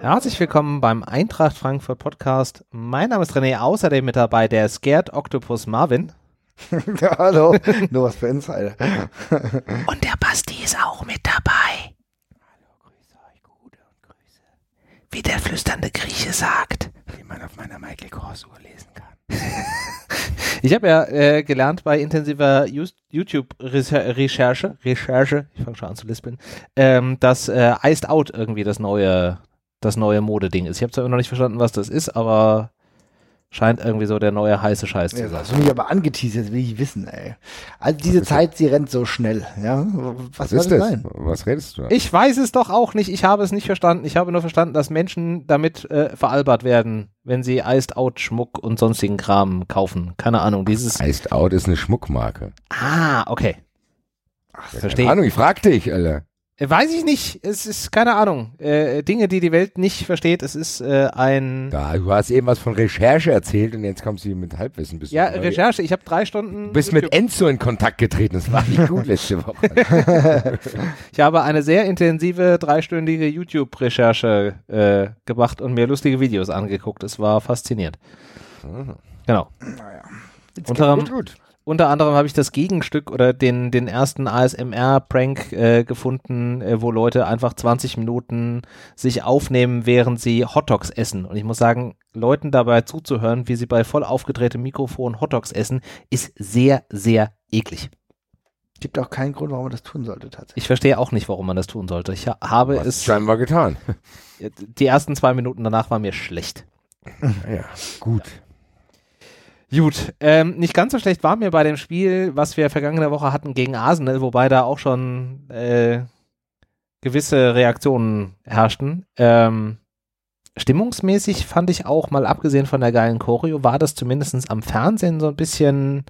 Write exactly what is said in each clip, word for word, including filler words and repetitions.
Herzlich willkommen beim Eintracht Frankfurt Podcast. Mein Name ist René, außerdem mit dabei der Scared Octopus Marvin. Ja, hallo, nur was für Insider. Und der Basti ist auch mit dabei. Hallo, grüße euch, Gude und Grüße. Wie der flüsternde Grieche sagt. Wie man auf meiner Michael Kors-Uhr lesen kann. Ich habe ja äh, gelernt bei intensiver YouTube-Recherche, Recherche, ich fange schon an zu lispeln, ähm, dass äh, Iced Out irgendwie das neue, das neue Modeding ist. Ich habe zwar immer noch nicht verstanden, was das ist, aber scheint irgendwie so der neue heiße Scheiß zu Ja, sein. das will ich aber angeteasert, das will ich wissen, ey. Also diese Zeit, sie rennt so schnell, ja. Was, Was ist soll das? sein? Was redest du? Ich weiß es doch auch nicht, ich habe es nicht verstanden. Ich habe nur verstanden, dass Menschen damit äh, veralbert werden, wenn sie Iced Out Schmuck und sonstigen Kram kaufen. Keine Ahnung, dieses... Iced Out ist eine Schmuckmarke. Ah, okay. Ach, Verstehe. Keine Ahnung, ich frag dich, Alter. Äh, Weiß ich nicht, es ist keine Ahnung. Äh, Dinge, die die Welt nicht versteht, es ist äh, ein... Da, du hast eben was von Recherche erzählt und jetzt kommst du hier mit Halbwissen. Bist Ja, du Recherche, ich habe drei Stunden... Du bist mit Enzo in Kontakt getreten, das war nicht gut letzte Woche. Ich habe eine sehr intensive, dreistündige YouTube-Recherche äh, gemacht und mir lustige Videos angeguckt. Es war faszinierend. Mhm. Genau. naja. Unter, anderem- Gut, gut. unter anderem habe ich das Gegenstück oder den, den ersten A S M R-Prank äh, gefunden, äh, wo Leute einfach zwanzig Minuten sich aufnehmen, während sie Hotdogs essen. Und ich muss sagen, Leuten dabei zuzuhören, wie sie bei voll aufgedrehtem Mikrofon Hotdogs essen, ist sehr, sehr eklig. Gibt auch keinen Grund, warum man das tun sollte, tatsächlich. Ich verstehe auch nicht, warum man das tun sollte. Ich ha- habe Was es, scheinbar getan. die ersten zwei Minuten danach war mir schlecht. Ja, gut. Gut, ähm, nicht ganz so schlecht war mir bei dem Spiel, was wir vergangene Woche hatten gegen Arsenal, wobei da auch schon äh, gewisse Reaktionen herrschten. Ähm, stimmungsmäßig fand ich auch, mal abgesehen von der geilen Choreo, war das zumindest am Fernsehen so ein bisschen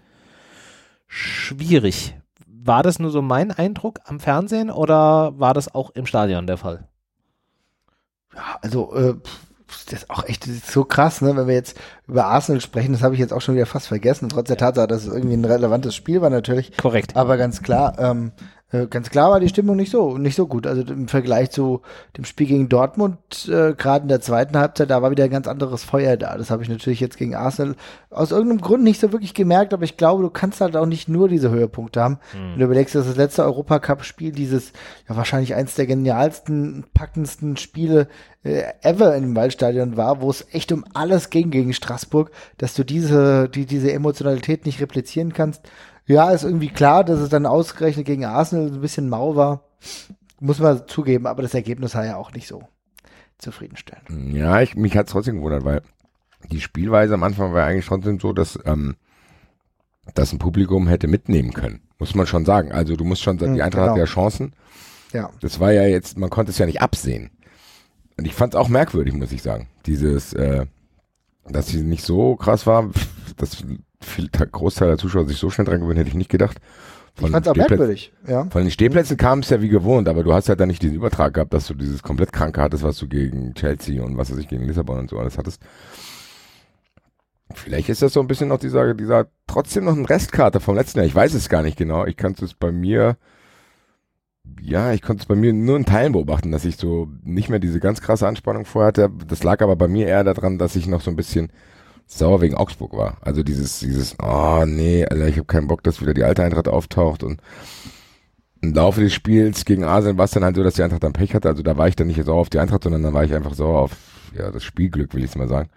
schwierig. War das nur so mein Eindruck am Fernsehen oder war das auch im Stadion der Fall? Ja, also, äh, das ist auch echt, das ist so krass, ne, wenn wir jetzt über Arsenal sprechen, das habe ich jetzt auch schon wieder fast vergessen, trotz der Tatsache, dass es irgendwie ein relevantes Spiel war natürlich. Korrekt. Aber ganz klar, ähm, äh, ganz klar war die Stimmung nicht so, nicht so gut. Also im Vergleich zu dem Spiel gegen Dortmund, äh, gerade in der zweiten Halbzeit, da war wieder ein ganz anderes Feuer da. Das habe ich natürlich jetzt gegen Arsenal aus irgendeinem Grund nicht so wirklich gemerkt, aber ich glaube, du kannst halt auch nicht nur diese Höhepunkte haben. Hm. Wenn du überlegst, dass das letzte Europacup-Spiel dieses, ja wahrscheinlich eins der genialsten, packendsten Spiele äh, ever im Waldstadion war, wo es echt um alles ging gegen Straßburg, dass du diese, die, diese Emotionalität nicht replizieren kannst. Ja, ist irgendwie klar, dass es dann ausgerechnet gegen Arsenal ein bisschen mau war. Muss man zugeben, aber das Ergebnis war ja auch nicht so zufriedenstellend. Ja, ich, mich hat es trotzdem gewundert, weil die Spielweise am Anfang war eigentlich trotzdem so, dass, ähm, dass ein Publikum hätte mitnehmen können. Muss man schon sagen. Also du musst schon sagen, die Mhm, Eintracht genau. hatte ja Chancen. Ja. Das war ja jetzt, man konnte es ja nicht absehen. Und ich fand es auch merkwürdig, muss ich sagen. Dieses, äh, dass sie nicht so krass war, dass viel der Großteil der Zuschauer sich so schnell dran gewöhnt, hätte ich nicht gedacht. Von Ich fand's auch Stehplätzen- merkwürdig, ja. Von den Stehplätzen kam es ja wie gewohnt, aber du hast ja dann nicht diesen Übertrag gehabt, dass du dieses komplett Kranke hattest, was du gegen Chelsea und was weiß ich, gegen Lissabon und so alles hattest. Vielleicht ist das so ein bisschen noch dieser, dieser, trotzdem noch ein Restkarte vom letzten Jahr. Ich weiß es gar nicht genau. Ich kann es bei mir, ja, ich konnte es bei mir nur in Teilen beobachten, dass ich so nicht mehr diese ganz krasse Anspannung vorher hatte. Das lag aber bei mir eher daran, dass ich noch so ein bisschen sauer wegen Augsburg war. Also dieses, dieses, oh nee, Alter, ich habe keinen Bock, dass wieder die alte Eintracht auftaucht und im Laufe des Spiels gegen Arsenal war es dann halt so, dass die Eintracht dann Pech hatte. Also da war ich dann nicht sauer auf die Eintracht, sondern dann war ich einfach sauer auf, ja, das Spielglück, will ich es mal sagen.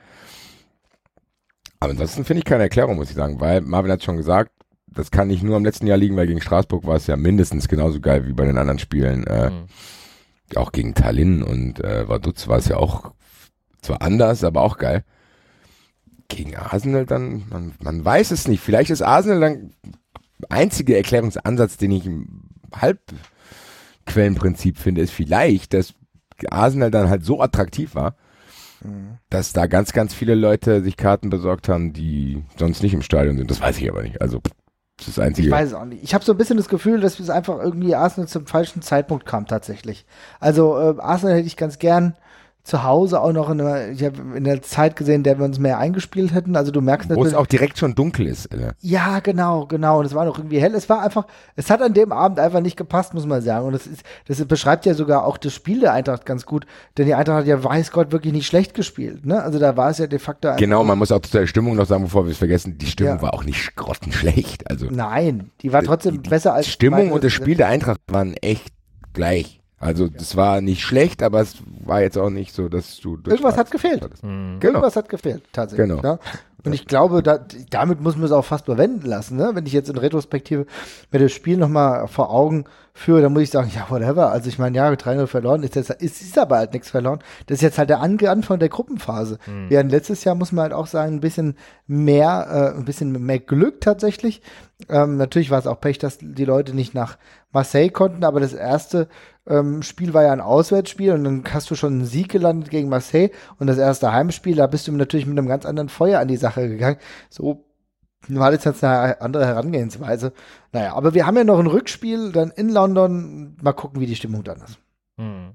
Aber ansonsten finde ich keine Erklärung, muss ich sagen, weil Marvin hat schon gesagt, das kann nicht nur am letzten Jahr liegen, weil gegen Straßburg war es ja mindestens genauso geil wie bei den anderen Spielen. Äh, Mhm. Auch gegen Tallinn und äh, Vaduz war es ja auch zwar anders, aber auch geil. Gegen Arsenal dann, man, man weiß es nicht. Vielleicht ist Arsenal dann einzige Erklärungsansatz, den ich im Halbquellenprinzip finde, ist vielleicht, dass Arsenal dann halt so attraktiv war, Mhm. dass da ganz, ganz viele Leute sich Karten besorgt haben, die sonst nicht im Stadion sind. Das weiß ich aber nicht. Also das ist das Einzige. Ich weiß es auch nicht. Ich habe so ein bisschen das Gefühl, dass es einfach irgendwie Arsenal zum falschen Zeitpunkt kam tatsächlich. Also äh, Arsenal hätte ich ganz gern zu Hause auch noch in einer, ich habe in der Zeit gesehen, in der wir uns mehr eingespielt hätten. Also du merkst Wo natürlich. es auch direkt schon dunkel ist. Alter. Ja, genau, genau. Und es war noch irgendwie hell. Es war einfach, es hat an dem Abend einfach nicht gepasst, muss man sagen. Und das ist, das beschreibt ja sogar auch das Spiel der Eintracht ganz gut. Denn die Eintracht hat ja, weiß Gott, wirklich nicht schlecht gespielt. Ne? Also da war es ja de facto einfach. Genau, man muss auch zur Stimmung noch sagen, bevor wir es vergessen, die Stimmung Ja. war auch nicht grottenschlecht. Also Nein, die war trotzdem die, die besser als. Stimmung meine- und das Spiel der Eintracht waren echt gleich. Also das war nicht schlecht, aber es war jetzt auch nicht so, dass du... Irgendwas hat gefehlt. Mhm. Genau. Irgendwas hat gefehlt, tatsächlich. Genau. Ja? Und ich glaube, da, damit muss man es auch fast bewenden lassen. Ne? Wenn ich jetzt in Retrospektive mir das Spiel nochmal vor Augen führe, dann muss ich sagen, ja, whatever. Also ich meine, ja, drei null verloren, ist, jetzt, ist, ist aber halt nichts verloren. Das ist jetzt halt der Ange- Anfang der Gruppenphase. Mhm. Während letztes Jahr, muss man halt auch sagen, ein bisschen mehr, äh, ein bisschen mehr Glück tatsächlich. Ähm, natürlich war es auch Pech, dass die Leute nicht nach Marseille konnten, aber das erste ähm, Spiel war ja ein Auswärtsspiel und dann hast du schon einen Sieg gelandet gegen Marseille und das erste Heimspiel, da bist du natürlich mit einem ganz anderen Feuer an die Sache gegangen. So war das jetzt eine andere Herangehensweise. Naja, aber wir haben ja noch ein Rückspiel dann in London. Mal gucken, wie die Stimmung dann ist. Mhm.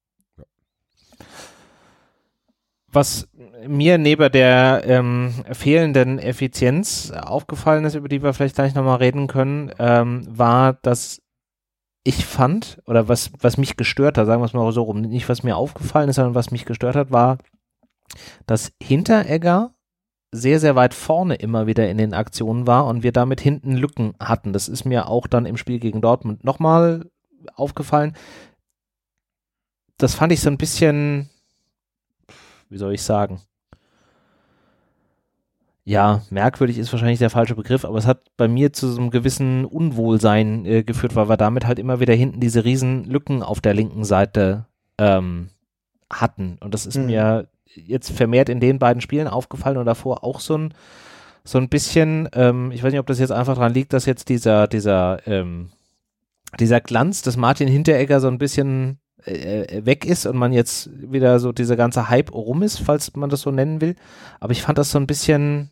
Was mir neben der ähm, fehlenden Effizienz aufgefallen ist, über die wir vielleicht gleich nochmal reden können, ähm, war, dass ich fand, oder was, was mich gestört hat, sagen wir es mal so rum, nicht was mir aufgefallen ist, sondern was mich gestört hat, war, dass Hinteregger sehr, sehr weit vorne immer wieder in den Aktionen war und wir damit hinten Lücken hatten. Das ist mir auch dann im Spiel gegen Dortmund nochmal aufgefallen. Das fand ich so ein bisschen, wie soll ich sagen? Ja, merkwürdig ist wahrscheinlich der falsche Begriff, aber es hat bei mir zu so einem gewissen Unwohlsein äh, geführt, weil wir damit halt immer wieder hinten diese riesen Lücken auf der linken Seite ähm, hatten. Und das ist Mhm. mir jetzt vermehrt in den beiden Spielen aufgefallen und davor auch so ein, so ein bisschen, ähm, ich weiß nicht, ob das jetzt einfach dran liegt, dass jetzt dieser, dieser, ähm, dieser Glanz des Martin Hinteregger so ein bisschen äh, weg ist und man jetzt wieder so dieser ganze Hype rum ist, falls man das so nennen will. Aber ich fand das so ein bisschen,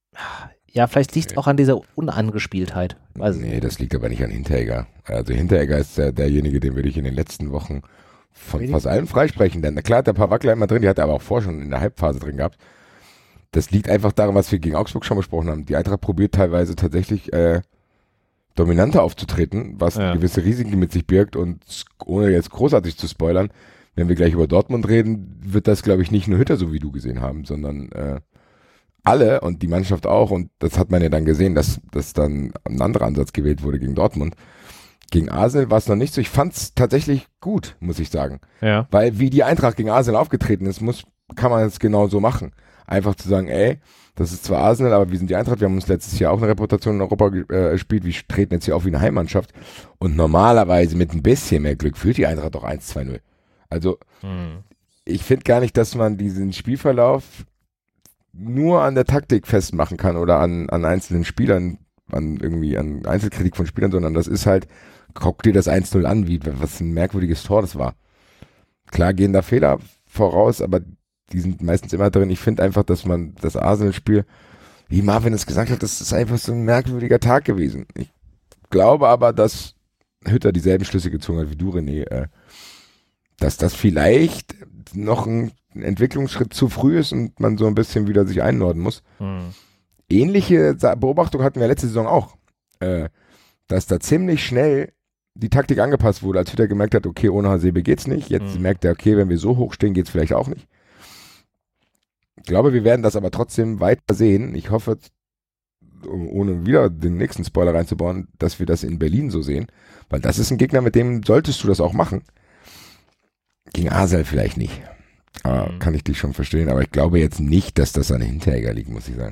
ja, vielleicht liegt es Okay. auch an dieser Unangespieltheit. Weiß ich Nee, nicht. das liegt aber nicht an Hinteregger. Also Hinteregger ist der, derjenige, den würde ich in den letzten Wochen von Wenig. fast allen freisprechen. Denn klar hat der ein paar Wackler immer drin, die hat er aber auch vorher schon in der Halbphase drin gehabt. Das liegt einfach daran, was wir gegen Augsburg schon besprochen haben. Die Eintracht probiert teilweise tatsächlich äh, dominanter aufzutreten, was Ja. gewisse Risiken mit sich birgt und ohne jetzt großartig zu spoilern, wenn wir gleich über Dortmund reden, wird das, glaube ich, nicht nur Hütter so wie du gesehen haben, sondern äh, alle und die Mannschaft auch und das hat man ja dann gesehen, dass, dass dann ein anderer Ansatz gewählt wurde gegen Dortmund. Gegen Arsenal war es noch nicht so. Ich fand es tatsächlich gut, muss ich sagen. Ja. Weil wie die Eintracht gegen Arsenal aufgetreten ist, muss, kann man es genau so machen. Einfach zu sagen, ey, das ist zwar Arsenal, aber wir sind die Eintracht, wir haben uns letztes Jahr auch eine Reputation in Europa äh, gespielt, wir treten jetzt hier auf wie eine Heimmannschaft und normalerweise mit ein bisschen mehr Glück führt die Eintracht doch eins zwei null. Also Hm. ich finde gar nicht, dass man diesen Spielverlauf nur an der Taktik festmachen kann oder an, an einzelnen Spielern, an irgendwie an Einzelkritik von Spielern, sondern das ist halt, guck dir das eins null an, wie, was ein merkwürdiges Tor das war. Klar gehen da Fehler voraus, aber die sind meistens immer drin. Ich finde einfach, dass man das Arsenal-Spiel, wie Marvin es gesagt hat, das ist einfach so ein merkwürdiger Tag gewesen. Ich glaube aber, dass Hütter dieselben Schlüsse gezogen hat wie du, René, äh, dass das vielleicht noch ein Entwicklungsschritt zu früh ist und man so ein bisschen wieder sich einnorden muss. Hm. Ähnliche Sa- Beobachtung hatten wir letzte Saison auch, äh, dass da ziemlich schnell die Taktik angepasst wurde, als Hütter gemerkt hat, okay, ohne Hasebe geht's nicht. Jetzt Mhm. merkt er, okay, wenn wir so hoch stehen, geht's vielleicht auch nicht. Ich glaube, wir werden das aber trotzdem weiter sehen. Ich hoffe, ohne wieder den nächsten Spoiler reinzubauen, dass wir das in Berlin so sehen, weil das ist ein Gegner, mit dem solltest du das auch machen. Gegen Arsenal vielleicht nicht. Aber Mhm. kann ich dich schon verstehen, aber ich glaube jetzt nicht, dass das an Hinteregger liegt, muss ich sagen.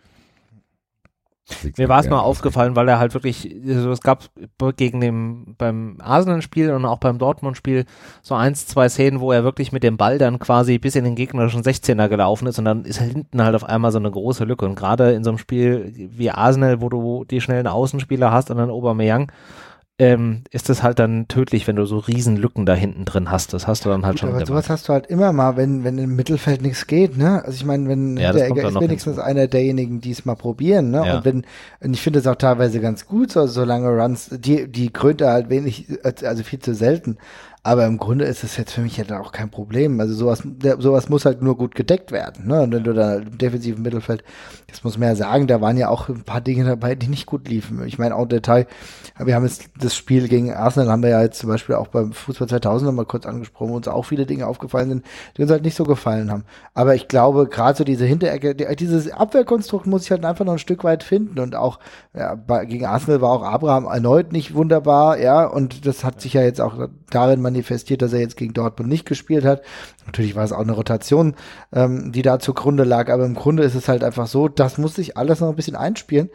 Liegt Mir war es eher mal an- aufgefallen, weil er halt wirklich, also es gab gegen den, beim Arsenal-Spiel und auch beim Dortmund-Spiel so eins, zwei Szenen, wo er wirklich mit dem Ball dann quasi bis in den gegnerischen sechzehner gelaufen ist und dann ist hinten halt auf einmal so eine große Lücke und gerade in so einem Spiel wie Arsenal, wo du die schnellen Außenspieler hast und dann Aubameyang, ähm, ist das halt dann tödlich, wenn du so riesen Lücken da hinten drin hast. Das hast du dann halt Gut, schon. aber immer. sowas hast du halt immer mal, wenn, wenn im Mittelfeld nichts geht, ne? Also ich meine, wenn Ja, das der kommt Egger dann ist noch wenigstens hinzu. einer derjenigen, die es mal probieren, ne? Ja. Und wenn, und ich finde es auch teilweise ganz gut, so, so lange Runs, die, die krönt er halt wenig, also viel zu selten. Aber im Grunde ist es jetzt für mich halt auch kein Problem. Also sowas, der, sowas muss halt nur gut gedeckt werden. Ne? Und wenn du da im defensiven Mittelfeld, das muss man ja sagen, da waren ja auch ein paar Dinge dabei, die nicht gut liefen. Ich meine auch Detail, wir haben jetzt das Spiel gegen Arsenal, haben wir ja jetzt zum Beispiel auch beim Fußball zweitausend noch mal kurz angesprochen, wo uns auch viele Dinge aufgefallen sind, die uns halt nicht so gefallen haben. Aber ich glaube, gerade so diese Hinterecke, die, dieses Abwehrkonstrukt muss ich halt einfach noch ein Stück weit finden. Und auch ja, bei, gegen Arsenal war auch Abraham erneut nicht wunderbar, ja, und das hat sich ja jetzt auch darin manifestiert, dass er jetzt gegen Dortmund nicht gespielt hat. Natürlich war es auch eine Rotation, ähm, die da zugrunde lag, aber im Grunde ist es halt einfach so, das muss sich alles noch ein bisschen einspielen.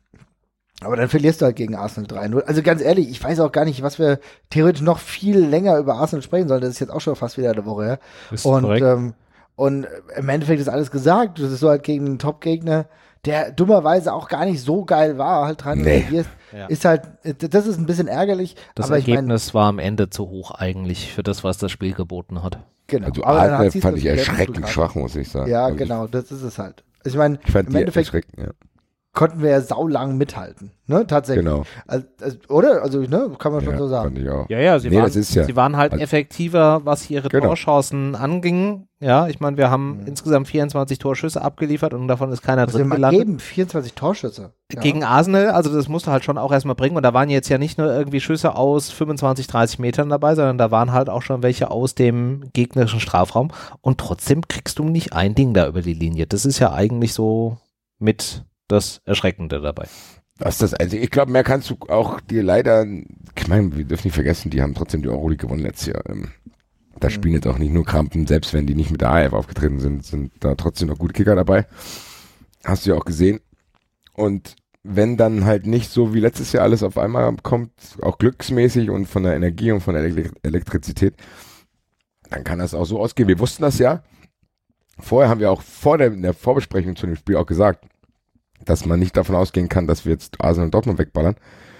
Aber dann verlierst du halt gegen Arsenal drei null. Also ganz ehrlich, ich weiß auch gar nicht, was wir theoretisch noch viel länger über Arsenal sprechen sollen. Das ist jetzt auch schon fast wieder eine Woche her. Ist und, korrekt. ähm, und im Endeffekt ist alles gesagt. Das ist so halt gegen einen Top-Gegner, der dummerweise auch gar nicht so geil war, halt dran Nee. reagierst. Ja. Ist halt, das ist ein bisschen ärgerlich. Das aber ich mein, Ergebnis war am Ende zu hoch eigentlich für das, was das Spiel geboten hat. genau. Also Aber dann Arsenal hat sie's fand das ich wieder erschreckend gut schwach, muss ich sagen. Ja, Also genau, das ist es halt. Ich meine, Ich fand im die Endeffekt erschreckend, ja. konnten wir ja saulang mithalten, ne, tatsächlich. Genau. Also, also, oder? Also, ne, kann man schon Ja, so sagen. fand ich auch. Ja, ja, sie, Nee, waren, das ist ja- sie waren halt also- effektiver, was ihre Genau. Torchancen anging. Ja, ich meine, wir haben Mhm. insgesamt vierundzwanzig Torschüsse abgeliefert und davon ist keiner Was wir drin mal gelandet. geben, vierundzwanzig Torschüsse. Ja. Gegen Arsenal, also das musst du halt schon auch erstmal bringen und da waren jetzt ja nicht nur irgendwie Schüsse aus fünfundzwanzig, dreißig Metern dabei, sondern da waren halt auch schon welche aus dem gegnerischen Strafraum und trotzdem kriegst du nicht ein Ding da über die Linie. Das ist ja eigentlich so mit das Erschreckende dabei. Das ist das Einzige. Ich glaube, mehr kannst du auch dir leider, ich meine, wir dürfen nicht vergessen, die haben trotzdem die Euroleague gewonnen letztes Jahr. Ähm, Da spielen jetzt auch nicht nur Krampen, selbst wenn die nicht mit der A F aufgetreten sind, sind da trotzdem noch gute Kicker dabei. Hast du ja auch gesehen. Und wenn dann halt nicht so wie letztes Jahr alles auf einmal kommt, auch glücksmäßig und von der Energie und von der Ele- Elektrizität, dann kann das auch so ausgehen. Wir wussten das ja. Vorher haben wir auch vor der, in der Vorbesprechung zu dem Spiel auch gesagt, dass man nicht davon ausgehen kann, dass wir jetzt Arsenal und Dortmund wegballern.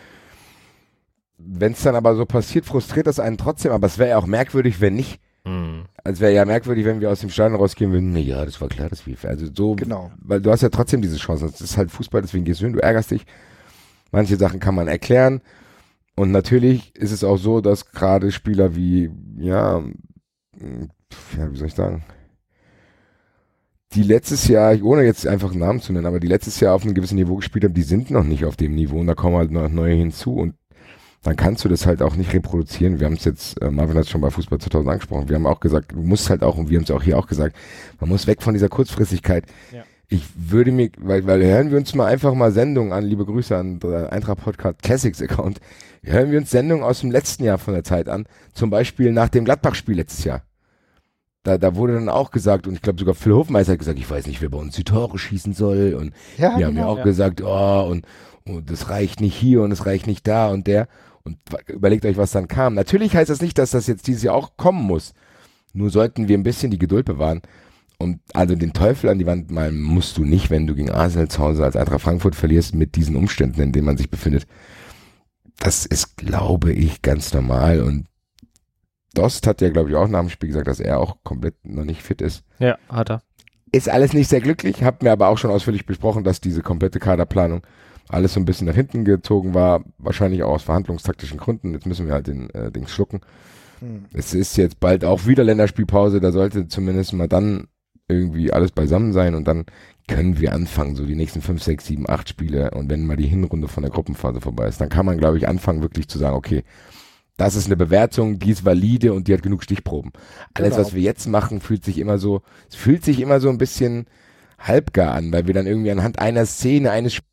Wenn es dann aber so passiert, frustriert das einen trotzdem, aber es wäre ja auch merkwürdig, wenn nicht. Hm. Also wäre ja merkwürdig, wenn wir aus dem Stadion rausgehen würden, na ja, das war klar, das lief. Also so, Genau. weil du hast ja trotzdem diese Chance. Das ist halt Fußball, deswegen gehst du hin, du ärgerst dich. Manche Sachen kann man erklären. Und natürlich ist es auch so, dass gerade Spieler wie, ja, ja, wie soll ich sagen, die letztes Jahr, ohne jetzt einfach einen Namen zu nennen, aber die letztes Jahr auf einem gewissen Niveau gespielt haben, die sind noch nicht auf dem Niveau und da kommen halt noch neue hinzu und dann kannst du das halt auch nicht reproduzieren. Wir haben es jetzt, äh, Marvin hat es schon bei Fußball zweitausend angesprochen, wir haben auch gesagt, du musst halt auch, und wir haben es auch hier auch gesagt, man muss weg von dieser Kurzfristigkeit. Ja. Ich würde mir, weil, weil hören wir uns mal einfach mal Sendungen an, liebe Grüße an der Eintracht Podcast Classics Account, hören wir uns Sendungen aus dem letzten Jahr von der Zeit an, zum Beispiel nach dem Gladbach-Spiel letztes Jahr. Da, da wurde dann auch gesagt, und ich glaube sogar Phil Hofmeister hat gesagt, ich weiß nicht, wer bei uns die Tore schießen soll. Und Ja, wir haben ja genau. auch ja. gesagt, oh, und, und das reicht nicht hier und es reicht nicht da und der. Und überlegt euch, was dann kam. Natürlich heißt das nicht, dass das jetzt dieses Jahr auch kommen muss. Nur sollten wir ein bisschen die Geduld bewahren. Und also den Teufel an die Wand malen musst du nicht, wenn du gegen Arsenal zu Hause als Eintracht Frankfurt verlierst mit diesen Umständen, in denen man sich befindet. Das ist, glaube ich, ganz normal. Und Dost hat ja, glaube ich, auch nach dem Spiel gesagt, dass er auch komplett noch nicht fit ist. Ja, hat er. Ist alles nicht sehr glücklich, hab mir aber auch schon ausführlich besprochen, dass diese komplette Kaderplanung alles so ein bisschen nach hinten gezogen war, wahrscheinlich auch aus verhandlungstaktischen Gründen. Jetzt müssen wir halt den äh, Dings schlucken. Hm. Es ist jetzt bald auch wieder Länderspielpause, da sollte zumindest mal dann irgendwie alles beisammen sein und dann können wir anfangen, so die nächsten fünf, sechs, sieben, acht Spiele und wenn mal die Hinrunde von der Gruppenphase vorbei ist, dann kann man, glaube ich, anfangen wirklich zu sagen, okay, das ist eine Bewertung, die ist valide und die hat genug Stichproben. Alles, Genau. was wir jetzt machen, fühlt sich immer so, es fühlt sich immer so ein bisschen halbgar an, weil wir dann irgendwie anhand einer Szene, eines Sp-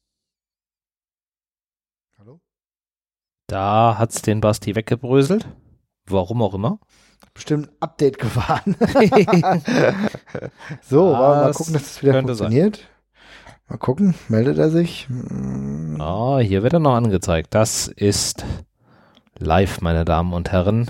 Hallo? Da hat's den Basti weggebröselt. Warum auch immer. Bestimmt ein Update gefahren. So, wollen wir mal Das gucken, dass es wieder könnte funktioniert. Mal gucken, meldet er sich? Hm. Ah, hier wird er noch angezeigt. Das ist live, meine Damen und Herren.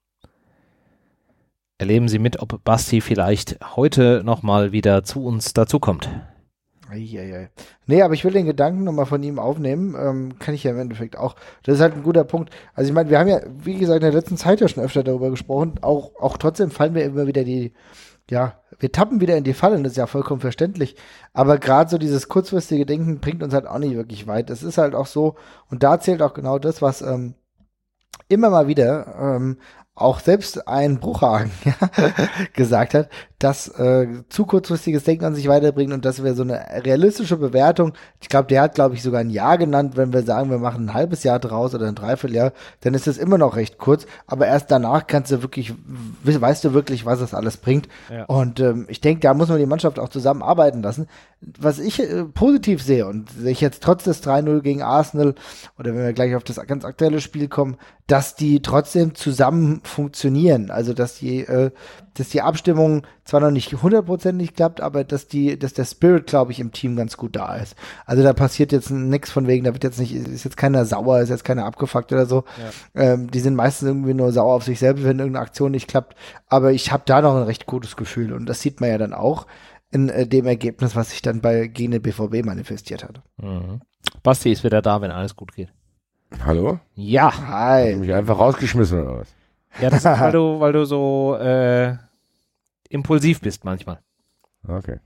Erleben Sie mit, ob Basti vielleicht heute nochmal wieder zu uns dazukommt. Eieiei. Nee, aber ich will den Gedanken nochmal von ihm aufnehmen. Ähm, kann ich ja im Endeffekt auch. Das ist halt ein guter Punkt. Also ich meine, wir haben ja, wie gesagt, in der letzten Zeit ja schon öfter darüber gesprochen. Auch, auch trotzdem fallen mir immer wieder die, ja, wir tappen wieder in die Fallen, das ist ja vollkommen verständlich. Aber gerade so dieses kurzfristige Denken bringt uns halt auch nicht wirklich weit. Das ist halt auch so, und da zählt auch genau das, was ähm, immer mal wieder ähm, auch selbst ein Bruchhagen ja, gesagt hat, dass äh, zu kurzfristiges Denken an sich weiterbringt und das wäre so eine realistische Bewertung. Ich glaube, der hat, glaube ich, sogar ein Jahr genannt. Wenn wir sagen, wir machen ein halbes Jahr draus oder ein Dreivierteljahr, dann ist das immer noch recht kurz. Aber erst danach kannst du wirklich, weißt du wirklich, was das alles bringt. Ja. Und ähm, ich denke, da muss man die Mannschaft auch zusammenarbeiten lassen. Was ich äh, positiv sehe und sehe ich jetzt trotz des drei null gegen Arsenal oder wenn wir gleich auf das ganz aktuelle Spiel kommen, dass die trotzdem zusammen funktionieren. Also, dass die, äh, dass die Abstimmung zwar noch nicht hundertprozentig klappt, aber dass die, dass der Spirit, glaube ich, im Team ganz gut da ist. Also, da passiert jetzt nichts von wegen, da wird jetzt nicht, ist jetzt keiner sauer, ist jetzt keiner abgefuckt oder so. Ja. Ähm, die sind meistens irgendwie nur sauer auf sich selbst, wenn irgendeine Aktion nicht klappt. Aber ich habe da noch ein recht gutes Gefühl und das sieht man ja dann auch in äh, dem Ergebnis, was sich dann bei gegen den B V B manifestiert hat. Mhm. Basti ist wieder da, wenn alles gut geht. Hallo? Ja. Hi. Hast du mich einfach rausgeschmissen oder was? Ja, das ist, weil du, weil du so äh, impulsiv bist manchmal. Okay.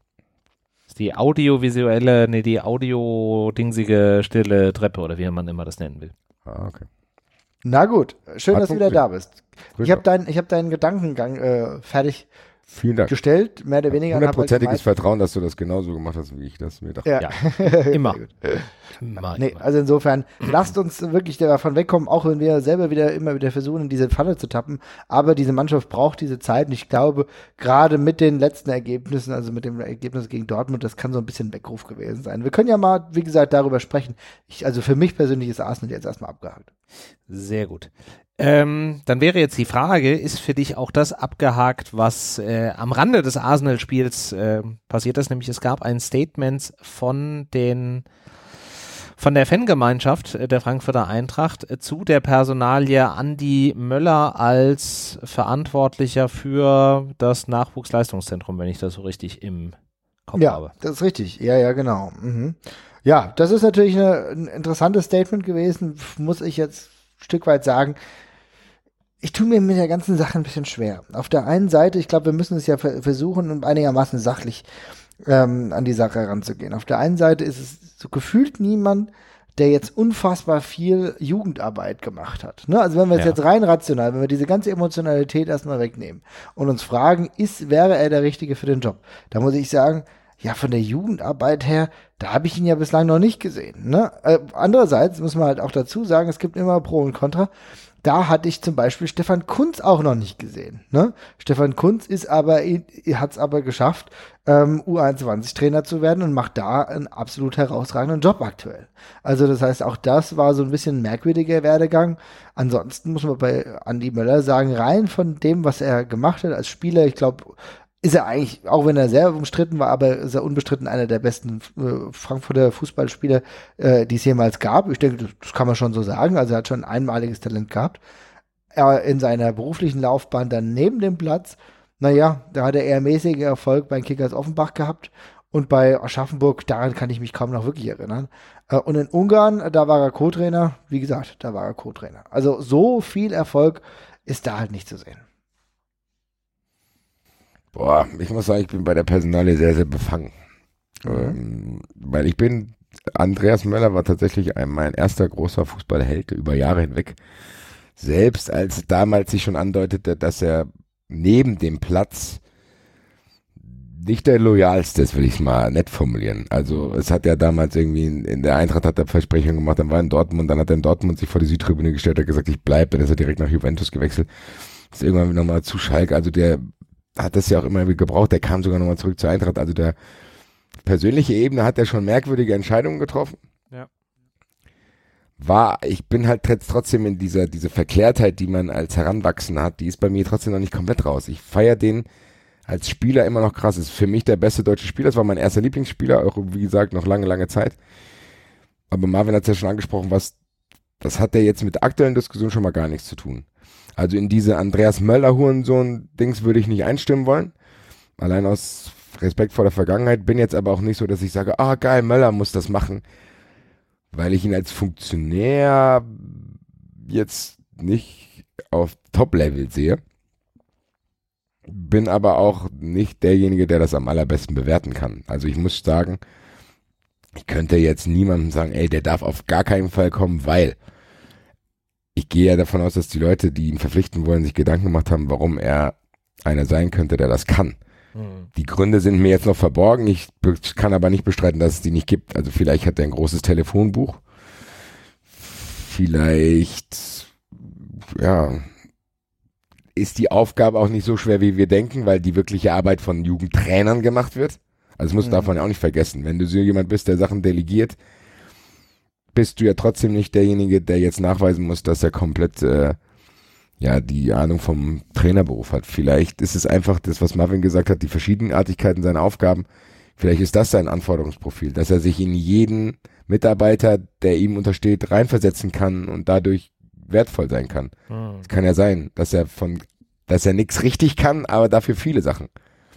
Das ist die audiovisuelle, nee, die audio-dingsige stille Treppe oder wie man immer das nennen will. Ah, okay. Na gut, schön, Hat dass du wieder da bist. Ich habe dein, ich hab deinen Gedankengang äh, fertig Vielen Dank. gestellt, mehr oder weniger. Hundertprozentiges Vertrauen, dass du das genauso gemacht hast, wie ich das mir dachte. Ja, ja. Immer. immer, nee, immer. Also insofern, lasst uns wirklich davon wegkommen, auch wenn wir selber wieder immer wieder versuchen, in diese Falle zu tappen. Aber diese Mannschaft braucht diese Zeit und ich glaube, gerade mit den letzten Ergebnissen, also mit dem Ergebnis gegen Dortmund, das kann so ein bisschen Weckruf gewesen sein. Wir können ja mal, wie gesagt, darüber sprechen. Ich, also für mich persönlich ist Arsenal jetzt erstmal abgehakt. Sehr gut. Ähm, dann wäre jetzt die Frage, ist für dich auch das abgehakt, was äh, am Rande des Arsenal-Spiels äh, passiert ist, nämlich es gab ein Statement von den von der Fangemeinschaft äh, der Frankfurter Eintracht äh, zu der Personalie Andi Möller als Verantwortlicher für das Nachwuchsleistungszentrum, wenn ich das so richtig im Kopf ja, habe. Ja, das ist richtig. Ja, ja, genau. Mhm. Ja, das ist natürlich eine, ein interessantes Statement gewesen, muss ich jetzt ein Stück weit sagen. Ich tue mir mit der ganzen Sache ein bisschen schwer. Auf der einen Seite, ich glaube, wir müssen es ja versuchen, um einigermaßen sachlich ähm, an die Sache heranzugehen. Auf der einen Seite ist es so gefühlt niemand, der jetzt unfassbar viel Jugendarbeit gemacht hat. Ne? Also wenn wir es ja. jetzt rein rational, wenn wir diese ganze Emotionalität erstmal wegnehmen und uns fragen, ist, wäre er der Richtige für den Job? Da muss ich sagen, ja, von der Jugendarbeit her, da habe ich ihn ja bislang noch nicht gesehen. Ne? Äh, andererseits muss man halt auch dazu sagen, es gibt immer Pro und Contra. Da hatte ich zum Beispiel Stefan Kuntz auch noch nicht gesehen. Ne? Stefan Kuntz ist aber, hat es aber geschafft, ähm, U einundzwanzig Trainer zu werden und macht da einen absolut herausragenden Job aktuell. Also das heißt, auch das war so ein bisschen ein merkwürdiger Werdegang. Ansonsten muss man bei Andi Möller sagen, rein von dem, was er gemacht hat als Spieler, ich glaube, ist er eigentlich, auch wenn er sehr umstritten war, aber ist er unbestritten einer der besten äh, Frankfurter Fußballspieler, äh, die es jemals gab. Ich denke, das, das kann man schon so sagen. Also er hat schon ein einmaliges Talent gehabt. Er in seiner beruflichen Laufbahn dann neben dem Platz, naja, da hat er eher mäßigen Erfolg bei Kickers Offenbach gehabt und bei Aschaffenburg, daran kann ich mich kaum noch wirklich erinnern. Äh, und in Ungarn, da war er Co-Trainer. Wie gesagt, da war er Co-Trainer. Also so viel Erfolg ist da halt nicht zu sehen. Boah, ich muss sagen, ich bin bei der Personalie sehr, sehr befangen. Mhm. Ähm, weil ich bin, Andreas Möller war tatsächlich ein, mein erster großer Fußballheld über Jahre hinweg. Selbst als damals sich schon andeutete, dass er neben dem Platz nicht der loyalste ist, will ich es mal nett formulieren. Also es hat ja damals irgendwie in, in der Eintracht hat er Versprechungen gemacht, dann war er in Dortmund, dann hat er in Dortmund sich vor die Südtribüne gestellt, hat gesagt, ich bleib, dann ist er direkt nach Juventus gewechselt. Ist irgendwann nochmal zu Schalke, also der hat das ja auch immer gebraucht, der kam sogar nochmal zurück zur Eintracht, also der persönliche Ebene hat er schon merkwürdige Entscheidungen getroffen. Ja. War, ich bin halt trotzdem in dieser, diese Verklärtheit, die man als Heranwachsender hat, die ist bei mir trotzdem noch nicht komplett raus. Ich feiere den als Spieler immer noch krass, ist für mich der beste deutsche Spieler, das war mein erster Lieblingsspieler, auch wie gesagt noch lange, lange Zeit. Aber Marvin hat es ja schon angesprochen, was, das hat der jetzt mit der aktuellen Diskussion schon mal gar nichts zu tun. Also in diese Andreas Möller-Hurensohn-Dings würde ich nicht einstimmen wollen. Allein aus Respekt vor der Vergangenheit. Bin jetzt aber auch nicht so, dass ich sage, ah geil, Möller muss das machen. Weil ich ihn als Funktionär jetzt nicht auf Top-Level sehe. Bin aber auch nicht derjenige, der das am allerbesten bewerten kann. Also ich muss sagen, ich könnte jetzt niemandem sagen, ey, der darf auf gar keinen Fall kommen, weil ich gehe ja davon aus, dass die Leute, die ihn verpflichten wollen, sich Gedanken gemacht haben, warum er einer sein könnte, der das kann. Mhm. Die Gründe sind mir jetzt noch verborgen. Ich kann aber nicht bestreiten, dass es die nicht gibt. Also vielleicht hat er ein großes Telefonbuch. Vielleicht, ja, ist die Aufgabe auch nicht so schwer, wie wir denken, weil die wirkliche Arbeit von Jugendtrainern gemacht wird. Also das muss, mhm. darf man ja auch nicht vergessen. Wenn du so jemand bist, der Sachen delegiert, bist du ja trotzdem nicht derjenige, der jetzt nachweisen muss, dass er komplett äh, ja die Ahnung vom Trainerberuf hat. Vielleicht ist es einfach das, was Marvin gesagt hat, die Verschiedenartigkeiten seiner Aufgaben. Vielleicht ist das sein Anforderungsprofil, dass er sich in jeden Mitarbeiter, der ihm untersteht, reinversetzen kann und dadurch wertvoll sein kann. Es mhm. kann ja sein, dass er von, dass er nichts richtig kann, aber dafür viele Sachen.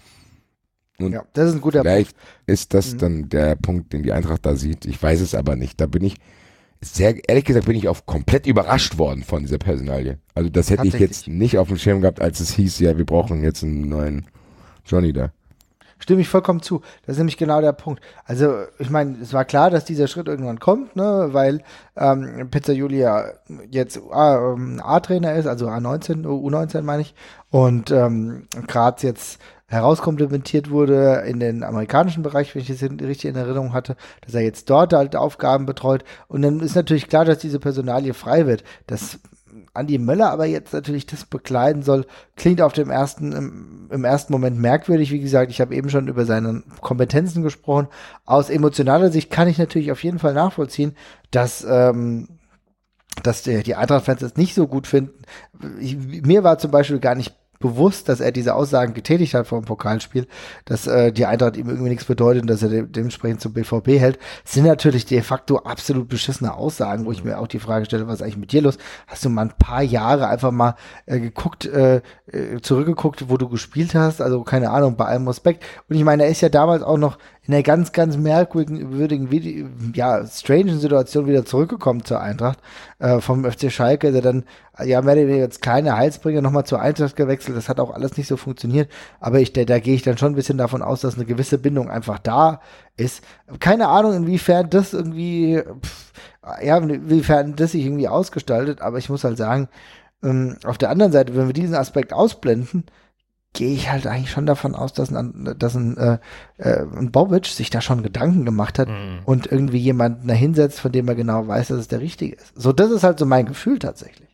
Und ja, das ist ein guter vielleicht Punkt. ist das mhm. dann der Punkt, den die Eintracht da sieht. Ich weiß es aber nicht. Da bin ich, sehr ehrlich gesagt, bin ich auch komplett überrascht worden von dieser Personalie. Also das hätte ich jetzt nicht auf dem Schirm gehabt, als es hieß, ja, wir brauchen jetzt einen neuen Johnny da. Stimme ich vollkommen zu. Das ist nämlich genau der Punkt. Also, ich meine, es war klar, dass dieser Schritt irgendwann kommt, ne, weil ähm, Pizzaioli ja jetzt A, ähm, A-Trainer ist, also A neunzehn, U neunzehn meine ich, und ähm, Graz jetzt herauskomplementiert wurde in den amerikanischen Bereich, wenn ich das richtig in Erinnerung hatte, dass er jetzt dort halt Aufgaben betreut. Und dann ist natürlich klar, dass diese Personalie frei wird. Das Andi Möller aber jetzt natürlich das bekleiden soll, klingt auf dem ersten, im, im ersten Moment merkwürdig. Wie gesagt, ich habe eben schon über seine Kompetenzen gesprochen. Aus emotionaler Sicht kann ich natürlich auf jeden Fall nachvollziehen, dass, ähm, dass die, die Eintracht-Fans es nicht so gut finden. Ich, mir war zum Beispiel gar nicht bewusst, dass er diese Aussagen getätigt hat vor dem Pokalspiel, dass äh, die Eintracht ihm irgendwie nichts bedeutet und dass er de- dementsprechend zum B V B hält, sind natürlich de facto absolut beschissene Aussagen, wo ich mir auch die Frage stelle, was ist eigentlich mit dir los? Hast du mal ein paar Jahre einfach mal äh, geguckt, äh, zurückgeguckt, wo du gespielt hast? Also keine Ahnung, bei allem Respekt. Und ich meine, er ist ja damals auch noch in einer ganz, ganz merkwürdigen, ja, strangen Situation wieder zurückgekommen zur Eintracht äh, vom F C Schalke, der dann, ja, mehr oder weniger jetzt kleine Heilsbringer nochmal zur Eintracht gewechselt. Das hat auch alles nicht so funktioniert. Aber ich, da, da gehe ich dann schon ein bisschen davon aus, dass eine gewisse Bindung einfach da ist. Keine Ahnung, inwiefern das irgendwie, pff, ja, inwiefern das sich irgendwie ausgestaltet. Aber ich muss halt sagen, ähm, auf der anderen Seite, wenn wir diesen Aspekt ausblenden, gehe ich halt eigentlich schon davon aus, dass ein, dass ein, äh, äh, ein Bobic sich da schon Gedanken gemacht hat mhm. und irgendwie jemanden da hinsetzt, von dem er genau weiß, dass es der Richtige ist. So, das ist halt so mein Gefühl tatsächlich.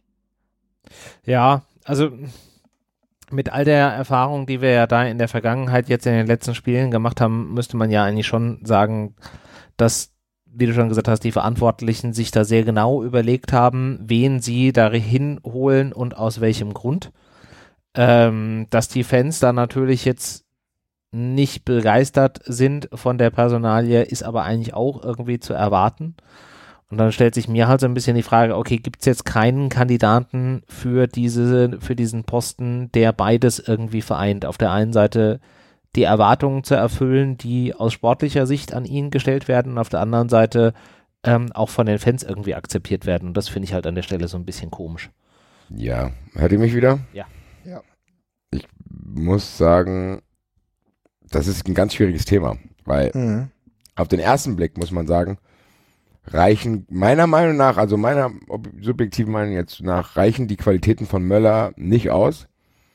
Ja, also mit all der Erfahrung, die wir ja da in der Vergangenheit jetzt in den letzten Spielen gemacht haben, müsste man ja eigentlich schon sagen, dass, wie du schon gesagt hast, die Verantwortlichen sich da sehr genau überlegt haben, wen sie dahin holen und aus welchem Grund. Ähm, dass die Fans da natürlich jetzt nicht begeistert sind von der Personalie, ist aber eigentlich auch irgendwie zu erwarten. Und dann stellt sich mir halt so ein bisschen die Frage, okay, gibt es jetzt keinen Kandidaten für diese, für diesen Posten, der beides irgendwie vereint? Auf der einen Seite die Erwartungen zu erfüllen, die aus sportlicher Sicht an ihn gestellt werden, und auf der anderen Seite ähm, auch von den Fans irgendwie akzeptiert werden. Und das finde ich halt an der Stelle so ein bisschen komisch. Ja, hört ihr mich wieder? Ja. Ja. Ich muss sagen, das ist ein ganz schwieriges Thema, weil mhm. auf den ersten Blick muss man sagen, reichen meiner Meinung nach, also meiner subjektiven Meinung jetzt nach, reichen die Qualitäten von Möller nicht aus,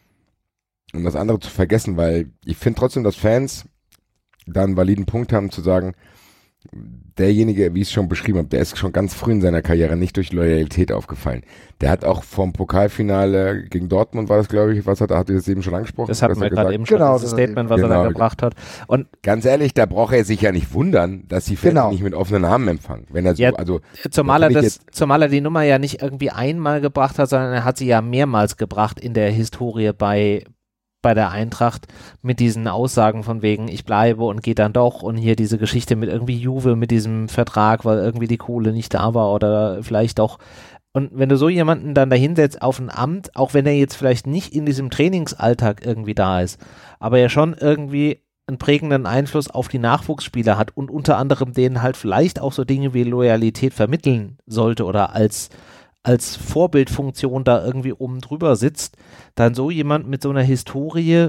um das andere zu vergessen, weil ich finde trotzdem, dass Fans da einen validen Punkt haben zu sagen, derjenige, wie ich es schon beschrieben habe, der ist schon ganz früh in seiner Karriere nicht durch Loyalität aufgefallen. Der hat auch vom Pokalfinale gegen Dortmund, war das glaube ich, was hat er, hat er das eben schon angesprochen? Das hatten wir gerade eben schon, genau, das Statement, was genau. er da gebracht hat. Und ganz ehrlich, da braucht er sich ja nicht wundern, dass die Fans genau. nicht mit offenen Armen empfangen. Wenn er so, ja, also, zumal, er das, zumal er die Nummer ja nicht irgendwie einmal gebracht hat, sondern er hat sie ja mehrmals gebracht in der Historie bei bei der Eintracht mit diesen Aussagen von wegen, ich bleibe und gehe dann doch, und hier diese Geschichte mit irgendwie Juve, mit diesem Vertrag, weil irgendwie die Kohle nicht da war oder vielleicht doch. Und wenn du so jemanden dann dahinsetzt auf ein Amt, auch wenn er jetzt vielleicht nicht in diesem Trainingsalltag irgendwie da ist, aber er schon irgendwie einen prägenden Einfluss auf die Nachwuchsspieler hat und unter anderem denen halt vielleicht auch so Dinge wie Loyalität vermitteln sollte oder als als Vorbildfunktion da irgendwie oben drüber sitzt, dann so jemand mit so einer Historie,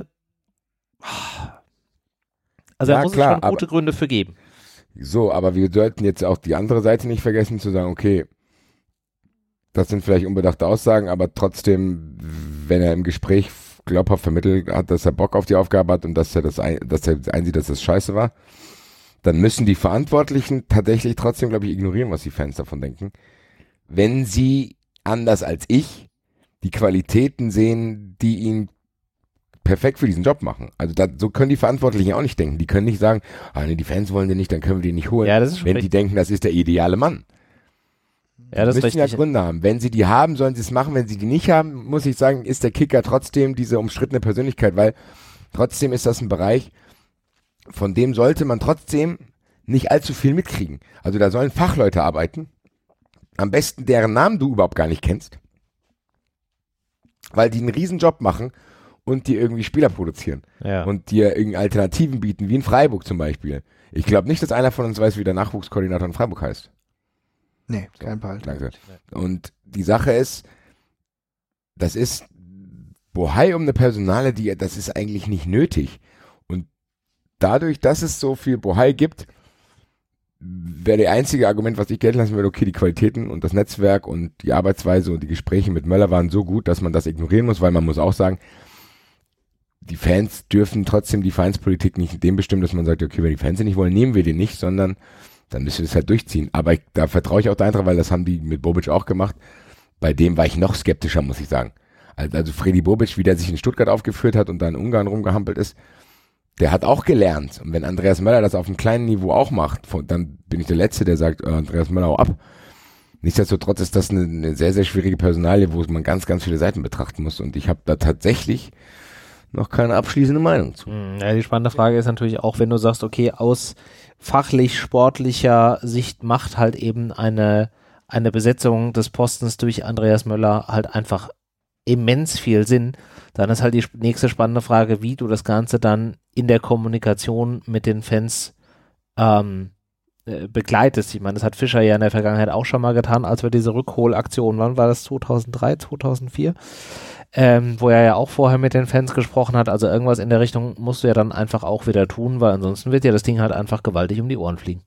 also ja, da muss klar, es schon gute Gründe für geben. So, aber wir sollten jetzt auch die andere Seite nicht vergessen zu sagen, okay, das sind vielleicht unbedachte Aussagen, aber trotzdem, wenn er im Gespräch glaubhaft vermittelt hat, dass er Bock auf die Aufgabe hat und dass er das ein, dass er einsieht, dass das scheiße war, dann müssen die Verantwortlichen tatsächlich trotzdem, glaube ich, ignorieren, was die Fans davon denken. Wenn sie, anders als ich, die Qualitäten sehen, die ihn perfekt für diesen Job machen. Also da, so können die Verantwortlichen auch nicht denken. Die können nicht sagen, ah nee, die Fans wollen den nicht, dann können wir den nicht holen. Ja, das ist schon wenn richtig. die denken, das ist der ideale Mann. Ja, das Die ist müssen ja richtig. Gründe haben. Wenn sie die haben, sollen sie es machen. Wenn sie die nicht haben, muss ich sagen, ist der Kicker trotzdem diese umstrittene Persönlichkeit, weil trotzdem ist das ein Bereich, von dem sollte man trotzdem nicht allzu viel mitkriegen. Also da sollen Fachleute arbeiten, am besten deren Namen du überhaupt gar nicht kennst, weil die einen riesen Job machen und dir irgendwie Spieler produzieren Ja. und dir irgendeine Alternativen bieten, wie in Freiburg zum Beispiel. Ich glaube nicht, dass einer von uns weiß, wie der Nachwuchskoordinator in Freiburg heißt. Nee, kein Fall. Danke. Und die Sache ist, das ist Bohai um eine Personale, die, das ist eigentlich nicht nötig. Und dadurch, dass es so viel Bohai gibt, wäre der einzige Argument, was ich gelten lassen würde, okay, die Qualitäten und das Netzwerk und die Arbeitsweise und die Gespräche mit Möller waren so gut, dass man das ignorieren muss, weil man muss auch sagen, die Fans dürfen trotzdem die Vereinspolitik nicht in dem bestimmen, dass man sagt, okay, wenn die Fans den nicht wollen, nehmen wir den nicht, sondern dann müssen wir das halt durchziehen. Aber ich, da vertraue ich auch der Eintracht, weil das haben die mit Bobic auch gemacht. Bei dem war ich noch skeptischer, muss ich sagen. Also, also Freddy Bobic, wie der sich in Stuttgart aufgeführt hat und da in Ungarn rumgehampelt ist, der hat auch gelernt. Und wenn Andreas Möller das auf einem kleinen Niveau auch macht, von, dann bin ich der Letzte, der sagt, äh, Andreas Möller, hau ab. Nichtsdestotrotz ist das eine, eine sehr, sehr schwierige Personalie, wo man ganz, ganz viele Seiten betrachten muss. Und ich habe da tatsächlich noch keine abschließende Meinung zu. Ja, die spannende Frage ist natürlich auch, wenn du sagst, okay, aus fachlich-sportlicher Sicht macht halt eben eine, eine Besetzung des Postens durch Andreas Möller halt einfach immens viel Sinn, dann ist halt die nächste spannende Frage, wie du das Ganze dann in der Kommunikation mit den Fans ähm, äh, begleitest. Ich meine, das hat Fischer ja in der Vergangenheit auch schon mal getan, als wir diese Rückholaktion, wann war das, zweitausenddrei, zweitausendvier? Ähm, wo er ja auch vorher mit den Fans gesprochen hat, also irgendwas in der Richtung musst du ja dann einfach auch wieder tun, weil ansonsten wird ja das Ding halt einfach gewaltig um die Ohren fliegen.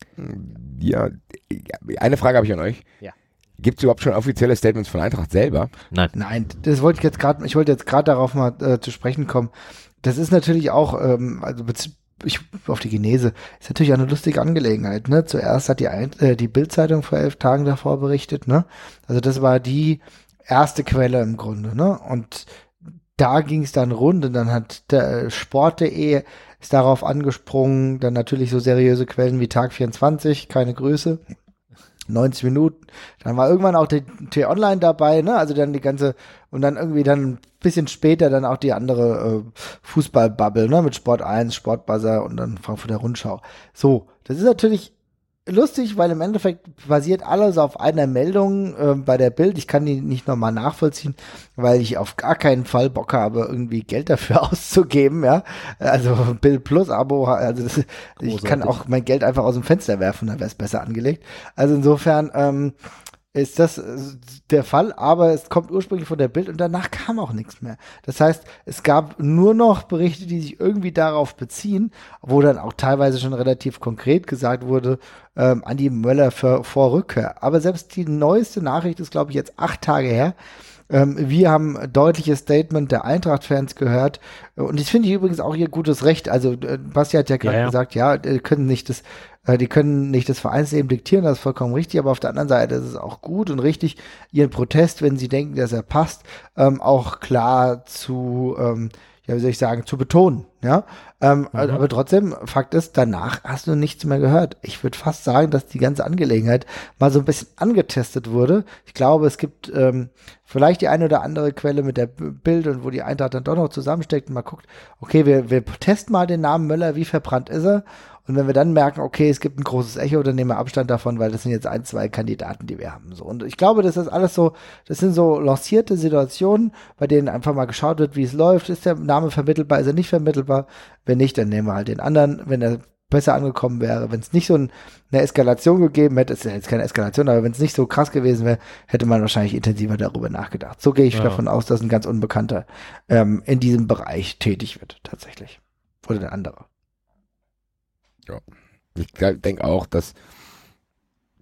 Ja, eine Frage habe ich an euch. Ja. Gibt es überhaupt schon offizielle Statements von Eintracht selber? Nein. Nein, das wollte ich jetzt gerade, ich wollte jetzt gerade darauf mal äh, zu sprechen kommen. Das ist natürlich auch, ähm, also ich, auf die Genese, ist natürlich auch eine lustige Angelegenheit, ne? Zuerst hat die, äh, die Bild-Zeitung vor elf Tagen davor berichtet, ne? Also das war die erste Quelle im Grunde, ne? Und da ging es dann rund und dann hat der Sport punkt de ist darauf angesprungen, dann natürlich so seriöse Quellen wie Tag vierundzwanzig, keine Grüße, neunzig Minuten, dann war irgendwann auch die T-Online dabei, ne, also dann die ganze, und dann irgendwie dann ein bisschen später dann auch die andere äh, Fußball-Bubble, ne, mit Sport eins, Sportbuzzer und dann Frankfurter Rundschau. So, das ist natürlich lustig, weil im Endeffekt basiert alles auf einer Meldung äh, bei der Bild. Ich kann die nicht nochmal nachvollziehen, weil ich auf gar keinen Fall Bock habe, irgendwie Geld dafür auszugeben, ja. Also Bild Plus Abo, also das, ich kann auch mein Geld einfach aus dem Fenster werfen, dann wäre es besser angelegt. Also insofern ähm, ist das der Fall, aber es kommt ursprünglich von der Bild und danach kam auch nichts mehr. Das heißt, es gab nur noch Berichte, die sich irgendwie darauf beziehen, wo dann auch teilweise schon relativ konkret gesagt wurde, ähm, Andi Möller für, vor Rückkehr. Aber selbst die neueste Nachricht ist, glaube ich, jetzt acht Tage her. Ähm, wir haben ein deutliches Statement der Eintracht-Fans gehört und das finde ich übrigens auch ihr gutes Recht. Also äh, Basti hat ja gerade ja, ja. gesagt, ja, die können nicht das äh, die können nicht das Vereinsleben diktieren, das ist vollkommen richtig, aber auf der anderen Seite ist es auch gut und richtig, ihren Protest, wenn sie denken, dass er passt, ähm, auch klar zu ähm, ja, wie soll ich sagen, zu betonen, ja, ähm, mhm. aber trotzdem, Fakt ist, danach hast du nichts mehr gehört. Ich würde fast sagen, dass die ganze Angelegenheit mal so ein bisschen angetestet wurde. Ich glaube, es gibt ähm, vielleicht die eine oder andere Quelle mit der Bild und wo die Eintracht dann doch noch zusammensteckt und mal guckt, okay, wir, wir testen mal den Namen Möller, wie verbrannt ist er? Und wenn wir dann merken, okay, es gibt ein großes Echo, dann nehmen wir Abstand davon, weil das sind jetzt ein, zwei Kandidaten, die wir haben. So. Und ich glaube, das ist alles so, das sind so lancierte Situationen, bei denen einfach mal geschaut wird, wie es läuft. Ist der Name vermittelbar, ist er nicht vermittelbar? Wenn nicht, dann nehmen wir halt den anderen, wenn er besser angekommen wäre. Wenn es nicht so ein, eine Eskalation gegeben hätte, ist ja jetzt keine Eskalation, aber wenn es nicht so krass gewesen wäre, hätte man wahrscheinlich intensiver darüber nachgedacht. So gehe ich ja. davon aus, dass ein ganz Unbekannter ähm, in diesem Bereich tätig wird, tatsächlich. Oder der andere. Ja, ich denke auch, dass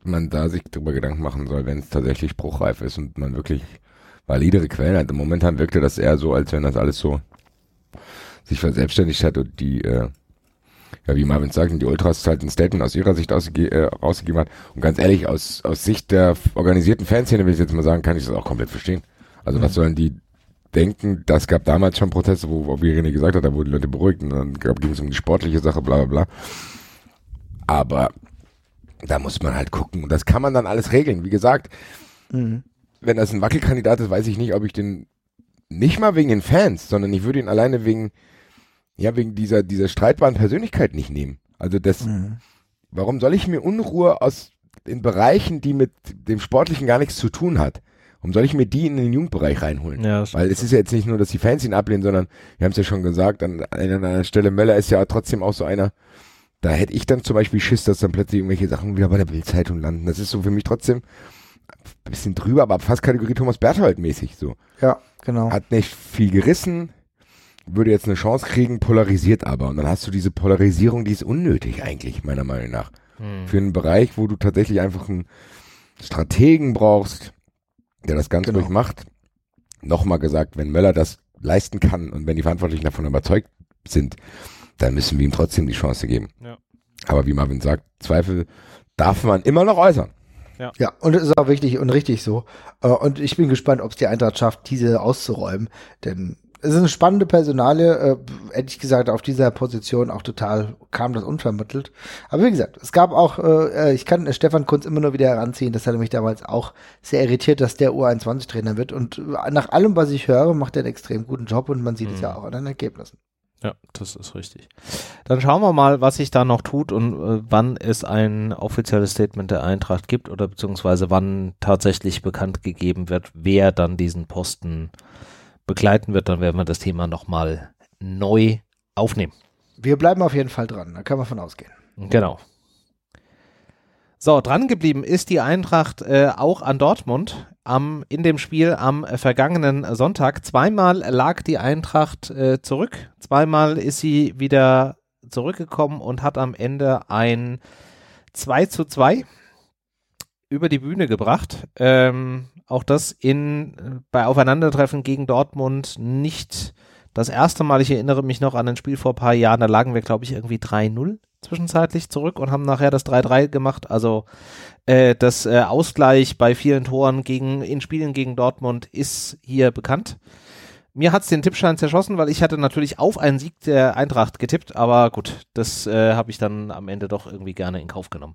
man da sich drüber Gedanken machen soll, wenn es tatsächlich spruchreif ist und man wirklich validere Quellen hat. Momentan wirkte das eher so, als wenn das alles so sich verselbstständigt hat und die, äh, ja, wie Marvin sagt, die Ultras halt ein Statement aus ihrer Sicht ausge- äh, rausgegeben hat. Und ganz ehrlich, aus, aus Sicht der organisierten Fanszene, will ich jetzt mal sagen, kann ich das auch komplett verstehen. Also mhm. was sollen die denken? Das gab damals schon Proteste, wo, wo wie René gesagt hat, da wurden die Leute beruhigt und dann ging es um die sportliche Sache, bla bla bla. Aber da muss man halt gucken. Und das kann man dann alles regeln. Wie gesagt, mhm. wenn das ein Wackelkandidat ist, weiß ich nicht, ob ich den nicht mal wegen den Fans, sondern ich würde ihn alleine wegen, ja, wegen dieser, dieser streitbaren Persönlichkeit nicht nehmen. Also das, mhm. warum soll ich mir Unruhe aus in Bereichen, die mit dem Sportlichen gar nichts zu tun hat, warum soll ich mir die in den Jugendbereich reinholen? Ja, weil es ist ja jetzt nicht nur, dass die Fans ihn ablehnen, sondern, wir haben es ja schon gesagt, an einer Stelle, Möller ist ja trotzdem auch so einer, da hätte ich dann zum Beispiel Schiss, dass dann plötzlich irgendwelche Sachen wieder bei der Bild-Zeitung landen. Das ist so für mich trotzdem ein bisschen drüber, aber fast Kategorie Thomas Berthold mäßig so. Ja, genau. Hat nicht viel gerissen, würde jetzt eine Chance kriegen, polarisiert aber. Und dann hast du diese Polarisierung, die ist unnötig eigentlich, meiner Meinung nach. Hm. Für einen Bereich, wo du tatsächlich einfach einen Strategen brauchst, der das Ganze genau. durchmacht. Nochmal gesagt, wenn Möller das leisten kann und wenn die Verantwortlichen davon überzeugt sind, dann müssen wir ihm trotzdem die Chance geben. Ja. Aber wie Marvin sagt, Zweifel darf man immer noch äußern. Ja, ja, und das ist auch wichtig und richtig so. Und ich bin gespannt, ob es die Eintracht schafft, diese auszuräumen. Denn es ist eine spannende Personalie, äh, ehrlich gesagt, auf dieser Position auch total kam das unvermittelt. Aber wie gesagt, es gab auch, äh, ich kann Stefan Kunz immer nur wieder heranziehen, das hatte mich damals auch sehr irritiert, dass der U einundzwanzig-Trainer wird. Und nach allem, was ich höre, macht er einen extrem guten Job und man sieht mhm. es ja auch an den Ergebnissen. Ja, das ist richtig. Dann schauen wir mal, was sich da noch tut und äh, wann es ein offizielles Statement der Eintracht gibt oder beziehungsweise wann tatsächlich bekannt gegeben wird, wer dann diesen Posten begleiten wird. Dann werden wir das Thema nochmal neu aufnehmen. Wir bleiben auf jeden Fall dran, da kann man von ausgehen. Genau. So, dran geblieben ist die Eintracht äh, auch an Dortmund am, in dem Spiel am äh, vergangenen Sonntag. Zweimal lag die Eintracht äh, zurück, zweimal ist sie wieder zurückgekommen und hat am Ende ein zwei zu zwei über die Bühne gebracht. Ähm, auch das in bei Aufeinandertreffen gegen Dortmund nicht das erste Mal. Ich erinnere mich noch an ein Spiel vor ein paar Jahren, da lagen wir, glaube ich, irgendwie drei null zwischenzeitlich zurück und haben nachher das drei drei gemacht. Also äh, das äh, Ausgleich bei vielen Toren gegen in Spielen gegen Dortmund ist hier bekannt. Mir hat's den Tippschein zerschossen, weil ich hatte natürlich auf einen Sieg der Eintracht getippt, aber gut, das äh, habe ich dann am Ende doch irgendwie gerne in Kauf genommen.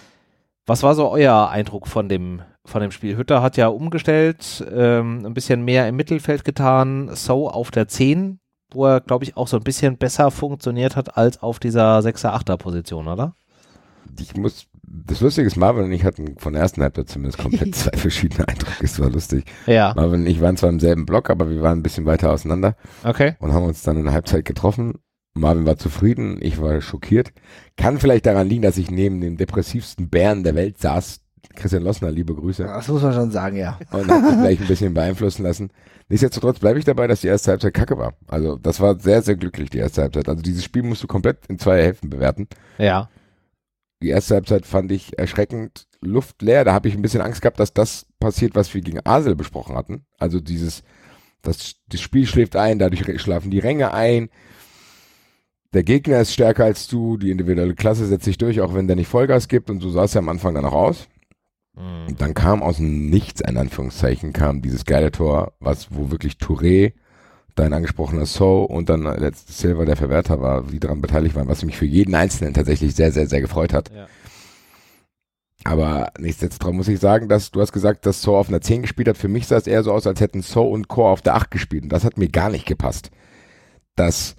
Was war so euer Eindruck von dem von dem Spiel? Hütter hat ja umgestellt, ähm, ein bisschen mehr im Mittelfeld getan, So auf der zehn, wo er, glaube ich, auch so ein bisschen besser funktioniert hat als auf dieser Sechser-Achter-Position, oder? Ich muss, das Lustige ist, Marvin und ich hatten von der ersten Halbzeit zumindest komplett zwei verschiedene Eindrücke. Es war lustig. Ja. Marvin und ich waren zwar im selben Block, aber wir waren ein bisschen weiter auseinander. Okay. Und haben uns dann in der Halbzeit getroffen. Marvin war zufrieden, ich war schockiert. Kann vielleicht daran liegen, dass ich neben dem depressivsten Bären der Welt saß. Christian Lossner, liebe Grüße. Das muss man schon sagen, ja. Und hat mich vielleicht ein bisschen beeinflussen lassen. Nichtsdestotrotz bleibe ich dabei, dass die erste Halbzeit kacke war. Also das war sehr, sehr glücklich, die erste Halbzeit. Also dieses Spiel musst du komplett in zwei Hälften bewerten. Ja. Die erste Halbzeit fand ich erschreckend luftleer. Da habe ich ein bisschen Angst gehabt, dass das passiert, was wir gegen Basel besprochen hatten. Also dieses, das, das Spiel schläft ein, dadurch schlafen die Ränge ein. Der Gegner ist stärker als du, die individuelle Klasse setzt sich durch, auch wenn der nicht Vollgas gibt. Und so sah es ja am Anfang dann auch aus. Mhm. Und dann kam aus dem Nichts, in Anführungszeichen, kam dieses geile Tor, was wo wirklich Touré, dein angesprochener So und dann letztes Silva, der Verwerter war, die daran beteiligt waren, was mich für jeden Einzelnen tatsächlich sehr, sehr, sehr gefreut hat. Ja. Aber nichtsdestotrotz muss ich sagen, dass du hast gesagt, dass So auf einer zehn gespielt hat. Für mich sah es eher so aus, als hätten So und Chor auf der acht gespielt. Und das hat mir gar nicht gepasst. Dass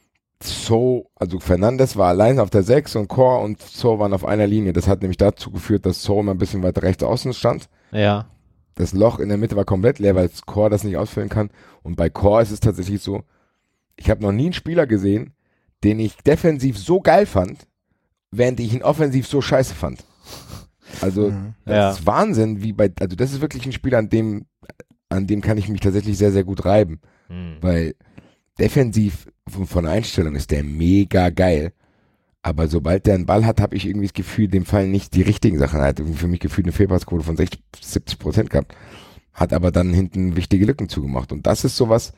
So, also Fernandes war allein auf der sechs und Chor und So waren auf einer Linie. Das hat nämlich dazu geführt, dass So immer ein bisschen weiter rechts außen stand. Ja. Das Loch in der Mitte war komplett leer, weil Chor das nicht ausfüllen kann. Und bei Chor ist es tatsächlich so, ich habe noch nie einen Spieler gesehen, den ich defensiv so geil fand, während ich ihn offensiv so scheiße fand. Also mhm. das ja. ist Wahnsinn, wie bei, also das ist wirklich ein Spiel, an dem, an dem kann ich mich tatsächlich sehr, sehr gut reiben. Mhm. Weil defensiv von, von der Einstellung ist der mega geil. Aber sobald der einen Ball hat, habe ich irgendwie das Gefühl, dem fallen nicht die richtigen Sachen. Er hat für mich gefühlt eine Fehlpassquote von sechzig, siebzig Prozent gehabt. Hat aber dann hinten wichtige Lücken zugemacht. Und das ist sowas,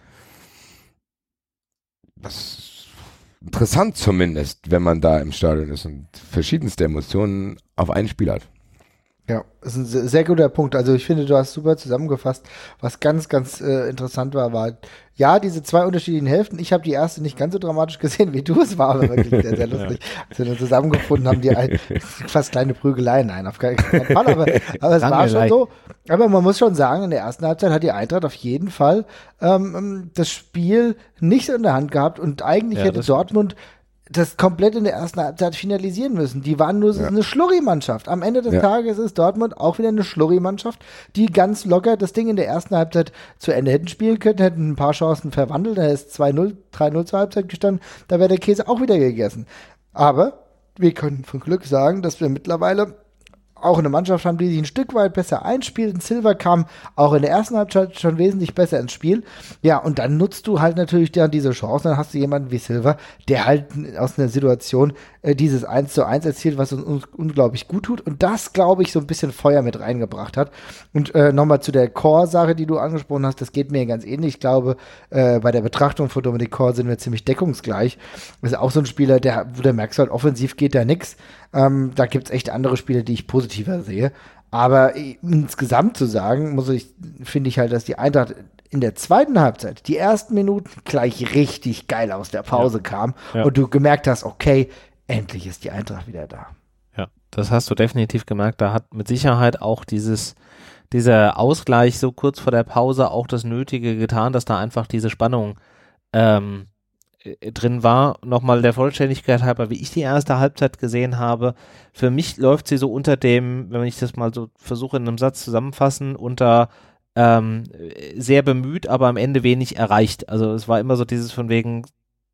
das ist interessant zumindest, wenn man da im Stadion ist und verschiedenste Emotionen auf einen Spiel hat. Ja, das ist ein sehr guter Punkt. Also ich finde, du hast super zusammengefasst. Was ganz, ganz äh, interessant war, war, ja, diese zwei unterschiedlichen Hälften. Ich habe die erste nicht ganz so dramatisch gesehen wie du. Es war aber wirklich sehr, sehr lustig. Ja. Als wir dann zusammengefunden haben, die ein, fast kleine Prügeleien. Nein, auf keinen Fall. Aber, aber es war schon so. Aber man muss schon sagen, in der ersten Halbzeit hat die Eintracht auf jeden Fall ähm, das Spiel nicht in der Hand gehabt und eigentlich ja, hätte Dortmund das komplett in der ersten Halbzeit finalisieren müssen. Die waren nur so ja. eine Schlurri-Mannschaft. Am Ende des ja. Tages ist Dortmund auch wieder eine Schlurri-Mannschaft, die ganz locker das Ding in der ersten Halbzeit zu Ende hätten spielen können, hätten ein paar Chancen verwandelt, da ist zwei null, drei null zur Halbzeit gestanden, da wäre der Käse auch wieder gegessen. Aber wir können von Glück sagen, dass wir mittlerweile auch eine Mannschaft haben, die sich ein Stück weit besser einspielt. Silva kam auch in der ersten Halbzeit schon wesentlich besser ins Spiel. Ja, und dann nutzt du halt natürlich dann diese Chance. Dann hast du jemanden wie Silva, der halt aus einer Situation äh, dieses eins zu eins erzielt, was uns, uns unglaublich gut tut. Und das, glaube ich, so ein bisschen Feuer mit reingebracht hat. Und äh, nochmal zu der Core-Sache, die du angesprochen hast, das geht mir ganz ähnlich. Ich glaube, äh, bei der Betrachtung von Dominik Kor sind wir ziemlich deckungsgleich. Das ist auch so ein Spieler, der, wo der merkst halt, offensiv geht da nix. Ähm, da gibt's echt andere Spiele, die ich positiver sehe. Aber insgesamt zu sagen, muss ich, finde ich halt, dass die Eintracht in der zweiten Halbzeit, die ersten Minuten gleich richtig geil aus der Pause ja. kam ja. und du gemerkt hast, okay, endlich ist die Eintracht wieder da. Ja, das hast du definitiv gemerkt. Da hat mit Sicherheit auch dieses, dieser Ausgleich so kurz vor der Pause auch das Nötige getan, dass da einfach diese Spannung ähm, drin war. Nochmal der Vollständigkeit halber, wie ich die erste Halbzeit gesehen habe, für mich läuft sie so unter dem, wenn ich das mal so versuche in einem Satz zusammenfassen, unter ähm, sehr bemüht, aber am Ende wenig erreicht. Also es war immer so dieses von wegen,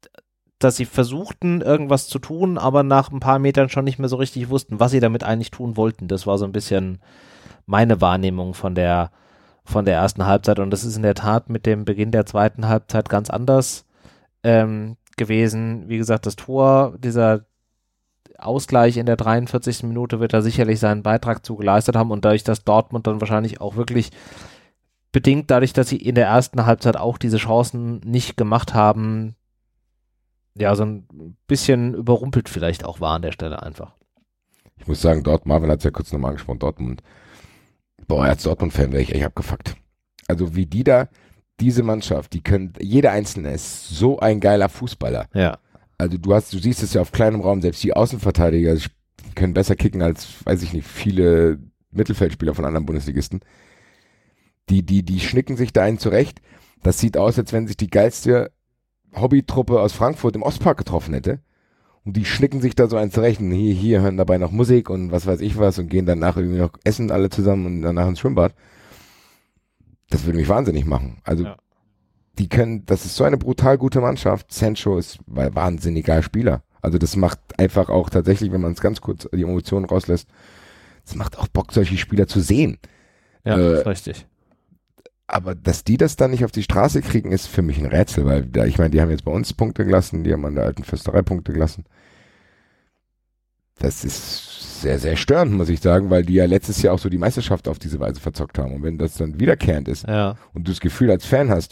dass sie versuchten, irgendwas zu tun, aber nach ein paar Metern schon nicht mehr so richtig wussten, was sie damit eigentlich tun wollten. Das war so ein bisschen meine Wahrnehmung von der, von der ersten Halbzeit und das ist in der Tat mit dem Beginn der zweiten Halbzeit ganz anders Ähm, gewesen. Wie gesagt, das Tor, dieser Ausgleich in der dreiundvierzigsten Minute wird da sicherlich seinen Beitrag zu geleistet haben und dadurch, dass Dortmund dann wahrscheinlich auch wirklich bedingt dadurch, dass sie in der ersten Halbzeit auch diese Chancen nicht gemacht haben, ja, so ein bisschen überrumpelt vielleicht auch war an der Stelle einfach. Ich muss sagen, dort, Marvin hat es ja kurz nochmal angesprochen, Dortmund, boah, als Dortmund-Fan wäre ich echt abgefuckt. Also wie die da diese Mannschaft, die können, jeder Einzelne ist so ein geiler Fußballer. Ja. Also du hast, du siehst es ja auf kleinem Raum, selbst die Außenverteidiger können besser kicken als, weiß ich nicht, viele Mittelfeldspieler von anderen Bundesligisten. Die, die, die schnicken sich da einen zurecht. Das sieht aus, als wenn sich die geilste Hobbytruppe aus Frankfurt im Ostpark getroffen hätte. Und die schnicken sich da so einen zurecht und hier, hier hören dabei noch Musik und was weiß ich was und gehen danach irgendwie noch essen alle zusammen und danach ins Schwimmbad. Das würde mich wahnsinnig machen. Also, ja. die können, das ist so eine brutal gute Mannschaft. Sancho ist ein wahnsinniger Spieler. Also, das macht einfach auch tatsächlich, wenn man es ganz kurz die Emotionen rauslässt, das macht auch Bock, solche Spieler zu sehen. Ja, äh, ist richtig. Aber dass die das dann nicht auf die Straße kriegen, ist für mich ein Rätsel, weil, da, ich meine, die haben jetzt bei uns Punkte gelassen, die haben an der alten Fürsterei Punkte gelassen. Das ist sehr, sehr störend, muss ich sagen, weil die ja letztes Jahr auch so die Meisterschaft auf diese Weise verzockt haben. Und wenn das dann wiederkehrend ist ja. und du das Gefühl als Fan hast,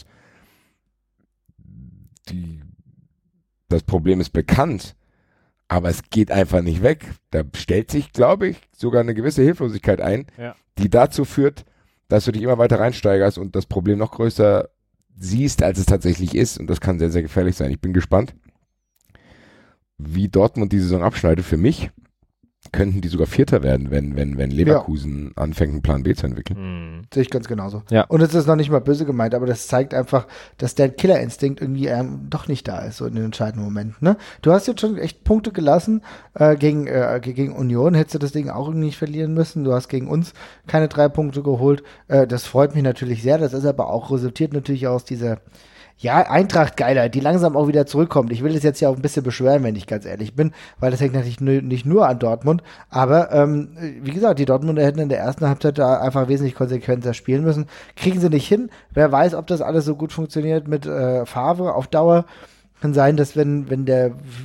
die, das Problem ist bekannt, aber es geht einfach nicht weg, da stellt sich, glaube ich, sogar eine gewisse Hilflosigkeit ein, ja. die dazu führt, dass du dich immer weiter reinsteigerst und das Problem noch größer siehst, als es tatsächlich ist. Und das kann sehr, sehr gefährlich sein. Ich bin gespannt, wie Dortmund die Saison abschneidet. Für mich könnten die sogar Vierter werden, wenn, wenn, wenn Leverkusen ja. anfängt, einen Plan B zu entwickeln. Mhm. Sehe ich ganz genauso. Ja. Und es ist noch nicht mal böse gemeint, aber das zeigt einfach, dass der Killerinstinkt irgendwie ähm, doch nicht da ist, so in den entscheidenden Momenten. Ne? Du hast jetzt schon echt Punkte gelassen äh, gegen, äh, gegen Union, hättest du das Ding auch irgendwie nicht verlieren müssen. Du hast gegen uns keine drei Punkte geholt. Äh, das freut mich natürlich sehr. Das ist aber auch resultiert natürlich aus dieser Ja, Eintracht geiler, die langsam auch wieder zurückkommt. Ich will das jetzt ja auch ein bisschen beschweren, wenn ich ganz ehrlich bin, weil das hängt natürlich nicht nur an Dortmund. Aber ähm, wie gesagt, die Dortmunder hätten in der ersten Halbzeit da einfach wesentlich konsequenter spielen müssen. Kriegen sie nicht hin. Wer weiß, ob das alles so gut funktioniert mit äh, Favre auf Dauer. Kann sein, dass wenn wenn der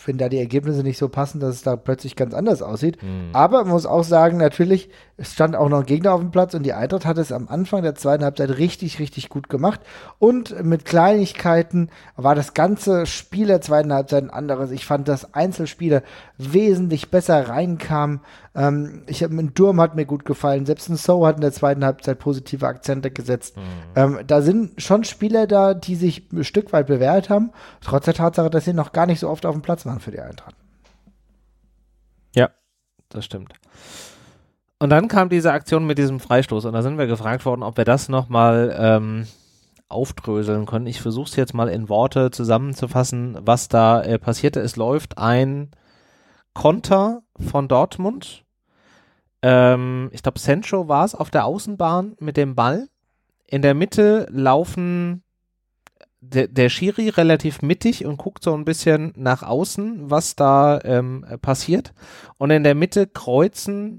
wenn da die Ergebnisse nicht so passen, dass es da plötzlich ganz anders aussieht. Mhm. Aber man muss auch sagen, natürlich, es stand auch noch ein Gegner auf dem Platz und die Eintracht hat es am Anfang der zweiten Halbzeit richtig, richtig gut gemacht. Und mit Kleinigkeiten war das ganze Spiel der zweiten Halbzeit ein anderes. Ich fand, dass Einzelspieler wesentlich besser reinkamen. Ähm, ich hab, ein Durm hat mir gut gefallen. Selbst ein So hat in der zweiten Halbzeit positive Akzente gesetzt. Mhm. Ähm, da sind schon Spieler da, die sich ein Stück weit bewährt haben, trotz der Tatsache, dass sie noch gar nicht so oft auf dem Platz waren für die Eintracht. Ja, das stimmt. Und dann kam diese Aktion mit diesem Freistoß und da sind wir gefragt worden, ob wir das nochmal ähm, aufdröseln können. Ich versuche es jetzt mal in Worte zusammenzufassen, was da äh, passierte. Es läuft ein Konter von Dortmund. Ähm, ich glaube, Sancho war es auf der Außenbahn mit dem Ball. In der Mitte laufen der, der Schiri relativ mittig und guckt so ein bisschen nach außen, was da ähm, passiert. Und in der Mitte kreuzen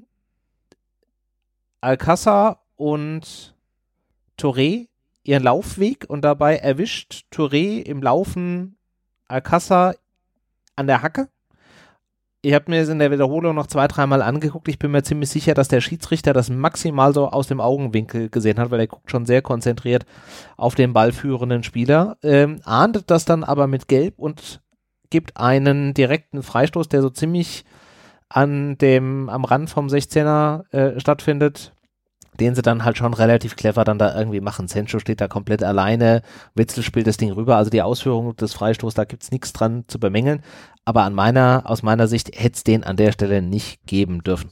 Alcázar und Touré ihren Laufweg und dabei erwischt Touré im Laufen Alcázar an der Hacke. Ich habe mir das in der Wiederholung noch zwei, dreimal angeguckt. Ich bin mir ziemlich sicher, dass der Schiedsrichter das maximal so aus dem Augenwinkel gesehen hat, weil er guckt schon sehr konzentriert auf den ballführenden Spieler, ähm, ahndet das dann aber mit Gelb und gibt einen direkten Freistoß, der so ziemlich an dem, am Rand vom sechzehner äh, stattfindet, den sie dann halt schon relativ clever dann da irgendwie machen. Sancho steht da komplett alleine, Witzel spielt das Ding rüber, also die Ausführung des Freistoßes, da gibt's nichts dran zu bemängeln, aber an meiner, aus meiner Sicht hätte es den an der Stelle nicht geben dürfen.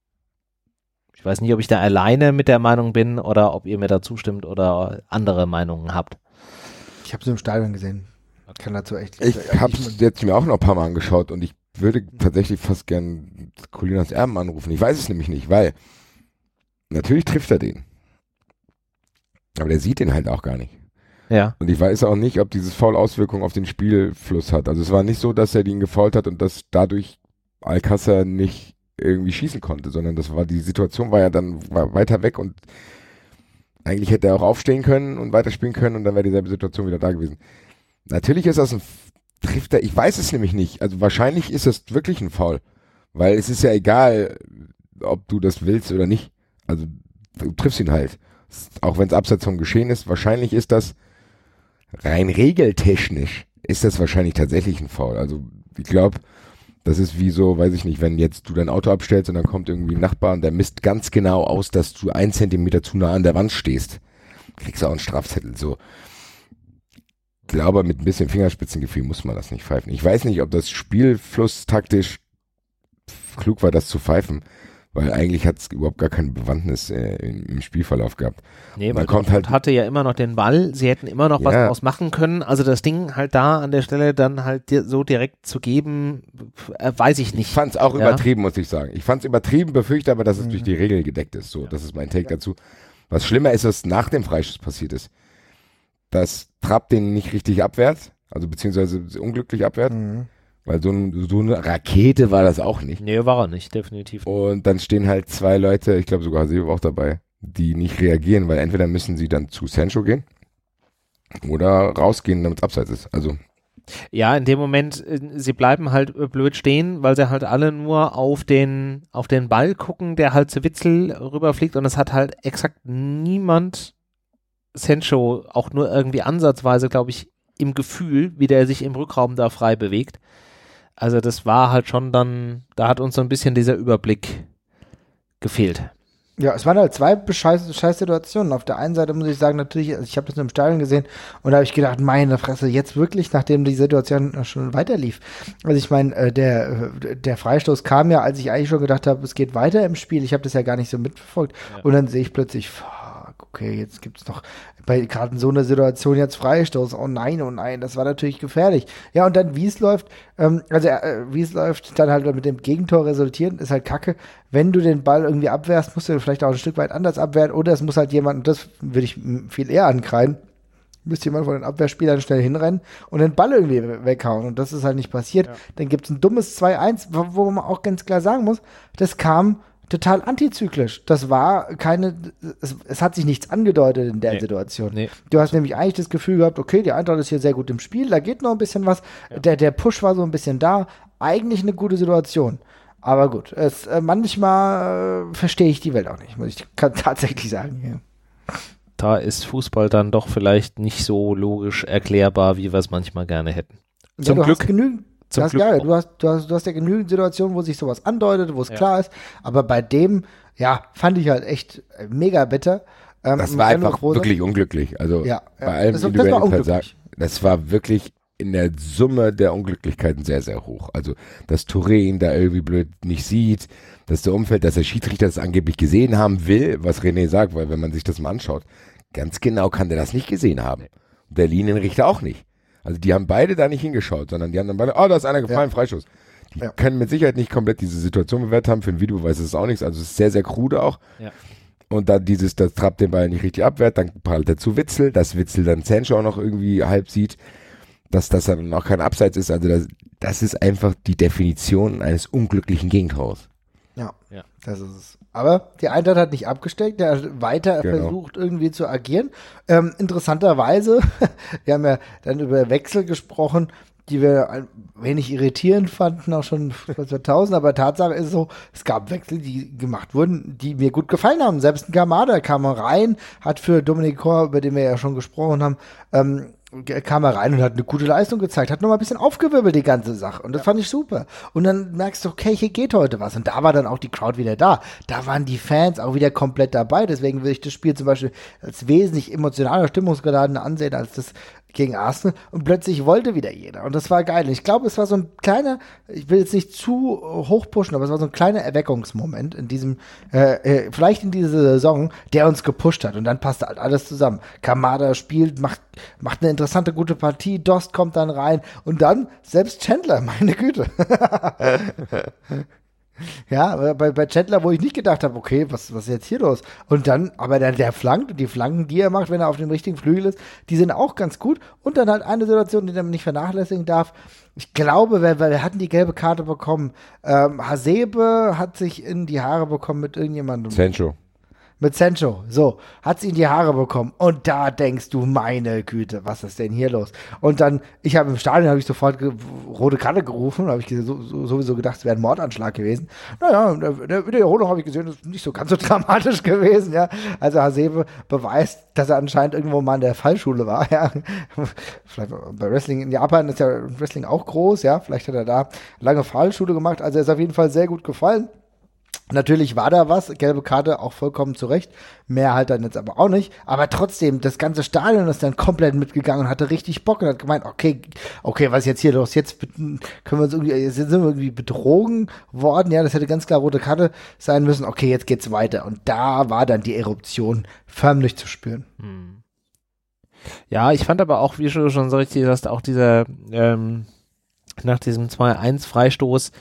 Ich weiß nicht, ob ich da alleine mit der Meinung bin oder ob ihr mir da zustimmt oder andere Meinungen habt. Ich habe es im Stadion gesehen. Kann dazu echt Ich habe es jetzt mir auch noch ein paar Mal angeschaut und ich würde tatsächlich fast gern Colinas Erben anrufen. Ich weiß es nämlich nicht, weil natürlich trifft er den. Aber der sieht den halt auch gar nicht. Ja. Und ich weiß auch nicht, ob dieses Foul Auswirkungen auf den Spielfluss hat. Also es war nicht so, dass er ihn gefoult hat und dass dadurch Alcázar nicht irgendwie schießen konnte, sondern das war, die Situation war ja dann war weiter weg und eigentlich hätte er auch aufstehen können und weiterspielen können und dann wäre dieselbe Situation wieder da gewesen. Natürlich ist das ein trifft er, ich weiß es nämlich nicht. Also wahrscheinlich ist es wirklich ein Foul, weil es ist ja egal, ob du das willst oder nicht. Also du triffst ihn halt. Auch wenn es abseits vom Geschehen ist, wahrscheinlich ist das rein regeltechnisch ist das wahrscheinlich tatsächlich ein Foul. Also ich glaube, das ist wie so, weiß ich nicht, wenn jetzt du dein Auto abstellst und dann kommt irgendwie ein Nachbar und der misst ganz genau aus, dass du einen Zentimeter zu nah an der Wand stehst. Kriegst du auch einen Strafzettel. So. Ich glaube, mit ein bisschen Fingerspitzengefühl muss man das nicht pfeifen. Ich weiß nicht, ob das Spielfluss taktisch klug war, das zu pfeifen, weil eigentlich hat es überhaupt gar keine Bewandtnis äh, im, im Spielverlauf gehabt. Nee, weil kommt halt hatte ja immer noch den Ball, sie hätten immer noch ja. was draus machen können, also das Ding halt da an der Stelle dann halt so direkt zu geben, äh, weiß ich nicht. Ich fand es auch ja. übertrieben, muss ich sagen. Ich fand es übertrieben, befürchte aber, dass es mhm. durch die Regel gedeckt ist. So, ja. Das ist mein Take ja. dazu. Was schlimmer ist, was nach dem Freischuss passiert ist. Dass Trapp den nicht richtig abwehrt, also beziehungsweise unglücklich abwehrt, mhm. weil so, ein, so eine Rakete war das auch nicht. Nee, war er nicht, definitiv. Und dann stehen halt zwei Leute, ich glaube sogar Hasebe auch dabei, die nicht reagieren, weil entweder müssen sie dann zu Sancho gehen oder rausgehen, damit es abseits ist. Also ja, in dem Moment, sie bleiben halt blöd stehen, weil sie halt alle nur auf den, auf den Ball gucken, der halt zu Witzel rüberfliegt und es hat halt exakt niemand Sancho auch nur irgendwie ansatzweise, glaube ich, im Gefühl, wie der sich im Rückraum da frei bewegt. Also das war halt schon dann, da hat uns so ein bisschen dieser Überblick gefehlt. Ja, es waren halt zwei scheiß, scheiß Situationen. Auf der einen Seite muss ich sagen, natürlich, also ich habe das nur im Stadion gesehen und da habe ich gedacht, meine Fresse, jetzt wirklich, nachdem die Situation schon weiterlief. Also ich meine, äh, der, der Freistoß kam ja, als ich eigentlich schon gedacht habe, es geht weiter im Spiel. Ich habe das ja gar nicht so mitverfolgt. Ja. Und dann sehe ich plötzlich, fuck, okay, jetzt gibt's noch bei gerade in so einer Situation jetzt Freistoß. Oh nein, oh nein, das war natürlich gefährlich. Ja, und dann, wie es läuft, ähm, also äh, wie es läuft, dann halt mit dem Gegentor resultieren, ist halt kacke. Wenn du den Ball irgendwie abwehrst, musst du vielleicht auch ein Stück weit anders abwehren oder es muss halt jemand, und das würde ich viel eher ankreiden, müsste jemand von den Abwehrspielern schnell hinrennen und den Ball irgendwie weghauen. Und das ist halt nicht passiert. Ja. Dann gibt es ein dummes zwei eins, wo, wo man auch ganz klar sagen muss, das kam total antizyklisch. Das war keine, es, es hat sich nichts angedeutet in der Nee. Situation. Nee. Du hast nämlich eigentlich das Gefühl gehabt, okay, die Eintracht ist hier sehr gut im Spiel, da geht noch ein bisschen was. Ja. Der, der Push war so ein bisschen da. Eigentlich eine gute Situation. Aber gut, es, äh, manchmal äh, verstehe ich die Welt auch nicht, muss ich kann tatsächlich sagen. Ja. Da ist Fußball dann doch vielleicht nicht so logisch erklärbar, wie wir es manchmal gerne hätten. Zum ja, du Glück. Hast genügend, Zum du, hast, Glück ja, auch. du, hast, du, hast, du hast ja genügend Situationen, wo sich sowas andeutet, wo es Ja. klar ist. Aber bei dem, ja, fand ich halt echt äh, mega bitter. Ähm, Das und war kann nur einfach froh sein- wirklich unglücklich. Also Ja, ja. bei allem Das- das war individuellen unglücklich. Versagen. Das war wirklich in der Summe der Unglücklichkeiten sehr, sehr hoch. Also, dass Touré ihn da irgendwie blöd nicht sieht, dass der Umfeld, dass der Schiedsrichter das angeblich gesehen haben will, was René sagt, weil wenn man sich das mal anschaut, ganz genau kann der das nicht gesehen haben. Und der Linienrichter auch nicht. Also die haben beide da nicht hingeschaut, sondern die haben dann beide, oh, da ist einer gefallen, Ja. Freischuss. Die Ja. können mit Sicherheit nicht komplett diese Situation bewertet haben. Für ein Video weiß es auch nichts. Also es ist sehr, sehr krude auch. Ja. Und dann dieses, das Trapp den Ball nicht richtig abwehrt, dann prallt er zu Witzel, dass Witzel dann Sancho auch noch irgendwie halb sieht, dass das dann auch kein Abseits ist. Also das, das ist einfach die Definition eines unglücklichen Gegentors. Ja, Ja. das ist es. Aber die Eintracht hat nicht abgesteckt, der hat weiter Genau. versucht irgendwie zu agieren. Ähm, interessanterweise, wir haben ja dann über Wechsel gesprochen, die wir ein wenig irritierend fanden, auch schon zweitausend, aber Tatsache ist so, es gab Wechsel, die gemacht wurden, die mir gut gefallen haben. Selbst ein Kamada kam rein, hat für Dominik Kor, über den wir ja schon gesprochen haben, ähm, kam er rein und hat eine gute Leistung gezeigt, hat nochmal ein bisschen aufgewirbelt die ganze Sache und das fand ich super. Und dann merkst du, okay, hier geht heute was und da war dann auch die Crowd wieder da. Da waren die Fans auch wieder komplett dabei, deswegen würde ich das Spiel zum Beispiel als wesentlich emotionaler, stimmungsgeladener ansehen als das gegen Arsenal und plötzlich wollte wieder jeder und das war geil. Und ich glaube, es war so ein kleiner, ich will jetzt nicht zu hoch pushen, aber es war so ein kleiner Erweckungsmoment in diesem, äh, äh, vielleicht in dieser Saison, der uns gepusht hat und dann passte halt alles zusammen. Kamada spielt, macht, macht eine interessante, gute Partie, Dost kommt dann rein und dann selbst Chandler, meine Güte. Ja, bei, bei Chandler, wo ich nicht gedacht habe, okay, was, was ist jetzt hier los? Und dann, aber der, der flankt und die Flanken, die er macht, wenn er auf dem richtigen Flügel ist, die sind auch ganz gut. Und dann halt eine Situation, die man nicht vernachlässigen darf. Ich glaube, wir, wir hatten die gelbe Karte bekommen. Ähm, Hasebe hat sich in die Haare bekommen mit irgendjemandem. Sancho. Mit Sancho, so, hat sie in die Haare bekommen. Und da denkst du, meine Güte, was ist denn hier los? Und dann, ich habe im Stadion, habe ich sofort ge- rote Karte gerufen, habe ich ge- so, so, sowieso gedacht, es wäre ein Mordanschlag gewesen. Naja, in der, in der Wiederholung habe ich gesehen, das ist nicht so ganz so dramatisch gewesen, ja. Also Hasebe beweist, dass er anscheinend irgendwo mal in der Fallschule war, ja. Vielleicht bei Wrestling in Japan ist ja Wrestling auch groß, ja. Vielleicht hat er da lange Fallschule gemacht, also er ist auf jeden Fall sehr gut gefallen. Natürlich war da was, gelbe Karte auch vollkommen zurecht, mehr halt dann jetzt aber auch nicht, aber trotzdem, das ganze Stadion ist dann komplett mitgegangen und hatte richtig Bock und hat gemeint, okay, okay, was ist jetzt hier los, jetzt können wir uns irgendwie, jetzt sind wir irgendwie betrogen worden, ja, das hätte ganz klar rote Karte sein müssen, okay, jetzt geht's weiter und da war dann die Eruption förmlich zu spüren. Hm. Ja, ich fand aber auch, wie du schon so richtig sagst, auch dieser, ähm, nach diesem zwei eins Freistoß,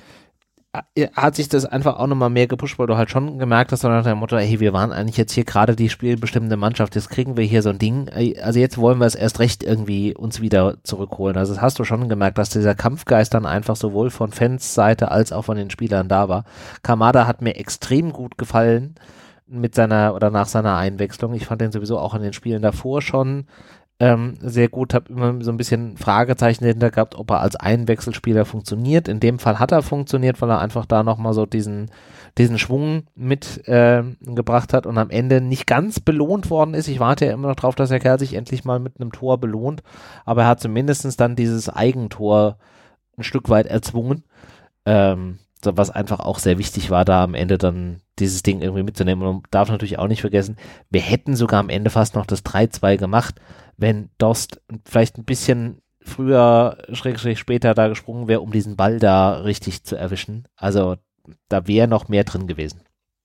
hat sich das einfach auch nochmal mehr gepusht, weil du halt schon gemerkt hast, so nach dem Motto, hey, wir waren eigentlich jetzt hier gerade die spielbestimmende Mannschaft, jetzt kriegen wir hier so ein Ding, also jetzt wollen wir es erst recht irgendwie uns wieder zurückholen. Also das hast du schon gemerkt, dass dieser Kampfgeist dann einfach sowohl von Fans Seite als auch von den Spielern da war. Kamada hat mir extrem gut gefallen mit seiner oder nach seiner Einwechslung. Ich fand den sowieso auch in den Spielen davor schon Ähm, sehr gut, habe immer so ein bisschen Fragezeichen dahinter gehabt, ob er als Einwechselspieler funktioniert. In dem Fall hat er funktioniert, weil er einfach da nochmal so diesen, diesen Schwung mit äh, gebracht hat und am Ende nicht ganz belohnt worden ist. Ich warte ja immer noch drauf, dass der Kerl sich endlich mal mit einem Tor belohnt, aber er hat zumindest dann dieses Eigentor ein Stück weit erzwungen, ähm, so, was einfach auch sehr wichtig war, da am Ende dann dieses Ding irgendwie mitzunehmen. Und man darf natürlich auch nicht vergessen, wir hätten sogar am Ende fast noch das drei zwei gemacht, wenn Dost vielleicht ein bisschen früher, schrägstrich später da gesprungen wäre, um diesen Ball da richtig zu erwischen. Also da wäre noch mehr drin gewesen.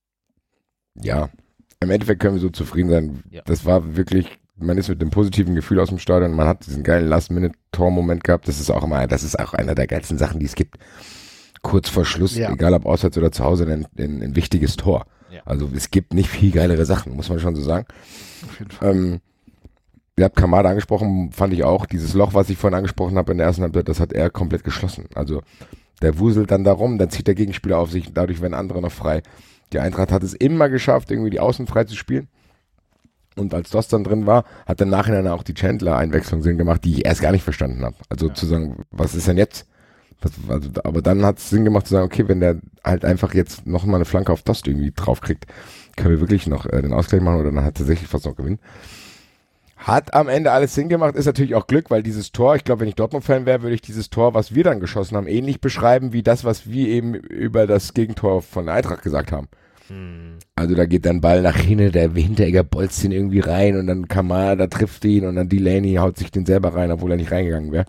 Ja, im Endeffekt können wir so zufrieden sein. Ja. Das war wirklich, man ist mit einem positiven Gefühl aus dem Stadion, man hat diesen geilen Last-Minute-Tor-Moment gehabt. Das ist auch immer, das ist auch einer der geilsten Sachen, die es gibt. Kurz vor Schluss, Ja. egal ob auswärts oder zu Hause, ein, ein, ein wichtiges Tor. Ja. Also es gibt nicht viel geilere Sachen, muss man schon so sagen. Auf jeden Fall. Ähm, ihr habt Kamada angesprochen, fand ich auch. Dieses Loch, was ich vorhin angesprochen habe in der ersten Halbzeit, das hat er komplett geschlossen. Also der wuselt dann da rum, dann zieht der Gegenspieler auf sich, dadurch werden andere noch frei. Die Eintracht hat es immer geschafft, irgendwie die Außen frei zu spielen. Und als Dost dann drin war, hat im Nachhinein auch die Chandler-Einwechslung Sinn gemacht, die ich erst gar nicht verstanden habe. Also ja. zu sagen, was ist denn jetzt? Was, also, aber dann hat es Sinn gemacht zu sagen, okay, wenn der halt einfach jetzt noch mal eine Flanke auf Dost irgendwie draufkriegt, können wir wirklich noch äh, den Ausgleich machen oder dann hat tatsächlich fast noch gewinnen. Hat am Ende alles Sinn gemacht, ist natürlich auch Glück, weil dieses Tor, ich glaube, wenn ich Dortmund-Fan wäre, würde ich dieses Tor, was wir dann geschossen haben, ähnlich beschreiben wie das, was wir eben über das Gegentor von der Eintracht gesagt haben. Hm. Also da geht dann Ball nach hinten, der Hinteregger bolzt ihn irgendwie rein und dann Kamada trifft ihn und dann Delaney haut sich den selber rein, obwohl er nicht reingegangen wäre.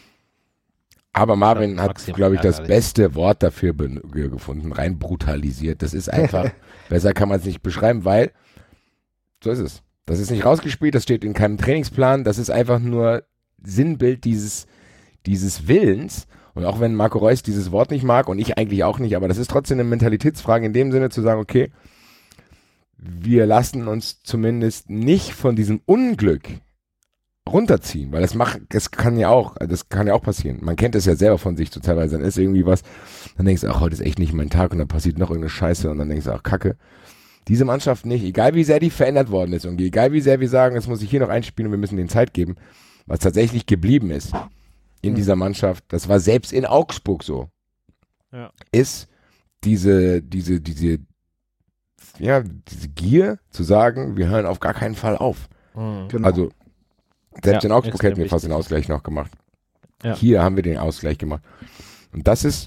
Aber Marvin hat, glaube ich, das beste Wort dafür be- gefunden, rein brutalisiert. Das ist einfach, besser kann man es nicht beschreiben, weil so ist es. Das ist nicht rausgespielt, das steht in keinem Trainingsplan, das ist einfach nur Sinnbild dieses, dieses Willens. Und auch wenn Marco Reus dieses Wort nicht mag und ich eigentlich auch nicht, aber das ist trotzdem eine Mentalitätsfrage in dem Sinne zu sagen, okay, wir lassen uns zumindest nicht von diesem Unglück runterziehen, weil das macht, das kann ja auch, das kann ja auch passieren. Man kennt es ja selber von sich so teilweise, dann ist irgendwie was, dann denkst du, ach, heute ist echt nicht mein Tag und dann passiert noch irgendeine Scheiße und dann denkst du, ach, Kacke. Diese Mannschaft nicht, egal wie sehr die verändert worden ist und egal wie sehr wir sagen, jetzt muss ich hier noch einspielen und wir müssen denen Zeit geben, was tatsächlich geblieben ist in mhm. dieser Mannschaft, das war selbst in Augsburg so, ja. ist diese, diese, diese, ja, diese Gier zu sagen, wir hören auf gar keinen Fall auf. Mhm. Genau. Also, selbst ja, in Augsburg hätten wir fast den Ausgleich noch gemacht. Ja. Hier haben wir den Ausgleich gemacht. Und das ist,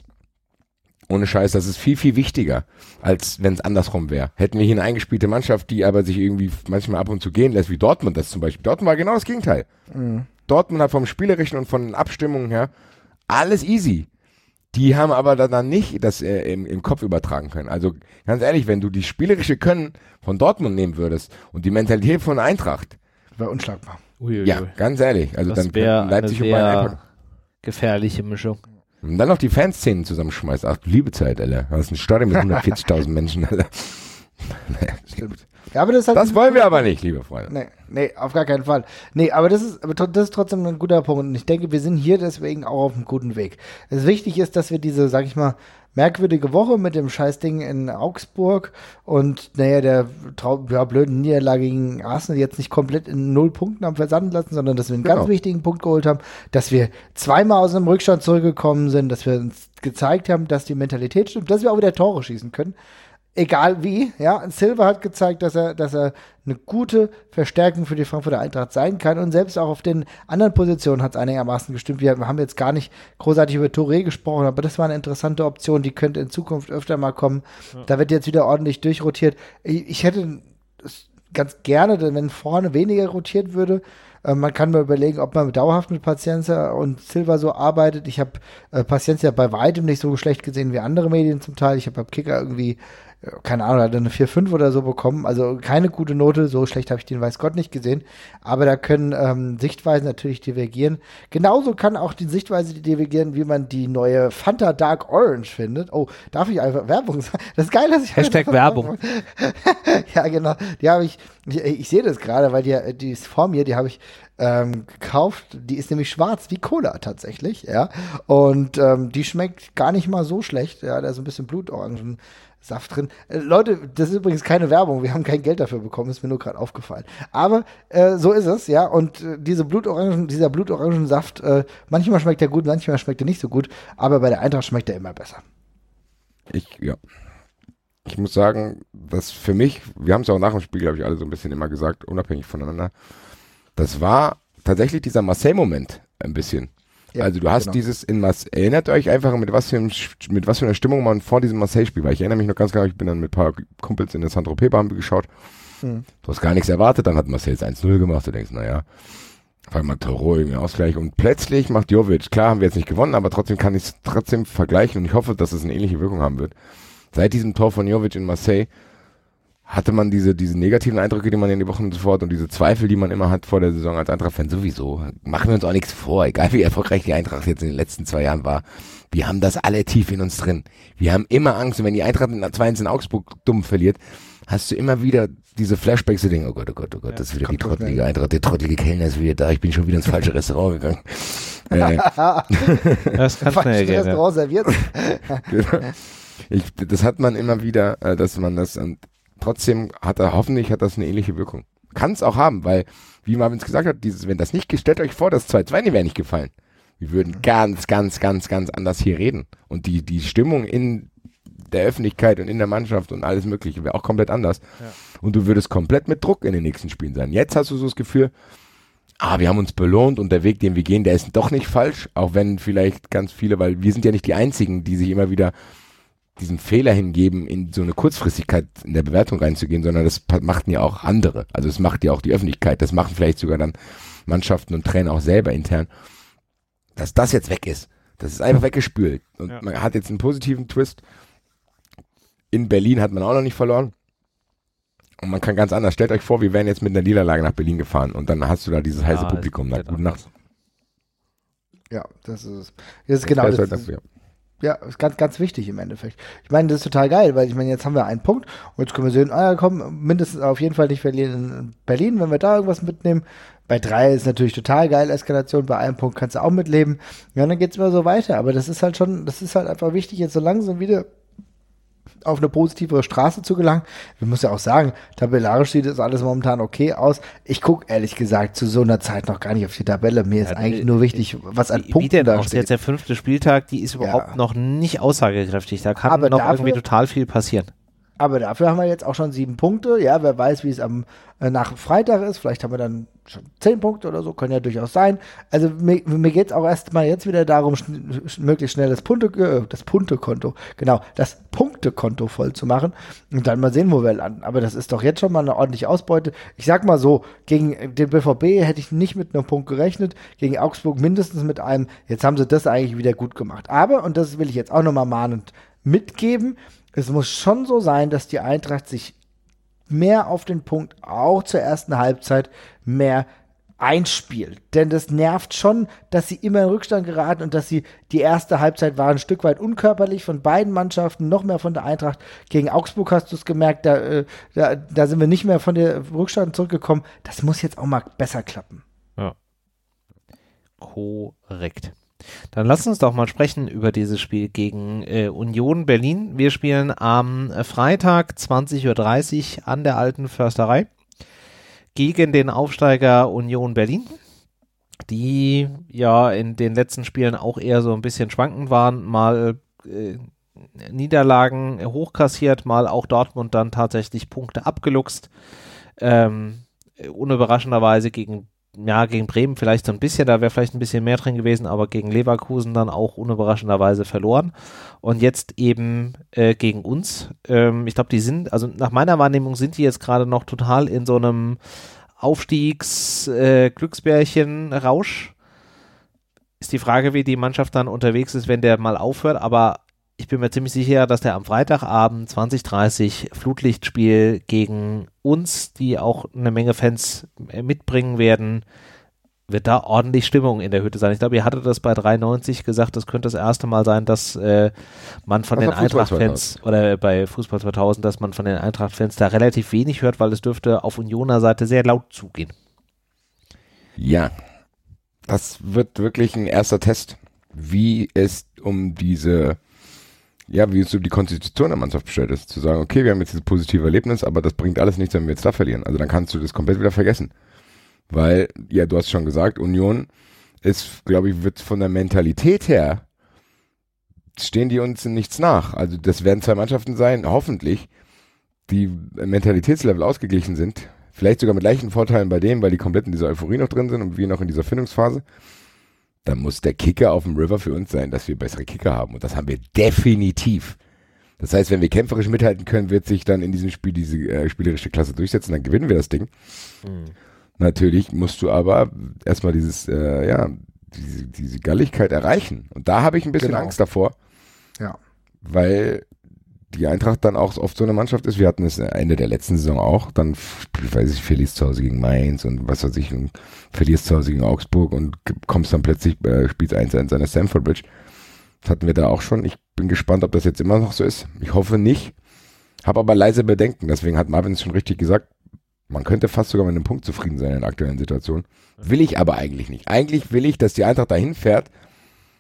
ohne Scheiß, das ist viel, viel wichtiger, als wenn es andersrum wäre. Hätten wir hier eine eingespielte Mannschaft, die aber sich irgendwie manchmal ab und zu gehen lässt, wie Dortmund das zum Beispiel. Dortmund war genau das Gegenteil. Mhm. Dortmund hat vom Spielerischen und von den Abstimmungen her alles easy. Die haben aber dann nicht das äh, im, im Kopf übertragen können. Also ganz ehrlich, wenn du die spielerische Können von Dortmund nehmen würdest und die Mentalität von Eintracht, wäre unschlagbar. Uiuiui. Ja, ganz ehrlich. Also das dann könnten Leipzig und Bayern einfach gefährliche Mischung. Und dann noch die Fanszenen zusammenschmeißt. Ach, liebe Zeit, Alter. Das ist ein Stadion mit hundertvierzigtausend Menschen, Alter. Naja, stimmt. Ja, aber das, das wollen wir aber nicht, liebe Freunde. Nee, nee, auf gar keinen Fall. Nee, aber das ist, aber das ist trotzdem ein guter Punkt. Und ich denke, wir sind hier deswegen auch auf einem guten Weg. Es wichtig ist, dass wir diese, sag ich mal, merkwürdige Woche mit dem Scheißding in Augsburg und, naja, der trau- ja, blöden Niederlage gegen Arsenal jetzt nicht komplett in null Punkten haben versanden lassen, sondern dass wir einen genau. ganz wichtigen Punkt geholt haben, dass wir zweimal aus einem Rückstand zurückgekommen sind, dass wir uns gezeigt haben, dass die Mentalität stimmt, dass wir auch wieder Tore schießen können. Egal wie, ja, Silva hat gezeigt, dass er, dass er eine gute Verstärkung für die Frankfurter Eintracht sein kann und selbst auch auf den anderen Positionen hat es einigermaßen gestimmt. Wir haben jetzt gar nicht großartig über Touré gesprochen, aber das war eine interessante Option, die könnte in Zukunft öfter mal kommen. Ja. Da wird jetzt wieder ordentlich durchrotiert. Ich, ich hätte es ganz gerne, wenn vorne weniger rotiert würde. Äh, man kann mal überlegen, ob man dauerhaft mit Paciencia und Silva so arbeitet. Ich habe äh, Paciencia bei weitem nicht so schlecht gesehen wie andere Medien zum Teil. Ich habe beim Kicker irgendwie keine Ahnung, hat er eine vier fünf oder so bekommen, also keine gute Note, so schlecht habe ich den weiß Gott nicht gesehen, aber da können ähm, Sichtweisen natürlich divergieren. Genauso kann auch die Sichtweise divergieren, wie man die neue Fanta Dark Orange findet. Oh, darf ich einfach Werbung sagen? Das ist geil, dass ich Hashtag Werbung. Ja, genau, die habe ich, ich, ich sehe das gerade, weil die, die ist vor mir, die habe ich Ähm, gekauft, die ist nämlich schwarz wie Cola tatsächlich, ja, und ähm, die schmeckt gar nicht mal so schlecht, ja, da ist ein bisschen Blutorangensaft drin. Äh, Leute, das ist übrigens keine Werbung, wir haben kein Geld dafür bekommen, ist mir nur gerade aufgefallen, aber äh, so ist es, ja, und äh, diese Blutorangen, dieser Blutorangensaft, äh, manchmal schmeckt er gut, manchmal schmeckt er nicht so gut, aber bei der Eintracht schmeckt er immer besser. Ich, ja. Ich muss sagen, dass für mich, wir haben es auch nach dem Spiel, glaube ich, alle so ein bisschen immer gesagt, unabhängig voneinander, das war tatsächlich dieser Marseille-Moment ein bisschen. Ja, also du hast genau. dieses in Marseille, erinnert euch einfach, mit was für, ein, mit was für einer Stimmung man vor diesem Marseille-Spiel war. Ich erinnere mich noch ganz genau, ich bin dann mit ein paar Kumpels in der Saint-Tropez-Bahn geschaut. Mhm. Du hast gar nichts erwartet, dann hat Marseille eins null gemacht. Du denkst, naja, fang mal Toro irgendwie Ausgleich und plötzlich macht Jovic, klar haben wir jetzt nicht gewonnen, aber trotzdem kann ich es trotzdem vergleichen und ich hoffe, dass es eine ähnliche Wirkung haben wird. Seit diesem Tor von Jovic in Marseille hatte man diese, diese negativen Eindrücke, die man in die Wochen sofort und diese Zweifel, die man immer hat vor der Saison als Eintracht-Fan sowieso. Machen wir uns auch nichts vor, egal wie erfolgreich die Eintracht jetzt in den letzten zwei Jahren war. Wir haben das alle tief in uns drin. Wir haben immer Angst und wenn die Eintracht in zwei eins in Augsburg dumm verliert, hast du immer wieder diese Flashbacks, die denken, oh Gott, oh Gott, oh Gott, ja, das ist wieder die trottelige Eintracht, der trottelige Kellner ist wieder da, ich bin schon wieder ins falsche Restaurant gegangen. äh. Das kann schnell gehen. Restaurant serviert. Genau. Ich, das hat man immer wieder, äh, dass man das, und trotzdem hat er, hoffentlich hat das eine ähnliche Wirkung. Kann es auch haben, weil, wie Marvin es gesagt hat, dieses, wenn das nicht, stellt euch vor, das zwei zwei wäre nicht gefallen. Wir würden ganz, ganz, ganz, ganz anders hier reden. Und die, die Stimmung in der Öffentlichkeit und in der Mannschaft und alles Mögliche wäre auch komplett anders. Ja. Und du würdest komplett mit Druck in den nächsten Spielen sein. Jetzt hast du so das Gefühl, ah, wir haben uns belohnt und der Weg, den wir gehen, der ist doch nicht falsch, auch wenn vielleicht ganz viele, weil wir sind ja nicht die Einzigen, die sich immer wieder diesen Fehler hingeben, in so eine Kurzfristigkeit in der Bewertung reinzugehen, sondern das machten ja auch andere. Also das macht ja auch die Öffentlichkeit, das machen vielleicht sogar dann Mannschaften und Trainer auch selber intern. Dass das jetzt weg ist, das ist einfach weggespült. Und ja. man hat jetzt einen positiven Twist. In Berlin hat man auch noch nicht verloren. Und man kann ganz anders. Stellt euch vor, wir wären jetzt mit einer Niederlage nach Berlin gefahren und dann hast du da dieses ja, heiße Publikum. Na, gute Nacht. Ja, das ist es. Das ist genau das. das ist, ja, ist ganz, ganz wichtig im Endeffekt. Ich meine, das ist total geil, weil ich meine, jetzt haben wir einen Punkt und jetzt können wir sehen, ah ja, komm, mindestens auf jeden Fall nicht verlieren in Berlin, wenn wir da irgendwas mitnehmen. Bei drei ist natürlich total geil, Eskalation, bei einem Punkt kannst du auch mitleben. Ja, dann geht's immer so weiter, aber das ist halt schon, das ist halt einfach wichtig, jetzt so langsam wieder auf eine positivere Straße zu gelangen. Wir müssen ja auch sagen, tabellarisch sieht das alles momentan okay aus. Ich gucke ehrlich gesagt zu so einer Zeit noch gar nicht auf die Tabelle. Mir ist ja, eigentlich äh, nur wichtig, was an Punkten wie denn da auch steht. Jetzt der fünfte Spieltag, die ist überhaupt ja. noch nicht aussagekräftig. Da kann aber noch dafür, irgendwie total viel passieren. Aber dafür haben wir jetzt auch schon sieben Punkte. Ja, wer weiß, wie es am äh, nach Freitag ist. Vielleicht haben wir dann schon zehn Punkte oder so. Können ja durchaus sein. Also mir, mir geht es auch erstmal jetzt wieder darum, schn möglichst schnell das Punte, äh, das Punktekonto, genau, das Punktekonto voll zu machen und dann mal sehen, wo wir landen. Aber das ist doch jetzt schon mal eine ordentliche Ausbeute. Ich sag mal so, gegen den B V B hätte ich nicht mit einem Punkt gerechnet. Gegen Augsburg mindestens mit einem. Jetzt haben sie das eigentlich wieder gut gemacht. Aber, und das will ich jetzt auch nochmal mahnend mitgeben, es muss schon so sein, dass die Eintracht sich mehr auf den Punkt auch zur ersten Halbzeit mehr einspielt. Denn das nervt schon, dass sie immer in Rückstand geraten und dass sie die erste Halbzeit war ein Stück weit unkörperlich von beiden Mannschaften, noch mehr von der Eintracht. Gegen Augsburg hast du es gemerkt, da, äh, da, da sind wir nicht mehr von der Rückstand zurückgekommen. Das muss jetzt auch mal besser klappen. Ja. Korrekt. Dann lass uns doch mal sprechen über dieses Spiel gegen äh, Union Berlin. Wir spielen am Freitag zwanzig Uhr dreißig an der Alten Försterei gegen den Aufsteiger Union Berlin, die ja in den letzten Spielen auch eher so ein bisschen schwankend waren, mal äh, Niederlagen hochkassiert, mal auch Dortmund dann tatsächlich Punkte abgeluchst. Ähm, unüberraschenderweise gegen Ja, gegen Bremen vielleicht so ein bisschen, da wäre vielleicht ein bisschen mehr drin gewesen, aber gegen Leverkusen dann auch unüberraschenderweise verloren. Und jetzt eben äh, gegen uns. Ähm, ich glaube, die sind, also nach meiner Wahrnehmung sind die jetzt gerade noch total in so einem Aufstiegs-Glücksbärchen-Rausch. Äh, ist die Frage, wie die Mannschaft dann unterwegs ist, wenn der mal aufhört, aber ich bin mir ziemlich sicher, dass der am Freitagabend zwanzig Uhr dreißig Flutlichtspiel gegen uns, die auch eine Menge Fans mitbringen werden, wird da ordentlich Stimmung in der Hütte sein. Ich glaube, ihr hattet das bei drei neunzig gesagt, das könnte das erste Mal sein, dass äh, man von Was den Eintracht-Fans oder bei Fußball zweitausend, dass man von den Eintracht-Fans da relativ wenig hört, weil es dürfte auf Unioner Seite sehr laut zugehen. Ja, das wird wirklich ein erster Test, wie es um diese Ja, wie es so die Konstitution der Mannschaft bestellt ist, zu sagen, okay, wir haben jetzt dieses positive Erlebnis, aber das bringt alles nichts, wenn wir jetzt da verlieren. Also dann kannst du das komplett wieder vergessen. Weil, ja, du hast schon gesagt, Union ist, glaube ich, wird von der Mentalität her, stehen die uns in nichts nach. Also das werden zwei Mannschaften sein, hoffentlich, die im Mentalitätslevel ausgeglichen sind. Vielleicht sogar mit leichten Vorteilen bei denen, weil die komplett in dieser Euphorie noch drin sind und wir noch in dieser Findungsphase. Dann muss der Kicker auf dem River für uns sein, dass wir bessere Kicker haben. Und das haben wir definitiv. Das heißt, wenn wir kämpferisch mithalten können, wird sich dann in diesem Spiel diese äh, spielerische Klasse durchsetzen. Dann gewinnen wir das Ding. Mhm. Natürlich musst du aber erstmal dieses, äh, ja, diese, diese Galligkeit erreichen. Und da habe ich ein bisschen genau. Angst davor. Ja. Weil die Eintracht dann auch oft so eine Mannschaft ist. Wir hatten es Ende der letzten Saison auch. Dann, weiß ich, verlierst zu Hause gegen Mainz und was weiß ich, und verlierst zu Hause gegen Augsburg und kommst dann plötzlich, äh, spielst eins eins an der Stamford Bridge. Das hatten wir da auch schon. Ich bin gespannt, ob das jetzt immer noch so ist. Ich hoffe nicht. Habe aber leise Bedenken. Deswegen hat Marvin es schon richtig gesagt. Man könnte fast sogar mit einem Punkt zufrieden sein in der aktuellen Situation. Will ich aber eigentlich nicht. Eigentlich will ich, dass die Eintracht dahin fährt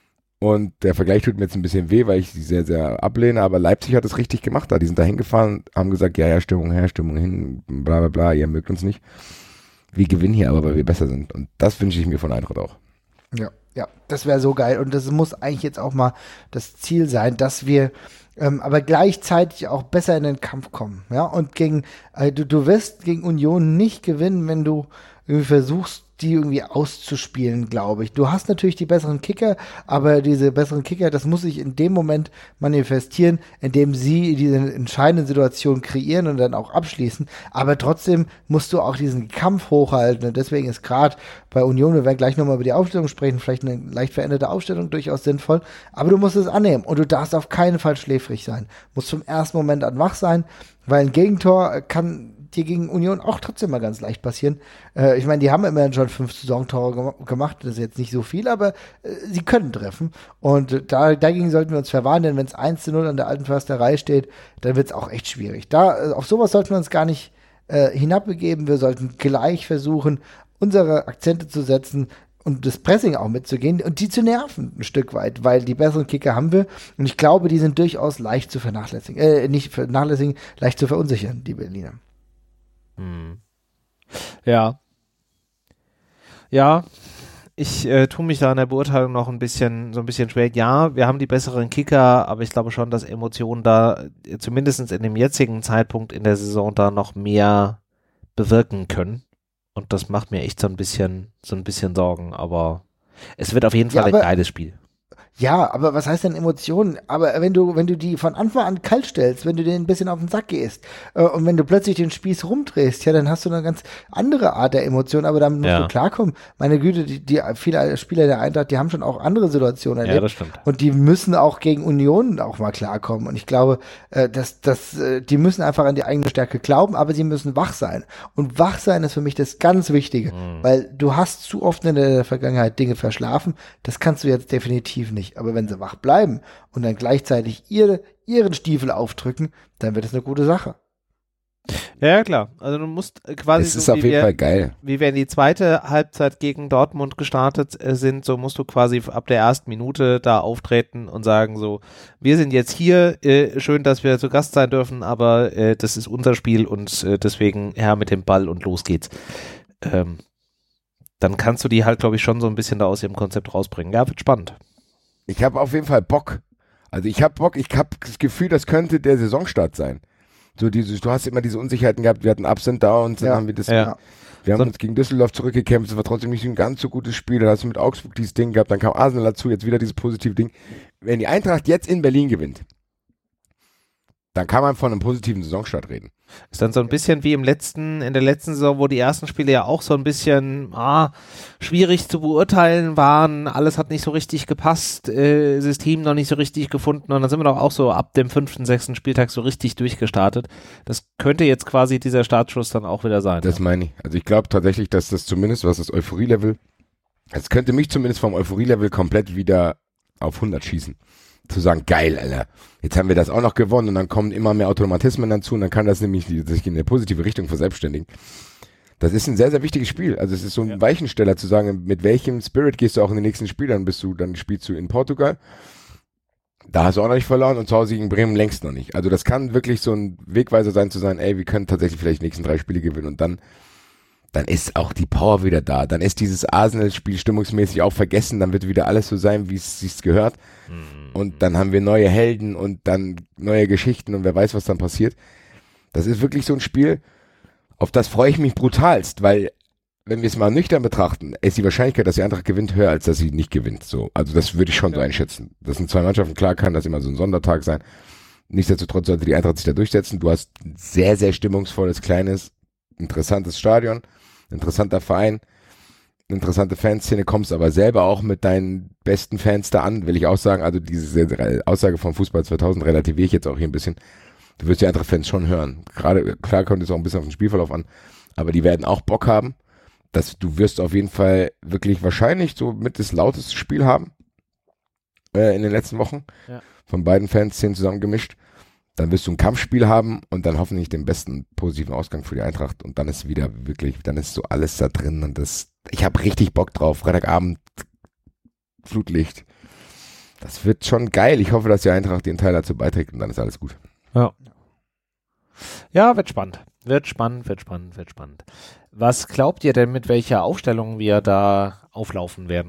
Und der Vergleich tut mir jetzt ein bisschen weh, weil ich sie sehr, sehr ablehne, aber Leipzig hat es richtig gemacht da. Die sind da hingefahren, haben gesagt, ja, ja, Stimmung her, Stimmung hin, bla bla bla, ihr mögt uns nicht. Wir gewinnen hier aber, weil wir besser sind. Und das wünsche ich mir von Eintracht auch. Ja, ja, das wäre so geil. Und das muss eigentlich jetzt auch mal das Ziel sein, dass wir ähm, aber gleichzeitig auch besser in den Kampf kommen. Ja, und gegen, äh, du, du wirst gegen Union nicht gewinnen, wenn du irgendwie versuchst, die irgendwie auszuspielen, glaube ich. Du hast natürlich die besseren Kicker, aber diese besseren Kicker, das muss sich in dem Moment manifestieren, in dem sie diese entscheidenden Situationen kreieren und dann auch abschließen. Aber trotzdem musst du auch diesen Kampf hochhalten. Und deswegen ist gerade bei Union, wir werden gleich nochmal über die Aufstellung sprechen, vielleicht eine leicht veränderte Aufstellung durchaus sinnvoll. Aber du musst es annehmen und du darfst auf keinen Fall schläfrig sein. Musst vom ersten Moment an wach sein, weil ein Gegentor kann dir gegen Union auch trotzdem mal ganz leicht passieren. Äh, ich meine, die haben immerhin schon fünf Saisontore gem- gemacht, das ist jetzt nicht so viel, aber äh, sie können treffen. Und äh, da, dagegen sollten wir uns verwahren, denn wenn es eins zu null an der alten Försterei steht, dann wird es auch echt schwierig. Da, äh, auf sowas sollten wir uns gar nicht äh, hinabbegeben. Wir sollten gleich versuchen, unsere Akzente zu setzen und das Pressing auch mitzugehen und die zu nerven ein Stück weit, weil die besseren Kicker haben wir und ich glaube, die sind durchaus leicht zu vernachlässigen, äh, nicht vernachlässigen, leicht zu verunsichern, die Berliner. Hm. Ja. Ja, ich äh, tue mich da in der Beurteilung noch ein bisschen, so ein bisschen schwer. Ja, wir haben die besseren Kicker, aber ich glaube schon, dass Emotionen da, äh, zumindest in dem jetzigen Zeitpunkt in der Saison, da noch mehr bewirken können. Und das macht mir echt so ein bisschen, so ein bisschen Sorgen, aber es wird auf jeden Fall ja, ein geiles Spiel. Ja, aber was heißt denn Emotionen? Aber wenn du, wenn du die von Anfang an kalt stellst, wenn du denen ein bisschen auf den Sack gehst äh, und wenn du plötzlich den Spieß rumdrehst, ja, dann hast du eine ganz andere Art der Emotion, aber damit musst Ja. du klarkommen. Meine Güte, die, die viele Spieler der Eintracht, die haben schon auch andere Situationen Ja, erlebt. das stimmt. Und die müssen auch gegen Union auch mal klarkommen. Und ich glaube, äh, dass, dass, äh, die müssen einfach an die eigene Stärke glauben, aber sie müssen wach sein. Und wach sein ist für mich das ganz Wichtige, Mhm. weil du hast zu oft in der Vergangenheit Dinge verschlafen. Das kannst du jetzt definitiv nicht. Aber wenn sie wach bleiben und dann gleichzeitig ihre, ihren Stiefel aufdrücken, dann wird es eine gute Sache. Ja, klar. Also du musst äh, quasi Es ist so, auf wie jeden wir, Fall geil. wie wir in die zweite Halbzeit gegen Dortmund gestartet äh, sind, so musst du quasi ab der ersten Minute da auftreten und sagen so, wir sind jetzt hier, äh, schön, dass wir zu Gast sein dürfen, aber äh, das ist unser Spiel und äh, deswegen her mit dem Ball und los geht's. Ähm, dann kannst du die halt, glaube ich, schon so ein bisschen da aus ihrem Konzept rausbringen. Ja, wird spannend. Ich habe auf jeden Fall Bock. Also ich habe Bock, ich habe das Gefühl, das könnte der Saisonstart sein. So dieses, du hast immer diese Unsicherheiten gehabt, wir hatten Ups und Downs, dann Ja. haben wir das, Ja. wir haben So- uns gegen Düsseldorf zurückgekämpft, es war trotzdem nicht so ein ganz so gutes Spiel, dann hast du mit Augsburg dieses Ding gehabt, dann kam Arsenal dazu, jetzt wieder dieses positive Ding. Wenn die Eintracht jetzt in Berlin gewinnt, dann kann man von einem positiven Saisonstart reden. Ist dann so ein bisschen wie im letzten, in der letzten Saison, wo die ersten Spiele ja auch so ein bisschen ah, schwierig zu beurteilen waren. Alles hat nicht so richtig gepasst, äh, System noch nicht so richtig gefunden und dann sind wir doch auch so ab dem fünften, sechsten Spieltag so richtig durchgestartet. Das könnte jetzt quasi dieser Startschuss dann auch wieder sein. Das ja. meine ich. Also ich glaube tatsächlich, dass das zumindest, was das Euphorie-Level, es könnte mich zumindest vom Euphorie-Level komplett wieder auf hundert schießen. Zu sagen, geil, Alter, jetzt haben wir das auch noch gewonnen und dann kommen immer mehr Automatismen dazu und dann kann das nämlich sich in eine positive Richtung verselbstständigen. Das ist ein sehr, sehr wichtiges Spiel. Also es ist so ein Ja. Weichensteller zu sagen, mit welchem Spirit gehst du auch in den nächsten Spiel, dann bist du, dann spielst du in Portugal. Da hast du auch noch nicht verloren und zu Hause gegen Bremen längst noch nicht. Also das kann wirklich so ein Wegweiser sein zu sagen, ey, wir können tatsächlich vielleicht die nächsten drei Spiele gewinnen und dann dann ist auch die Power wieder da. Dann ist dieses Arsenal-Spiel stimmungsmäßig auch vergessen. Dann wird wieder alles so sein, wie es sich gehört. Und dann haben wir neue Helden und dann neue Geschichten und wer weiß, was dann passiert. Das ist wirklich so ein Spiel, auf das freue ich mich brutalst, weil, wenn wir es mal nüchtern betrachten, ist die Wahrscheinlichkeit, dass die Eintracht gewinnt, höher, als dass sie nicht gewinnt. So, also das würde ich schon so einschätzen. Das sind zwei Mannschaften, klar kann das immer so ein Sondertag sein. Nichtsdestotrotz sollte die Eintracht sich da durchsetzen. Du hast ein sehr, sehr stimmungsvolles, kleines, interessantes Stadion. Interessanter Verein, interessante Fanszene, kommst aber selber auch mit deinen besten Fans da an, will ich auch sagen. Also diese Aussage vom Fußball zweitausend relativiere ich jetzt auch hier ein bisschen. Du wirst die anderen Fans schon hören. Gerade, klar kommt es auch ein bisschen auf den Spielverlauf an, aber die werden auch Bock haben. Dass du wirst auf jeden Fall wirklich wahrscheinlich so mit das lauteste Spiel haben äh, in den letzten Wochen. Ja. Von beiden Fanszenen zusammengemischt. Dann wirst du ein Kampfspiel haben und dann hoffentlich den besten positiven Ausgang für die Eintracht und dann ist wieder wirklich, dann ist so alles da drin und das, ich habe richtig Bock drauf. Freitagabend, Flutlicht, Das wird schon geil. Ich hoffe, dass die Eintracht den Teil dazu beiträgt und dann ist alles gut. Ja. Ja, wird spannend. Wird spannend, wird spannend, wird spannend. Was glaubt ihr denn, mit welcher Aufstellung wir da auflaufen werden?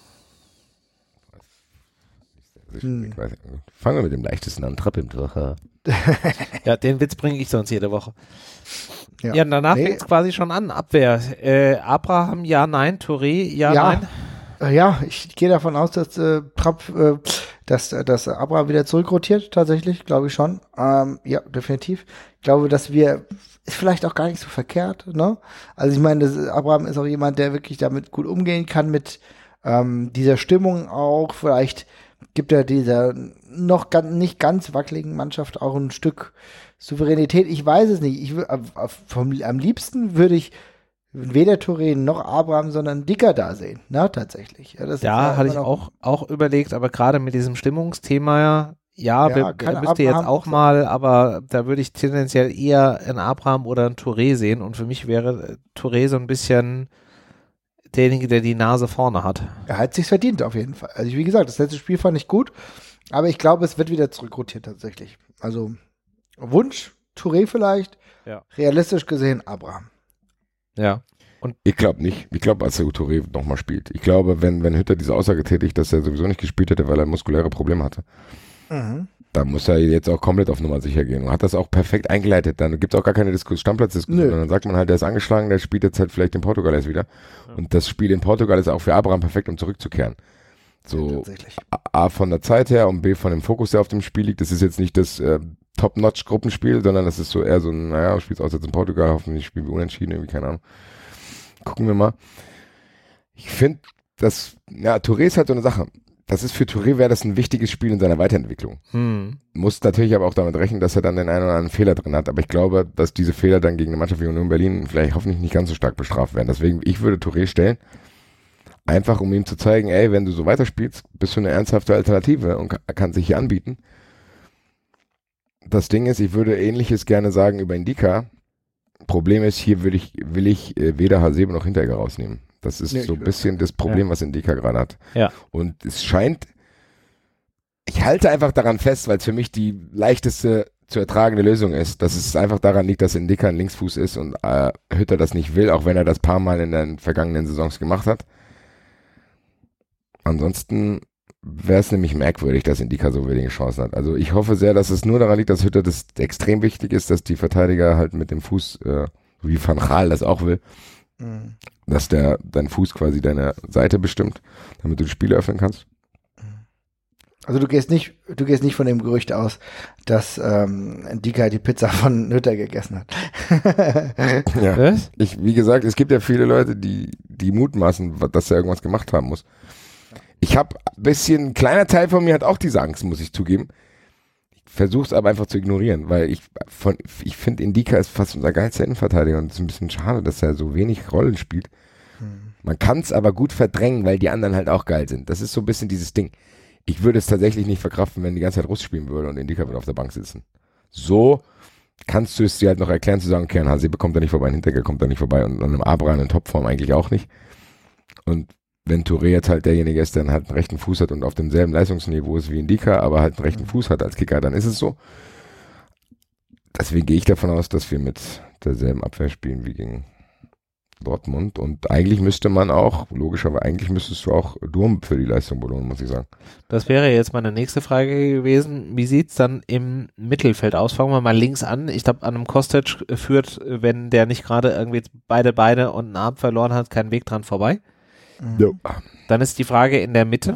Hm. Ich weiß nicht. Fangen wir mit dem leichtesten an. Trapp im Tor. Ja, den Witz bringe ich sonst jede Woche. Ja, ja danach nee. fängt es quasi schon an. Abwehr. Äh, Abraham, ja, nein. Touré, ja, Ja. nein. Äh, Ja, ich gehe davon aus, dass äh, Trapp, äh, dass, dass Abraham wieder zurückrotiert, tatsächlich, glaube ich schon. Ähm, ja, definitiv. Ich glaube, dass wir, ist vielleicht auch gar nicht so verkehrt, ne? Also ich meine, das, Abraham ist auch jemand, der wirklich damit gut umgehen kann, mit ähm, dieser Stimmung auch. Vielleicht gibt er dieser noch ganz, nicht ganz wackeligen Mannschaft auch ein Stück Souveränität. Ich weiß es nicht. Ich, wür- äh, vom, am liebsten würde ich weder Touré noch Abraham, sondern Dicker da sehen, na, tatsächlich. Ja, das ist Ja, ja hatte immer ich noch- auch, auch überlegt, aber gerade mit diesem Stimmungsthema, ja, Ja, wir, kann er müsste jetzt Abraham auch auch sein. mal, aber da würde ich tendenziell eher einen Abraham oder einen Touré sehen und für mich wäre Touré so ein bisschen derjenige, der die Nase vorne hat. Er hat sich's verdient, auf jeden Fall. Also, wie gesagt, das letzte Spiel fand ich gut, aber ich glaube, es wird wieder zurückrotiert, tatsächlich. Also, Wunsch, Touré vielleicht, Ja. realistisch gesehen, Abraham. Ja. Ich glaube nicht. Ich glaube, als der Touré nochmal spielt. Ich glaube, wenn, wenn Hütter diese Aussage tätigt, dass er sowieso nicht gespielt hätte, weil er muskuläre Probleme hatte, Mhm. da muss er jetzt auch komplett auf Nummer sicher gehen. Und hat das auch perfekt eingeleitet. Dann gibt es auch gar keine Diskus Stammplatzdiskussion. Nö. Dann sagt man halt, der ist angeschlagen, der spielt jetzt halt vielleicht in Portugal erst wieder. Ja. Und das Spiel in Portugal ist auch für Abraham perfekt, um zurückzukehren. Ja, So tatsächlich. A, A von der Zeit her und B von dem Fokus, der auf dem Spiel liegt. Das ist jetzt nicht das äh, Top-Notch-Gruppenspiel, sondern das ist so eher so ein, naja, spielst aus jetzt in Portugal, hoffentlich spielen wir unentschieden, irgendwie, keine Ahnung. Gucken wir mal. Ich finde, das, ja, Touré ist halt so eine Sache. Das ist für Touré wäre das ein wichtiges Spiel in seiner Weiterentwicklung. Hm. Muss natürlich aber auch damit rechnen, dass er dann den einen oder anderen Fehler drin hat. Aber ich glaube, dass diese Fehler dann gegen eine Mannschaft wie Union Berlin vielleicht hoffentlich nicht ganz so stark bestraft werden. Deswegen, ich würde Touré stellen, einfach um ihm zu zeigen, ey, wenn du so weiterspielst, bist du eine ernsthafte Alternative und kann, kann sich hier anbieten. Das Ding ist, ich würde Ähnliches gerne sagen über Indika. Problem ist, hier würde ich, will ich äh, weder Hasebe noch Hinteregger rausnehmen. Das ist Nee, so ein ich- bisschen das Problem, Ja. was Indika gerade hat. Ja. Und es scheint, ich halte einfach daran fest, weil es für mich die leichteste zu ertragende Lösung ist, dass es einfach daran liegt, dass Indika ein Linksfuß ist und äh, Hütter das nicht will, auch wenn er das paar Mal in den vergangenen Saisons gemacht hat. Ansonsten wäre es nämlich merkwürdig, dass Indika so wenige Chancen hat. Also ich hoffe sehr, dass es nur daran liegt, dass Hütter das extrem wichtig ist, dass die Verteidiger halt mit dem Fuß, äh, wie Van Gaal das auch will, Mhm. dass der dein Fuß quasi deine Seite bestimmt, damit du das Spiel öffnen kannst. Also du gehst nicht, du gehst nicht von dem Gerücht aus, dass ähm, Dika die Pizza von Hütter gegessen hat. Ja. Was? Ich, wie gesagt, es gibt ja viele Leute, die, die mutmaßen, dass er irgendwas gemacht haben muss. Ich habe ein bisschen, ein kleiner Teil von mir hat auch diese Angst, muss ich zugeben. Ich versuche es aber einfach zu ignorieren, weil ich von, ich finde, Indika ist fast unser geilster Innenverteidiger und es ist ein bisschen schade, dass er so wenig Rollen spielt. Hm. Man kann es aber gut verdrängen, weil die anderen halt auch geil sind. Das ist so ein bisschen dieses Ding. Ich würde es tatsächlich nicht verkraften, wenn die ganze Zeit Russ spielen würde und Indika würde auf der Bank sitzen. So kannst du es dir halt noch erklären, zu sagen, okay, ein Hasebe kommt da nicht vorbei, ein Hinteregger kommt da nicht vorbei und an einem Abraham in Topform eigentlich auch nicht. Und wenn Touré jetzt halt derjenige ist, der dann halt einen rechten Fuß hat und auf demselben Leistungsniveau ist wie Indika, aber halt einen rechten Fuß hat als Kicker, dann ist es so. Deswegen gehe ich davon aus, dass wir mit derselben Abwehr spielen wie gegen Dortmund und eigentlich müsste man auch, logischerweise, eigentlich müsstest du auch Durm für die Leistung belohnen, muss ich sagen. Das wäre jetzt meine nächste Frage gewesen. Wie sieht's dann im Mittelfeld aus? Fangen wir mal links an. Ich glaube, an einem Kostic führt, wenn der nicht gerade irgendwie beide Beine und einen Arm verloren hat, kein Weg dran vorbei. Mhm. Dann ist die Frage in der Mitte.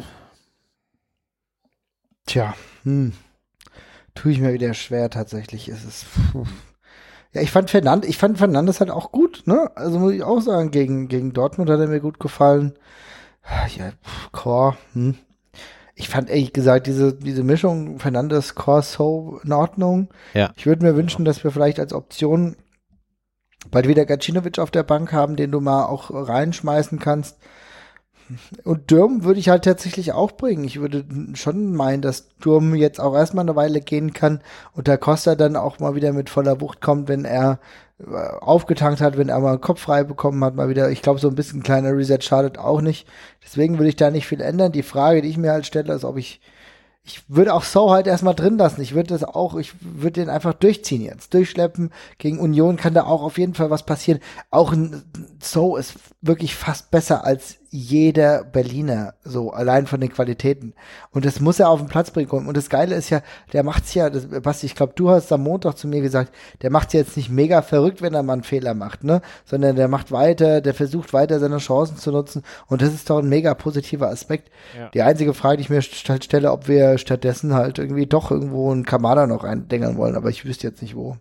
Tja, hm. Tue ich mir wieder schwer tatsächlich. Es ist. Puh. Ja, ich fand Fernand, ich fand Fernandes halt auch gut, ne? Also muss ich auch sagen, gegen, gegen Dortmund hat er mir gut gefallen. Ja, pff, Chor, hm. Ich fand ehrlich gesagt diese, diese Mischung Fernandes, Chor so in Ordnung. Ja. Ich würde mir wünschen, dass wir vielleicht als Option bald wieder Gacinovic auf der Bank haben, den du mal auch reinschmeißen kannst. Und Durm würde ich halt tatsächlich auch bringen. Ich würde schon meinen, dass Durm jetzt auch erstmal eine Weile gehen kann und der Costa dann auch mal wieder mit voller Wucht kommt, wenn er äh, aufgetankt hat, wenn er mal einen Kopf frei bekommen hat, mal wieder. Ich glaube, so ein bisschen kleiner Reset schadet auch nicht. Deswegen würde ich da nicht viel ändern. Die Frage, die ich mir halt stelle, ist, ob ich ich würde auch So halt erstmal drin lassen. Ich würde das auch, ich würde den einfach durchziehen jetzt. Durchschleppen. Gegen Union kann da auch auf jeden Fall was passieren. Auch ein So ist wirklich fast besser als jeder Berliner, so allein von den Qualitäten. Und das muss er auf den Platz bringen. Und das Geile ist ja, der macht's ja, das, Basti, ich glaube, du hast am Montag zu mir gesagt, der macht's ja jetzt nicht mega verrückt, wenn er mal einen Fehler macht, ne? Sondern der macht weiter, der versucht weiter seine Chancen zu nutzen. Und das ist doch ein mega positiver Aspekt. Ja. Die einzige Frage, die ich mir st- stelle, ob wir stattdessen halt irgendwie doch irgendwo einen Kamada noch eindengern wollen, aber ich wüsste jetzt nicht wo.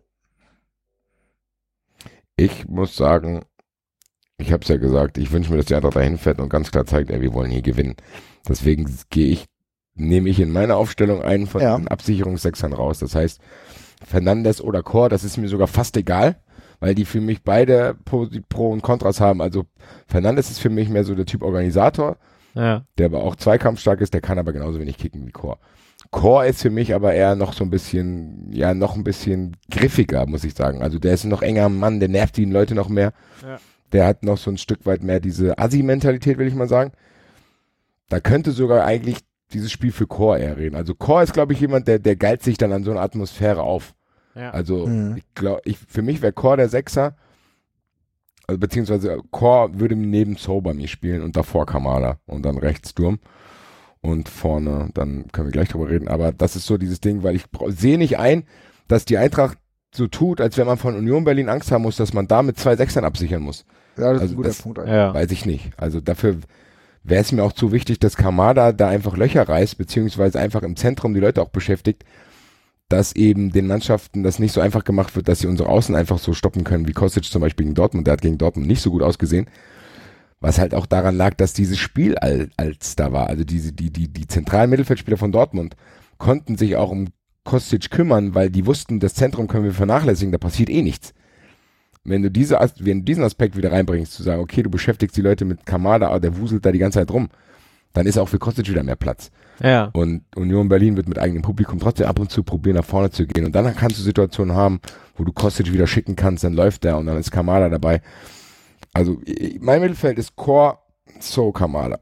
Ich muss sagen, ich habe es ja gesagt, ich wünsche mir, dass die Eintracht dahin fährt und ganz klar zeigt, ey, wir wollen hier gewinnen. Deswegen gehe ich, nehme ich in meiner Aufstellung einen von ja. den Absicherungssechsern raus. Das heißt, Fernandes oder Chor, das ist mir sogar fast egal, weil die für mich beide Pro, Pro und Kontras haben. Also Fernandes ist für mich mehr so der Typ Organisator, ja. der aber auch zweikampfstark ist, der kann aber genauso wenig kicken wie Chor. Chor ist für mich aber eher noch so ein bisschen, ja, noch ein bisschen griffiger, muss ich sagen. Also der ist noch enger am Mann, der nervt die Leute noch mehr. Ja. Der hat noch so ein Stück weit mehr diese Assi-Mentalität, will ich mal sagen. Da könnte sogar eigentlich dieses Spiel für Chor eher reden. Also Chor ist, glaube ich, jemand, der, der geilt sich dann an so eine Atmosphäre auf. Ja. Also mhm. ich glaube, ich, für mich wäre Chor der Sechser, also beziehungsweise Chor würde neben So bei mir spielen und davor Kamala und dann rechts Sturm und vorne, dann können wir gleich drüber reden, aber das ist so dieses Ding, weil ich sehe nicht ein, dass die Eintracht so tut, als wenn man von Union Berlin Angst haben muss, dass man da mit zwei Sechsern absichern muss. Ja, das ist also ein guter das Punkt. Ja. Weiß ich nicht. Also dafür wäre es mir auch zu wichtig, dass Kamada da einfach Löcher reißt, beziehungsweise einfach im Zentrum die Leute auch beschäftigt, dass eben den Mannschaften das nicht so einfach gemacht wird, dass sie unsere Außen einfach so stoppen können, wie Kostic zum Beispiel gegen Dortmund. Der hat gegen Dortmund nicht so gut ausgesehen, was halt auch daran lag, dass dieses Spiel als, als da war. Also diese, die, die, die zentralen Mittelfeldspieler von Dortmund konnten sich auch um Kostic kümmern, weil die wussten, das Zentrum können wir vernachlässigen, da passiert eh nichts. Wenn du diese, wenn du diesen Aspekt wieder reinbringst, zu sagen, okay, du beschäftigst die Leute mit Kamada, der wuselt da die ganze Zeit rum, dann ist auch für Kostic wieder mehr Platz. Ja. Und Union Berlin wird mit eigenem Publikum trotzdem ab und zu probieren, nach vorne zu gehen. Und dann kannst du Situationen haben, wo du Kostic wieder schicken kannst, dann läuft der und dann ist Kamada dabei. Also mein Mittelfeld ist Chor, So, Kamada.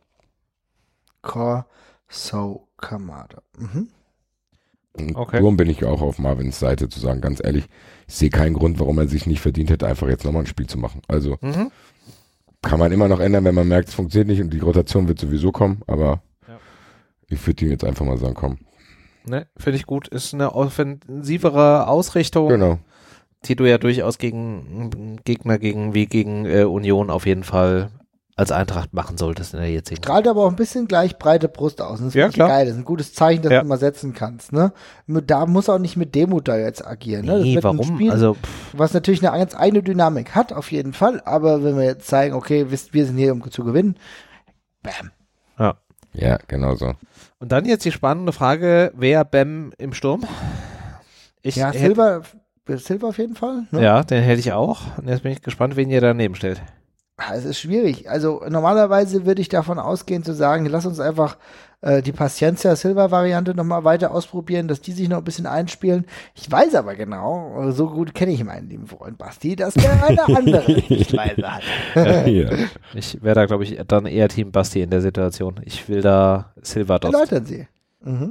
Chor, So, Kamada. Mhm. Und Okay. darum bin ich auch auf Marvins Seite, zu sagen, ganz ehrlich, ich sehe keinen Grund, warum er sich nicht verdient hätte, einfach jetzt nochmal ein Spiel zu machen. Also Mhm. kann man immer noch ändern, wenn man merkt, es funktioniert nicht und die Rotation wird sowieso kommen, aber Ja. ich würde ihm jetzt einfach mal sagen, komm. Ne, finde ich gut. Ist eine offensivere Ausrichtung, Genau. die du ja durchaus gegen Gegner gegen wie gegen äh, Union auf jeden Fall als Eintracht machen solltest in der jetzigen. Strahlt aber auch ein bisschen gleich breite Brust aus. Das ist Ja, wirklich klar. geil. Das ist ein gutes Zeichen, das Ja. du mal setzen kannst. Ne? Da muss auch nicht mit Demut da jetzt agieren. Ne? Das Nee, wird ein warum? Spiel, Also pff, was natürlich eine ganz eigene Dynamik hat, auf jeden Fall. Aber wenn wir jetzt zeigen, okay, wisst, wir sind hier, um zu gewinnen, bam. ja. Ja, genau so. Und dann jetzt die spannende Frage, wer Bam im Sturm? Ich Ja, hätte- Silva, Silva auf jeden Fall. Ne? Ja, den hätte ich auch. Und jetzt bin ich gespannt, wen ihr daneben stellt. Ah, es ist schwierig. Also normalerweise würde ich davon ausgehen zu sagen, lass uns einfach äh, die Paciencia Silva Variante nochmal weiter ausprobieren, dass die sich noch ein bisschen einspielen. Ich weiß aber genau, so gut kenne ich meinen lieben Freund Basti, dass der eine andere Sichtweise hat. Ja. Ich wäre da, glaube ich, dann eher Team Basti in der Situation. Ich will da Silva Dost. Erläutern Sie. Mhm.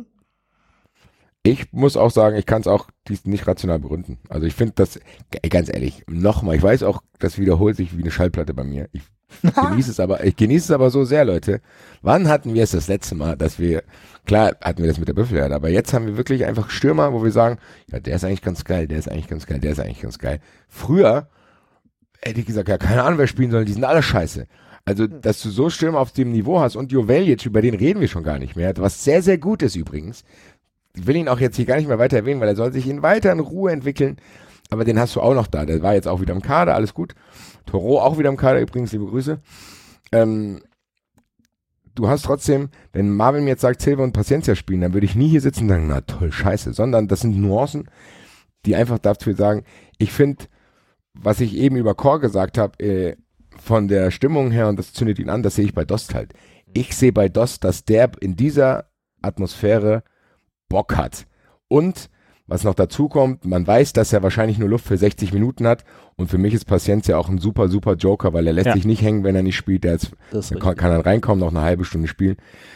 Ich muss auch sagen, ich kann es auch dies nicht rational begründen. Also ich finde das, ey, ganz ehrlich, nochmal, ich weiß auch, das wiederholt sich wie eine Schallplatte bei mir. Ich genieße es aber, ich genieße es aber so sehr, Leute. Wann hatten wir es das letzte Mal, dass wir, klar hatten wir das mit der Büffelherde, aber jetzt haben wir wirklich einfach Stürmer, wo wir sagen, ja, der ist eigentlich ganz geil, der ist eigentlich ganz geil, der ist eigentlich ganz geil. Früher hätte ich gesagt, ja, keine Ahnung, wer spielen soll, die sind alle scheiße. Also, dass du so Stürmer auf dem Niveau hast und Joveljic, über den reden wir schon gar nicht mehr, was sehr, sehr gut ist übrigens. Ich will ihn auch jetzt hier gar nicht mehr weiter erwähnen, weil er soll sich in weiter in Ruhe entwickeln. Aber den hast du auch noch da. Der war jetzt auch wieder im Kader, alles gut. Toro auch wieder im Kader übrigens, liebe Grüße. Ähm, du hast trotzdem, wenn Marvin mir jetzt sagt, Silva und Paciencia spielen, dann würde ich nie hier sitzen und sagen, na toll, scheiße. Sondern das sind Nuancen, die einfach dafür sagen, ich finde, was ich eben über Chor gesagt habe, äh, von der Stimmung her, und das zündet ihn an, das sehe ich bei Dost halt. Ich sehe bei Dost, dass der in dieser Atmosphäre Bock hat. Und was noch dazu kommt, man weiß, dass er wahrscheinlich nur Luft für sechzig Minuten hat und für mich ist Paciencia auch ein super, super Joker, weil er lässt Ja. sich nicht hängen, wenn er nicht spielt. Der ist, Das ist er kann, kann dann reinkommen, noch eine halbe Stunde spielen.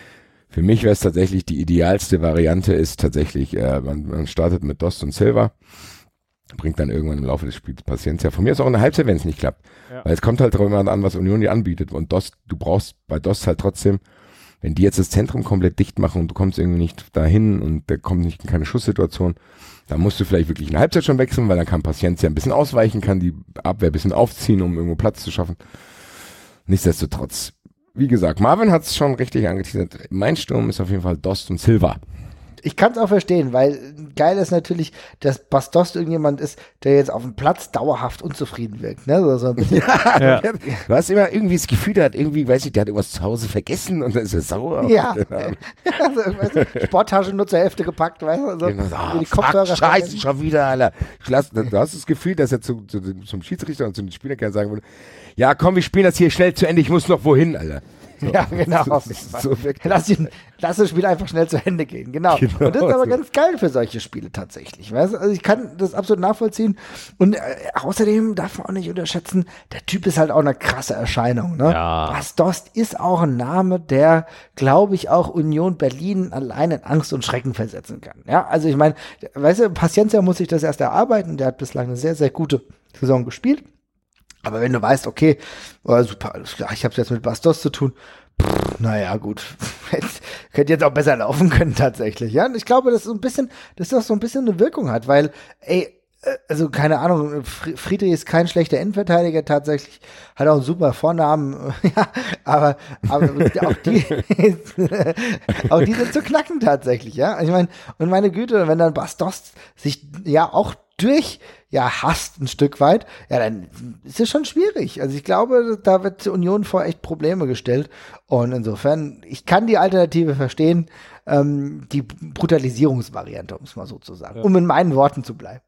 Für mich wäre es tatsächlich die idealste Variante ist tatsächlich, äh, man, man startet mit Dost und Silva, bringt dann irgendwann im Laufe des Spiels Paciencia. Von mir ist auch eine Halbzeit, wenn es nicht klappt. Ja. Weil es kommt halt immer an, was Union dir anbietet. Und Dost, du brauchst bei Dost halt trotzdem, wenn die jetzt das Zentrum komplett dicht machen und du kommst irgendwie nicht dahin und da kommt nicht keine Schusssituation, dann musst du vielleicht wirklich eine Halbzeit schon wechseln, weil dann kann Paciencia ein bisschen ausweichen, kann die Abwehr ein bisschen aufziehen, um irgendwo Platz zu schaffen. Nichtsdestotrotz, wie gesagt, Marvin hat es schon richtig angeteasert. Mein Sturm ist auf jeden Fall Dost und Silva. Ich kann es auch verstehen, weil geil ist natürlich, dass Bastos irgendjemand ist, der jetzt auf dem Platz dauerhaft unzufrieden wirkt. Ne? So, so ein bisschen. Ja, ja. Du hast immer irgendwie das Gefühl, der hat irgendwie, weiß ich, der hat irgendwas zu Hause vergessen und dann ist er sauer. Ja. Also, weißt du, Sporttasche nur zur Hälfte gepackt, weißt du? So, genau. Oh, die Kopfhörer fuck, scheiße, schon wieder, Alter. Lass, du hast das Gefühl, dass er zu, zu, zum Schiedsrichter und zu den Spielern gerne sagen würde, ja komm, wir spielen das hier schnell zu Ende, ich muss noch wohin, Alter. So. Ja, genau. So lass, ihn, lass das Spiel einfach schnell zu Ende gehen. Genau. genau und das ist aber so. Ganz geil für solche Spiele tatsächlich. Weißt? Also ich kann das absolut nachvollziehen. Und äh, außerdem darf man auch nicht unterschätzen, der Typ ist halt auch eine krasse Erscheinung. Ne? Ja. Bas Dost ist auch ein Name, der, glaube ich, auch Union Berlin allein in Angst und Schrecken versetzen kann. Ja, also ich meine, weißt du, Paciencia muss sich das erst erarbeiten. Der hat bislang eine sehr, sehr gute Saison gespielt. Aber wenn du weißt, okay, oh, super, alles klar, ich habe es jetzt mit Bas Dost zu tun, pff, naja, gut, könnte jetzt auch besser laufen können tatsächlich, ja. Und ich glaube, dass so ein bisschen, dass das so ein bisschen eine Wirkung hat, weil, ey, also keine Ahnung, Friedrich ist kein schlechter Innenverteidiger tatsächlich, hat auch einen super Vornamen, ja, aber, aber auch die, auch die sind zu knacken tatsächlich, ja. Ich meine, und meine Güte, wenn dann Bas Dost sich ja auch durch ja hasst ein Stück weit, ja, dann ist es schon schwierig. Also ich glaube, da wird Union vor echt Probleme gestellt. Und insofern, ich kann die Alternative verstehen, ähm, die Brutalisierungsvariante, um es mal so zu sagen, ja. Um in meinen Worten zu bleiben.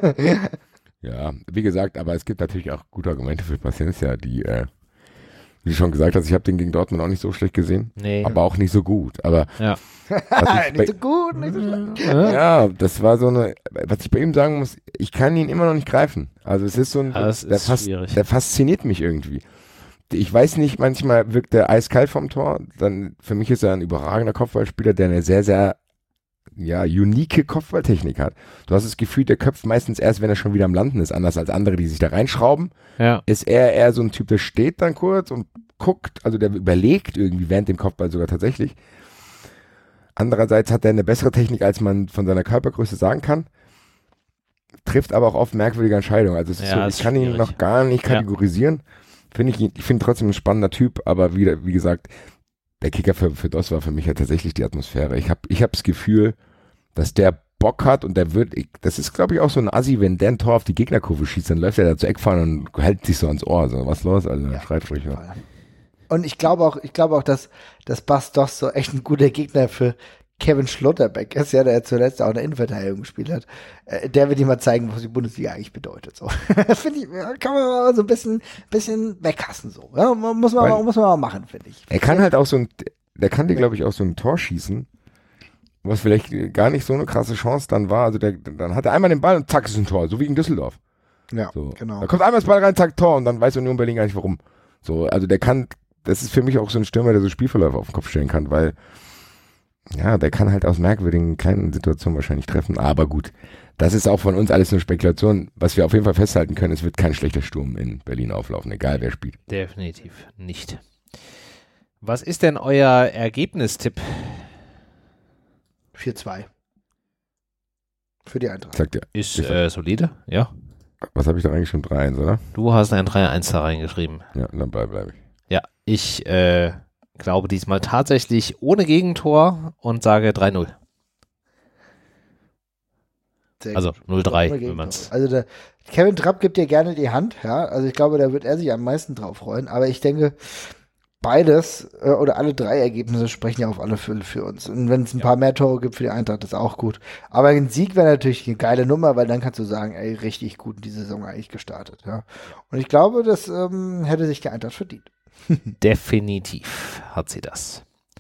Ja, wie gesagt, aber es gibt natürlich auch gute Argumente für Paciencia, die, äh, wie du schon gesagt hast, ich habe den gegen Dortmund auch nicht so schlecht gesehen, nee. aber auch nicht so gut. Aber ja. nicht so gut, nicht so schlecht. Ja, das war so eine, was ich bei ihm sagen muss, ich kann ihn immer noch nicht greifen. Also es ist so ein, ja, das der, ist fas- schwierig. der fasziniert mich irgendwie. Ich weiß nicht, manchmal wirkt er eiskalt vom Tor, dann für mich ist er ein überragender Kopfballspieler, der eine sehr, sehr ja, unique Kopfballtechnik hat. Du hast das Gefühl, der köpft meistens erst, wenn er schon wieder am Landen ist, anders als andere, die sich da reinschrauben. Ja. Ist er eher so ein Typ, der steht dann kurz und guckt, also der überlegt irgendwie während dem Kopfball sogar tatsächlich. Andererseits hat er eine bessere Technik, als man von seiner Körpergröße sagen kann. Trifft aber auch oft merkwürdige Entscheidungen. Also es ist ja, so, ich kann schwierig. ihn noch gar nicht kategorisieren. Ja. Finde ich, ich finde trotzdem ein spannender Typ, aber wie, wie gesagt, der Kicker für, für Dost war für mich ja tatsächlich die Atmosphäre. Ich habe ich hab das Gefühl, dass der Bock hat und der wird, ich, das ist glaube ich auch so ein Assi, wenn der ein Tor auf die Gegnerkurve schießt, dann läuft er da zur Eckfahne und hält sich so ans Ohr. So, was los? Also ja, schreit ruhig. Und ich glaube auch, ich glaube auch, dass, dass Bas Dost so echt ein guter Gegner für Kevin Schlotterbeck ist, ja, der zuletzt auch eine Innenverteidigung gespielt hat. Äh, der wird ihm mal zeigen, was die Bundesliga eigentlich bedeutet. So. Finde ich, kann man mal so ein bisschen, bisschen weghassen, so. Ja, muss man, mal, muss man mal machen, finde ich. Er kann halt auch so ein, der kann dir, glaube ich, auch so ein Tor schießen, was vielleicht gar nicht so eine krasse Chance dann war. Also der, dann hat er einmal den Ball und zack, ist ein Tor, so wie in Düsseldorf. Ja, so. Genau. Da kommt einmal das Ball rein, zack, Tor und dann weiß Union Berlin gar nicht warum. So, also der kann, das ist für mich auch so ein Stürmer, der so Spielverläufe auf den Kopf stellen kann, weil ja, der kann halt aus merkwürdigen kleinen Situationen wahrscheinlich treffen, aber gut, das ist auch von uns alles nur Spekulation. Was wir auf jeden Fall festhalten können, es wird kein schlechter Sturm in Berlin auflaufen, egal wer spielt. Definitiv nicht. Was ist denn euer Ergebnistipp? vier zwei. Für die Eintracht. Sagt ihr. Ist äh, solide, ja. Was habe ich da reingeschrieben? drei eins, oder? Du hast ein drei eins da reingeschrieben. Ja, dann bleibe ich. Ja, ich äh, glaube diesmal tatsächlich ohne Gegentor und sage drei null. Also null drei, wenn man es. Also der Kevin Trapp gibt dir gerne die Hand, ja. Also ich glaube, da wird er sich am meisten drauf freuen. Aber ich denke, beides äh, oder alle drei Ergebnisse sprechen ja auf alle Fälle für uns. Und wenn es ein ja. paar mehr Tore gibt für die Eintracht, ist auch gut. Aber ein Sieg wäre natürlich eine geile Nummer, weil dann kannst du sagen, ey, richtig gut in die Saison eigentlich gestartet, ja. Und ich glaube, das ähm, hätte sich die Eintracht verdient. Definitiv hat sie das.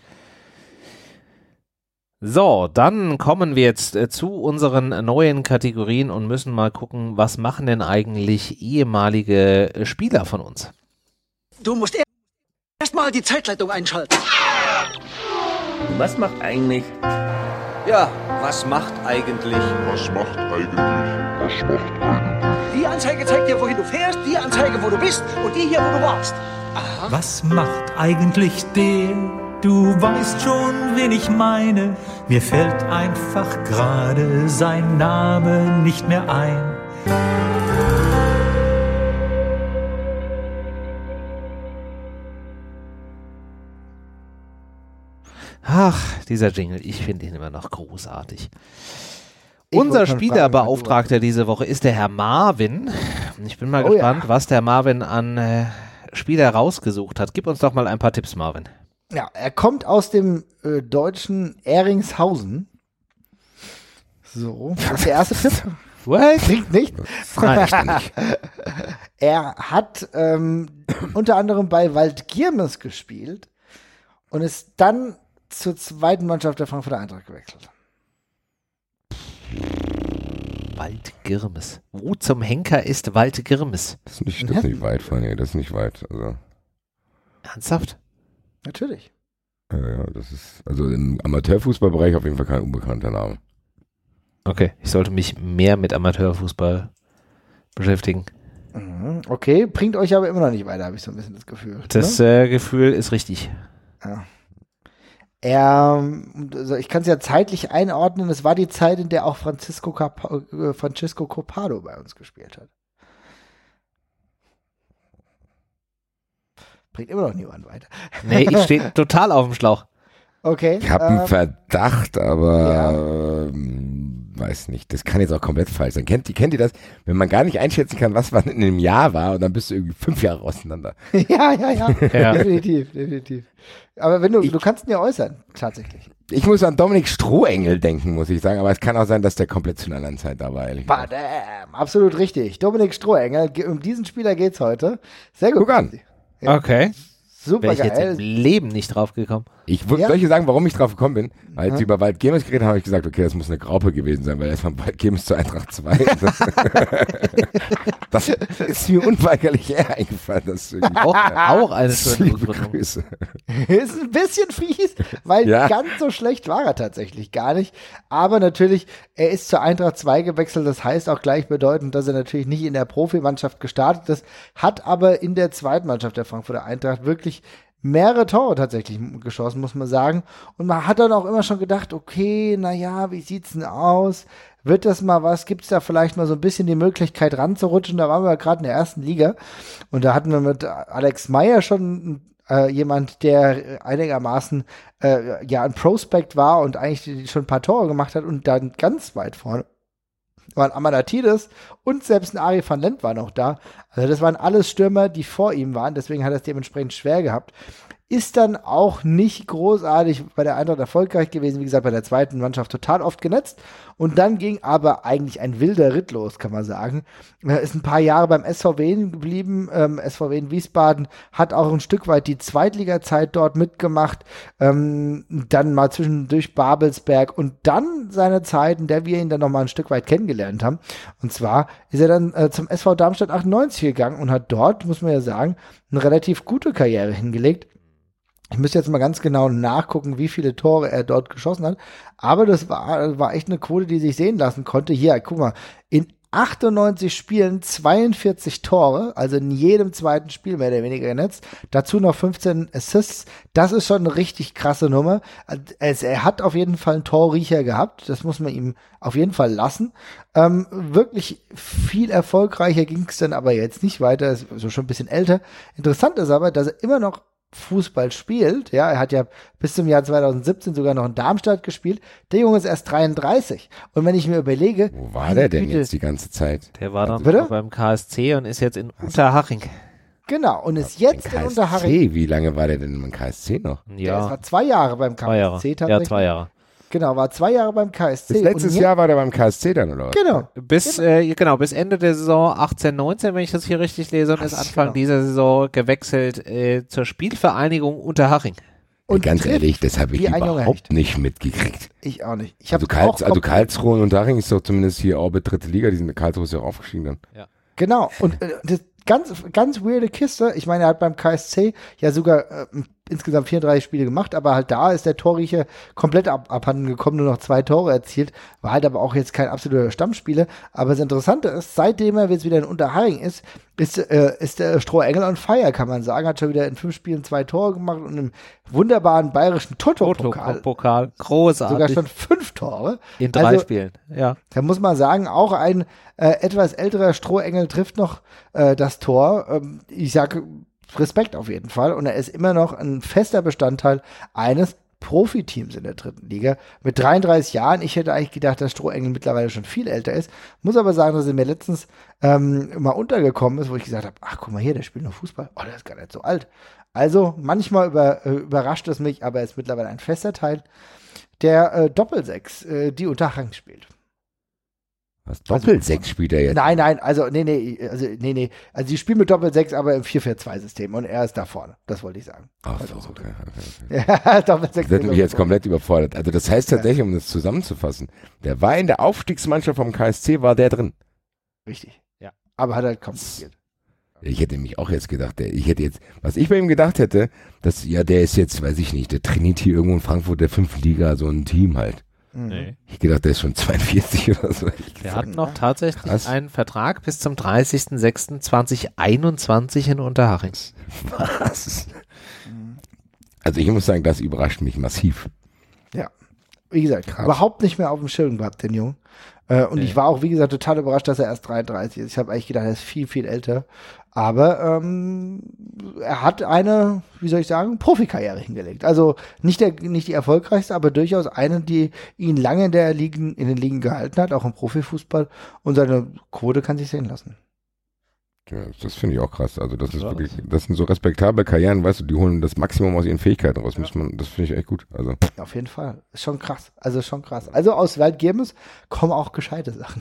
So, dann kommen wir jetzt äh, zu unseren neuen Kategorien und müssen mal gucken, was machen denn eigentlich ehemalige äh, Spieler von uns? Du musst erst mal die Zeitleitung einschalten. Was macht eigentlich... Ja, was macht eigentlich? Was macht eigentlich? Was macht eigentlich? Die Anzeige zeigt dir, wohin du fährst, die Anzeige, wo du bist und die hier, wo du warst. Aha. Was macht eigentlich der? Du weißt schon, wen ich meine. Mir fällt einfach gerade sein Name nicht mehr ein. Ach, dieser Jingle, ich finde ihn immer noch großartig. Ich Unser schon Spielerbeauftragter diese Woche ist der Herr Marvin. Ich bin mal Oh gespannt, ja. was der Marvin an äh, Spieler rausgesucht hat. Gib uns doch mal ein paar Tipps, Marvin. Ja, er kommt aus dem äh, deutschen Ehringshausen. So, das ist der erste Tipp. What? Klingt nicht. Nein, stimmt. Er hat ähm, unter anderem bei Waldgirmes gespielt und ist dann zur zweiten Mannschaft der Frankfurter Eintracht gewechselt. Waldgirmes. Wo zum Henker ist Waldgirmes? Das ist nicht, das ist nicht weit von hier, das ist nicht weit. Also, Ernsthaft? Natürlich. ja, ja, das ist, also im Amateurfußballbereich auf jeden Fall kein unbekannter Name. Okay, ich sollte mich mehr mit Amateurfußball beschäftigen. Mhm, okay, bringt euch aber immer noch nicht weiter, habe ich so ein bisschen das Gefühl. Das ne? äh, Gefühl ist richtig. Ja. Er, also ich kann es ja zeitlich einordnen, es war die Zeit, in der auch Francisco, Cap- äh, Francisco Copado bei uns gespielt hat. Bringt immer noch niemand weiter. Nee, ich stehe total auf dem Schlauch. Okay. Ich habe einen ähm, Verdacht, aber ja. ähm, weiß nicht. Das kann jetzt auch komplett falsch sein. Kennt, kennt ihr das? Wenn man gar nicht einschätzen kann, was wann in einem Jahr war und dann bist du irgendwie fünf Jahre auseinander. ja, ja, ja, Ja. definitiv, definitiv. Aber wenn du, Ich- du kannst ihn ja äußern, tatsächlich. Ich muss an Dominik Strohengel denken, muss ich sagen. Aber es kann auch sein, dass der komplett zu einer anderen Zeit da war. Ehrlich gesagt. Badam, absolut richtig. Dominik Strohengel, ge- um diesen Spieler geht's heute. Sehr gut. Guck an. Ja. Okay. Super Wäre ich jetzt geil. im Leben nicht drauf gekommen. Ich w- Ja. soll ich dir sagen, warum ich drauf gekommen bin? Als Ja. sie über Waldgemes geredet haben, habe ich gesagt, okay, das muss eine Graupe gewesen sein, weil er ist von Waldgemes zu Eintracht zwei. Das ist mir unweigerlich eher eingefallen. Das ist irgendwie- Auch, auch eine schöne Liebe Begründung. Grüße. Ist ein bisschen fies, weil Ja. ganz so schlecht war er tatsächlich gar nicht. Aber natürlich, er ist zur Eintracht zwei gewechselt. Das heißt auch gleichbedeutend, dass er natürlich nicht in der Profimannschaft gestartet ist, hat aber in der zweiten Mannschaft der Frankfurter Eintracht wirklich mehrere Tore tatsächlich geschossen, muss man sagen. Und man hat dann auch immer schon gedacht, okay, naja, wie sieht's denn aus? Wird das mal was? Gibt's da vielleicht mal so ein bisschen die Möglichkeit ranzurutschen? Da waren wir gerade in der ersten Liga. Und da hatten wir mit Alex Meyer schon äh, jemand, der einigermaßen äh, ja ein Prospect war und eigentlich schon ein paar Tore gemacht hat und dann ganz weit vorne waren Amanatidis und selbst ein Ari van Lent war noch da. Also das waren alles Stürmer, die vor ihm waren, deswegen hat er es dementsprechend schwer gehabt. Ist dann auch nicht großartig bei der Eintracht erfolgreich gewesen, wie gesagt, bei der zweiten Mannschaft total oft genetzt. Und dann ging aber eigentlich ein wilder Ritt los, kann man sagen. Er ist ein paar Jahre beim S V W geblieben. Ähm, S V W in Wiesbaden hat auch ein Stück weit die Zweitliga-Zeit dort mitgemacht. Ähm, dann mal zwischendurch Babelsberg und dann seine Zeit, in der wir ihn dann noch mal ein Stück weit kennengelernt haben. Und zwar ist er dann äh, zum S V Darmstadt achtundneunzig gegangen und hat dort, muss man ja sagen, eine relativ gute Karriere hingelegt. Ich müsste jetzt mal ganz genau nachgucken, wie viele Tore er dort geschossen hat. Aber das war, war echt eine Quote, die sich sehen lassen konnte. Hier, guck mal, in achtundneunzig Spielen zweiundvierzig Tore, also in jedem zweiten Spiel mehr oder weniger genetzt. Dazu noch fünfzehn Assists. Das ist schon eine richtig krasse Nummer. Also er hat auf jeden Fall einen Torriecher gehabt. Das muss man ihm auf jeden Fall lassen. Ähm, wirklich viel erfolgreicher ging es dann aber jetzt nicht weiter. Ist so schon ein bisschen älter. Interessant ist aber, dass er immer noch Fußball spielt, ja, er hat ja bis zum Jahr zweitausendsiebzehn sogar noch in Darmstadt gespielt. Der Junge ist erst dreiunddreißig. Und wenn ich mir überlege, Wo war der denn Güte, jetzt die ganze Zeit? Der war dann Bitte? noch beim K S C und ist jetzt in Unterhaching. genau, und ist jetzt in Unterhaching. Wie lange war der denn im K S C noch? Der Ja, war zwei Jahre beim zwei Jahre. K S C Ja, tatsächlich. zwei Jahre. Genau, war zwei Jahre beim K S C. Bis letztes und jetzt- Jahr war der beim K S C dann, oder was? Genau. Bis, äh, genau, bis Ende der Saison achtzehn neunzehn, wenn ich das hier richtig lese, und ist Anfang genau. dieser Saison gewechselt äh, zur Spielvereinigung Unterhaching. Und Und ganz trifft ehrlich, das habe ich wie ein Junge überhaupt Hecht. nicht mitgekriegt. Ich auch nicht. Ich Also, habe Karls, auch also Karlsruhe und Unterhaching ist doch zumindest hier Orbit dritte Liga, die sind Karlsruhe ist ja auch aufgestiegen dann. Genau, und äh, das ganz, ganz weirde Kiste. Ich meine, er hat beim K S C ja sogar äh, ein insgesamt vierunddreißig Spiele gemacht, aber halt da ist der Torriecher komplett ab, abhanden gekommen, nur noch zwei Tore erzielt, war halt aber auch jetzt kein absoluter Stammspieler. Aber das Interessante ist, seitdem er jetzt wieder in Unterhaching ist, ist, äh, ist der Strohengel on fire, kann man sagen. Hat schon wieder in fünf Spielen zwei Tore gemacht und im wunderbaren bayerischen Toto-Pokal. Toto-Pokal, großartig. Sogar schon fünf Tore. In drei also, Spielen, ja. Da muss man sagen, auch ein äh, etwas älterer Strohengel trifft noch äh, das Tor. Ähm, ich sage Respekt auf jeden Fall. Und er ist immer noch ein fester Bestandteil eines Profiteams in der dritten Liga. Mit dreiunddreißig Jahren, ich hätte eigentlich gedacht, dass Strohengel mittlerweile schon viel älter ist. Muss aber sagen, dass er mir letztens ähm, mal untergekommen ist, wo ich gesagt habe, ach guck mal hier, der spielt noch Fußball. Oh, der ist gar nicht so alt. Also manchmal über, äh, überrascht es mich, aber er ist mittlerweile ein fester Teil der äh, Doppelsechs, äh, die Unterhaching spielt. Was, Doppelsechs spielt er jetzt? Nein, nein, also nee, nee, also nee, nee, also die spielen mit Doppelsechs, aber im vier vier zwei System und er ist da vorne, das wollte ich sagen. Ach also, so, okay, okay, okay. Ja, Doppelsechs. Das hat mich jetzt komplett überfordert. Also das heißt tatsächlich, um das zusammenzufassen, der war in der Aufstiegsmannschaft vom K S C, war der drin. Richtig. Ja. Aber hat halt kaum gespielt. Ich hätte mich auch jetzt gedacht, der, ich hätte jetzt, was ich bei ihm gedacht hätte, dass, ja, der ist jetzt, weiß ich nicht, der trainiert hier irgendwo in Frankfurt der fünften Liga, so ein Team halt. Nee. Ich gedacht, der ist schon zweiundvierzig oder so. Der hat noch tatsächlich Krass. einen Vertrag bis zum dreißigsten sechsten zweitausendeinundzwanzig in Unterhaching. Was? Also ich muss sagen, das überrascht mich massiv. Ja. Wie gesagt, Krass. überhaupt nicht mehr auf dem Schirm gehabt, den Jungen. Äh, und Nee. ich war auch, wie gesagt, total überrascht, dass er erst dreiunddreißig ist. Ich habe eigentlich gedacht, er ist viel, viel älter. Aber ähm, er hat eine, wie soll ich sagen, Profikarriere hingelegt. Also nicht, der, nicht die erfolgreichste, aber durchaus eine, die ihn lange in, der Ligen, in den Ligen gehalten hat, auch im Profifußball. Und seine Quote kann sich sehen lassen. Ja, das finde ich auch krass. Also das ist Ja. wirklich, das sind so respektable Karrieren, weißt du, die holen das Maximum aus ihren Fähigkeiten raus. Muss man, das finde ich echt gut. Also Auf jeden Fall. Ist schon krass. Also schon krass. Also aus Waldgirmes kommen auch gescheite Sachen.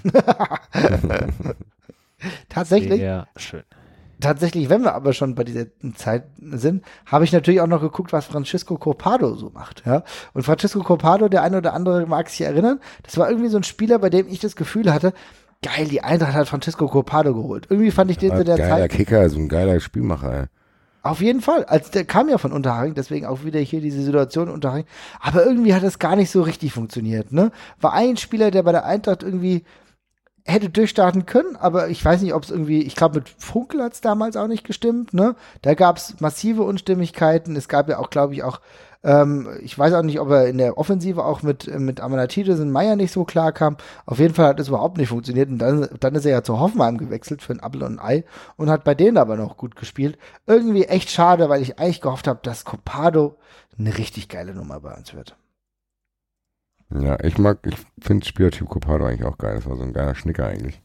Tatsächlich. Sehr schön. Tatsächlich, wenn wir aber schon bei dieser Zeit sind, habe ich natürlich auch noch geguckt, was Francisco Copado so macht. Ja? Und Francisco Copado, der eine oder andere mag sich erinnern, das war irgendwie so ein Spieler, bei dem ich das Gefühl hatte, geil, die Eintracht hat Francisco Copado geholt. Irgendwie fand ich den zu der geiler Zeit. Kicker, so ein geiler Spielmacher. Ey. Auf jeden Fall. Also der kam ja von Unterhaching, deswegen auch wieder hier diese Situation in Unterhaching. Aber irgendwie hat das gar nicht so richtig funktioniert. Ne? War ein Spieler, der bei der Eintracht irgendwie hätte durchstarten können, aber ich weiß nicht, ob es irgendwie, ich glaube, mit Funkel hat es damals auch nicht gestimmt, ne? Da gab es massive Unstimmigkeiten. Es gab ja auch, glaube ich, auch, ähm, ich weiß auch nicht, ob er in der Offensive auch mit, mit Amanatidis und Meier nicht so klar kam. Auf jeden Fall hat es überhaupt nicht funktioniert und dann, dann ist er ja zu Hoffenheim gewechselt für ein Apfel und ein Ei und hat bei denen aber noch gut gespielt. Irgendwie echt schade, weil ich eigentlich gehofft habe, dass Copado eine richtig geile Nummer bei uns wird. Ja, ich mag, ich finde Spielertyp Copado eigentlich auch geil. Das war so ein geiler Schnicker eigentlich.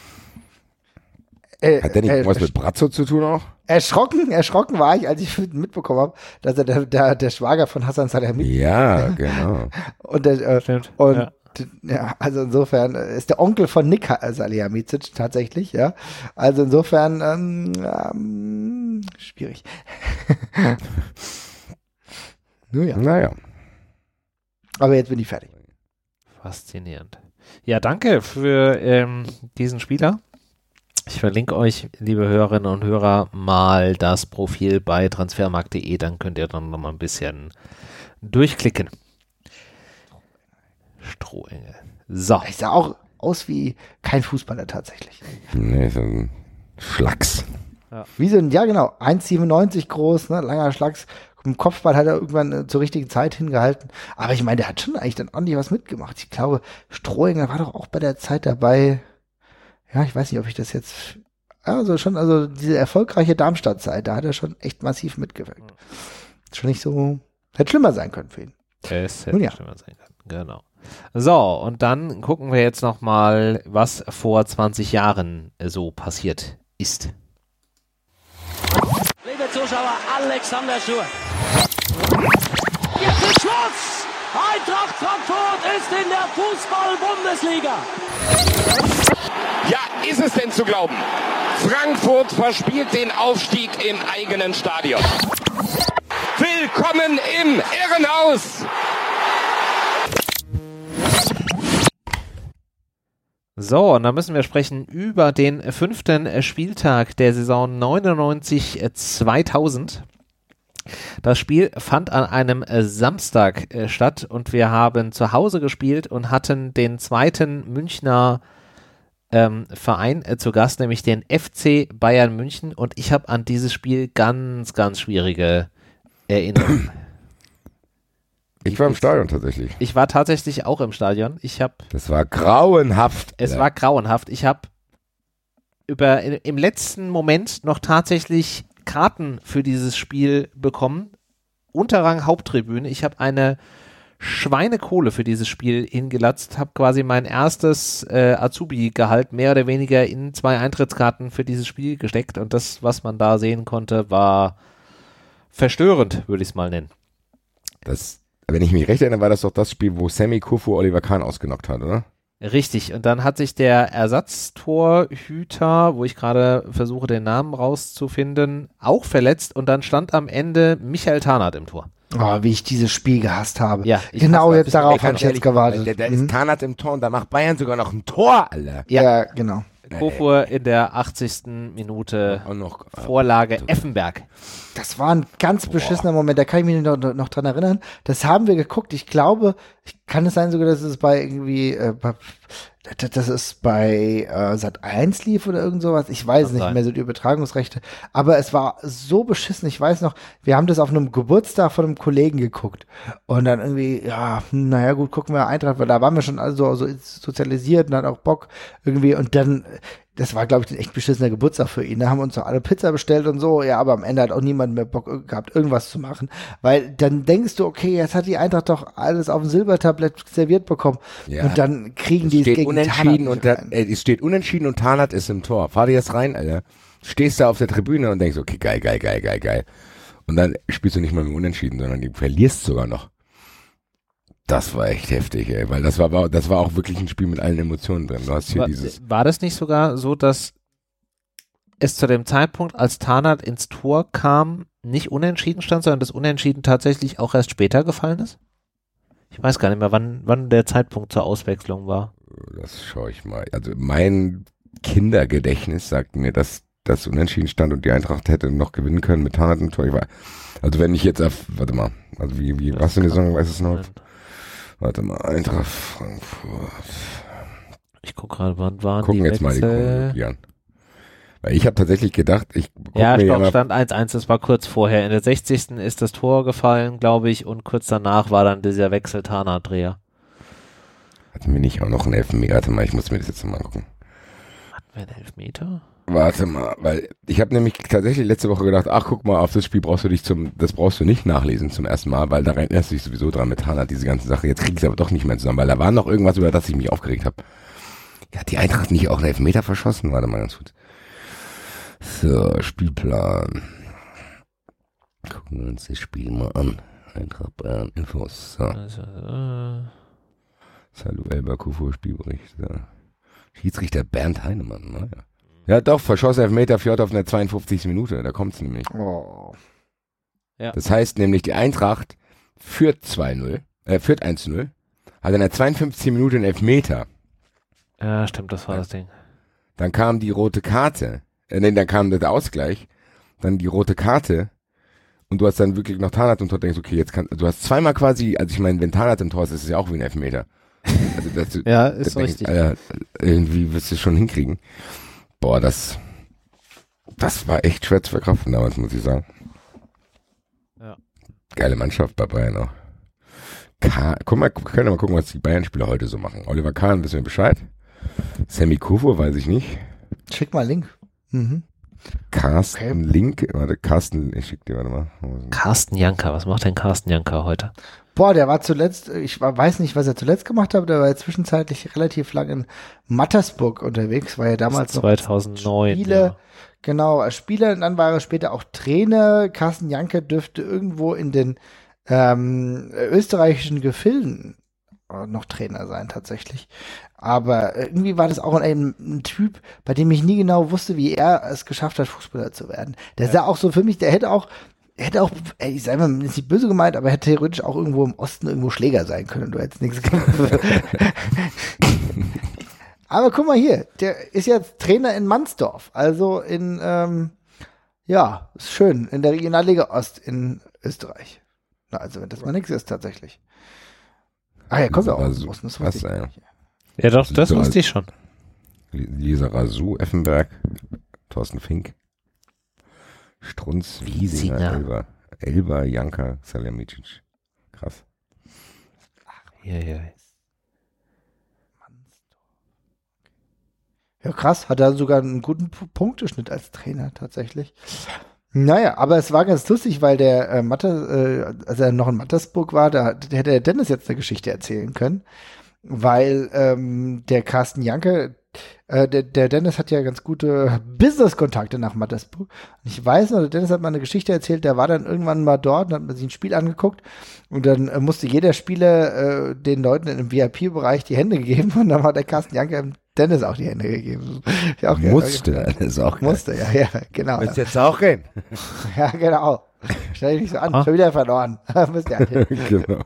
Äh, Hat der nicht äh, irgendwas mit Brazzo zu tun auch? Erschrocken, erschrocken war ich, als ich mitbekommen habe, dass er der, der, der Schwager von Hassan Salihamidzic Ja, genau. und der, äh, Stimmt. und Ja. d- ja, also insofern äh, ist der Onkel von Nick Ha- Salihamidzic tatsächlich, ja. Also insofern ähm, ähm, schwierig. Nun ja, Naja. aber jetzt bin ich fertig. Faszinierend. Ja, danke für ähm, diesen Spieler. Ich verlinke euch, liebe Hörerinnen und Hörer, mal das Profil bei transfermarkt punkt de, dann könnt ihr dann noch mal ein bisschen durchklicken. Strohengel. So. Ich sah auch aus wie kein Fußballer tatsächlich. Nee, so ein Schlacks. Wie so ein, ja genau, eins siebenundneunzig groß, ne, langer Schlags. Im Kopfball hat er irgendwann äh, zur richtigen Zeit hingehalten. Aber ich meine, der hat schon eigentlich dann ordentlich was mitgemacht. Ich glaube, Strohengel war doch auch bei der Zeit dabei. Ja, ich weiß nicht, ob ich das jetzt, also schon, also diese erfolgreiche Darmstadt-Zeit, da hat er schon echt massiv mitgewirkt. Schon nicht so, hätte schlimmer sein können für ihn. Es Nun hätte ja. schlimmer sein können. Genau. So, und dann gucken wir jetzt noch mal, was vor zwanzig Jahren so passiert ist. Liebe Zuschauer, Alexander Schur. Jetzt ist Schluss! Eintracht Frankfurt ist in der Fußball-Bundesliga. Ja, ist es denn zu glauben? Frankfurt verspielt den Aufstieg im eigenen Stadion. Willkommen im Irrenhaus! So, und dann müssen wir sprechen über den fünften Spieltag der Saison neunundneunzig zweitausend. Das Spiel fand an einem äh, Samstag äh, statt und wir haben zu Hause gespielt und hatten den zweiten Münchner ähm, Verein äh, zu Gast, nämlich den F C Bayern München, und ich habe an dieses Spiel ganz, ganz schwierige Erinnerungen. Ich war im Stadion tatsächlich. Ich war tatsächlich auch im Stadion. Ich habe. Das war grauenhaft. Es ja. war grauenhaft. Ich habe über in, im letzten Moment noch tatsächlich Karten für dieses Spiel bekommen. Unterrang Haupttribüne. Ich habe eine Schweinekohle für dieses Spiel hingelatzt, habe quasi mein erstes äh, Azubi-Gehalt mehr oder weniger in zwei Eintrittskarten für dieses Spiel gesteckt, und das, was man da sehen konnte, war verstörend, würde ich es mal nennen. Das, wenn ich mich recht erinnere, war das doch das Spiel, wo Sammy Kufu Oliver Kahn ausgenockt hat, oder? Richtig, und dann hat sich der Ersatztorhüter, wo ich gerade versuche, den Namen rauszufinden, auch verletzt, und dann stand am Ende Michael Tarnath im Tor. Oh, wie ich dieses Spiel gehasst habe. Ja, genau, jetzt darauf Ey, habe ich jetzt gewartet. Da, da ist Mhm. Tarnath im Tor und da macht Bayern sogar noch ein Tor, Alter. Ja, Ja, genau. Kofur in der achtzigsten Minute, Auch noch, Vorlage Effenberg. Das war ein ganz beschissener Moment, da kann ich mich noch, noch dran erinnern. Das haben wir geguckt. Ich glaube, ich, kann es sein sogar, dass es bei irgendwie, äh, bei, dass es bei äh, Sat eins lief oder irgend sowas. Ich weiß Kann nicht sein. mehr, so die Übertragungsrechte. Aber es war so beschissen. Ich weiß noch, wir haben das auf einem Geburtstag von einem Kollegen geguckt. Und dann irgendwie, ja, hm, naja gut, gucken wir Eintracht, weil da waren wir schon alle so, so sozialisiert und hatten auch Bock irgendwie. Und dann, das war, glaube ich, ein echt beschissener Geburtstag für ihn. Da haben wir uns doch alle Pizza bestellt und so. Ja, aber am Ende hat auch niemand mehr Bock gehabt, irgendwas zu machen. Weil dann denkst du, okay, jetzt hat die Eintracht doch alles auf dem Silbertablett serviert bekommen. Ja. Und dann kriegen Es die es steht gegen unentschieden Tarnath und der, rein. äh, es steht unentschieden und Tarnath ist im Tor. Fahr dir jetzt rein, Alter. Stehst da auf der Tribüne und denkst, okay, geil, geil, geil, geil, geil. Und dann spielst du nicht mal mit Unentschieden, sondern du verlierst sogar noch. Das war echt heftig, ey, weil das war, das war auch wirklich ein Spiel mit allen Emotionen drin. Du hast hier War, dieses, war das nicht sogar so, dass es zu dem Zeitpunkt, als Tarnath ins Tor kam, nicht unentschieden stand, sondern das Unentschieden tatsächlich auch erst später gefallen ist? Ich weiß gar nicht mehr, wann, wann der Zeitpunkt zur Auswechslung war. das schaue ich mal. Also mein Kindergedächtnis sagt mir, dass das Unentschieden stand und die Eintracht hätte noch gewinnen können mit Tarnath im Tor. Ich war, also wenn ich jetzt auf, warte mal, also wie, wie, was für eine Saison, weiß es noch? Warte mal, Eintracht Frankfurt. Ich gucke gerade, wann waren Gucken die jetzt mal die Wechsel? Chronologie an. Weil ich habe tatsächlich gedacht, ich guck Ja, mir stopp, immer, stand eins eins, das war kurz vorher. In der sechzigsten ist das Tor gefallen, glaube ich, und kurz danach war dann dieser Wechsel Tarnath-Dreher. hatten wir nicht auch noch einen Elfmeter? Warte mal, ich muss mir das jetzt mal gucken. Hatten wir einen Elfmeter? Warte mal, weil ich habe nämlich tatsächlich letzte Woche gedacht, ach guck mal, auf das Spiel brauchst du dich zum, das brauchst du nicht nachlesen zum ersten Mal, weil da erinnerst du dich sowieso dran mit Tarnath, diese ganze Sache. Jetzt krieg ich es aber doch nicht mehr zusammen, weil da war noch irgendwas, über das ich mich aufgeregt habe. Hat die Eintracht nicht auch einen Elfmeter verschossen? Warte mal ganz gut. So, Spielplan. Gucken wir uns das Spiel mal an. Eintracht Bayern Infos. So. Also, äh, Salu Elba-Kufur, Spielbericht. So. Schiedsrichter Bernd Heinemann, naja. Ja doch, verschossen Elfmeter Fjordhoff in der zweiundfünfzigsten Minute, da kommt's nämlich. Oh. Ja. Das heißt nämlich, die Eintracht führt zwei null, äh, führt eins null, hat in der zweiundfünfzigsten Minute einen Elfmeter. ja, stimmt, das war das Ding. Dann kam die rote Karte, äh, nee, dann kam der Ausgleich, dann die rote Karte und du hast dann wirklich noch Tarnath im Tor, denkst, okay, jetzt kann, du hast zweimal quasi, also ich meine, wenn Tarnath im Tor ist, ist es ja auch wie ein Elfmeter. Also, dass du, Ja, ist da denkst, richtig. Alter, irgendwie wirst du es schon hinkriegen. Boah, das, das war echt schwer zu verkraften damals, muss ich sagen. Ja. Geile Mannschaft bei Bayern auch. Ka Guck mal, wir können mal gucken, was die Bayern-Spieler heute so machen. Oliver Kahn, wissen wir Bescheid. Sammy Kufur, weiß ich nicht. Schick mal Link. Mhm. Carsten Okay. Link, warte, Carsten, ich schick dir, warte mal. Carsten Janka, was macht denn Carsten Janka heute? Boah, der war zuletzt, ich weiß nicht, was er zuletzt gemacht hat, aber der war ja zwischenzeitlich relativ lang in Mattersburg unterwegs, war ja damals noch zweitausendneun. Spiele, Ja. genau, als Spieler, und dann war er später auch Trainer. Carsten Janke dürfte irgendwo in den ähm, österreichischen Gefilden noch Trainer sein, tatsächlich. Aber irgendwie war das auch ein, ein Typ, bei dem ich nie genau wusste, wie er es geschafft hat, Fußballer zu werden. Der sah auch so für mich, der hätte auch Er hätte auch, ey, ich sag mal, ist nicht böse gemeint, aber er hätte theoretisch auch irgendwo im Osten irgendwo Schläger sein können. Du hättest nichts gemacht. Aber guck mal hier, der ist jetzt Trainer in Mansdorf, also in, ähm, ja, ist schön, in der Regionalliga Ost in Österreich. Na, also wenn das mal nichts ist tatsächlich. Ah ja, kommt ja auch aus dem Osten. Das krass, wusste ich ja. nicht. Ja, doch, das So wusste ich schon. Lisa Razou, Effenberg, Thorsten Fink, Strunz, Wiesinger, Wiesinger. Elber, Elber, Janka, Salihamidzic. Krass. Ja, ja. Ja, krass. Hat er sogar einen guten P- Punkteschnitt als Trainer tatsächlich. Naja, aber es war ganz lustig, weil der äh, Mathe, äh, als er noch in Mattersburg war, da, da hätte der Dennis jetzt eine Geschichte erzählen können, weil ähm, der Carsten Janke, äh, der, der Dennis hat ja ganz gute Business-Kontakte nach Mattersburg. Und ich weiß noch, der Dennis hat mal eine Geschichte erzählt, der war dann irgendwann mal dort und hat man sich ein Spiel angeguckt und dann äh, musste jeder Spieler äh, den Leuten in dem V I P-Bereich die Hände geben und dann hat der Carsten Janke dem Dennis auch die Hände gegeben. Ja, auch Musste, geil. das ist auch geil. Musste, ja, ja, genau. Willst du jetzt auch gehen? Ja, genau. Stell dich nicht so an, Ah. schon wieder verloren. Müsst ihr halt hin. Genau.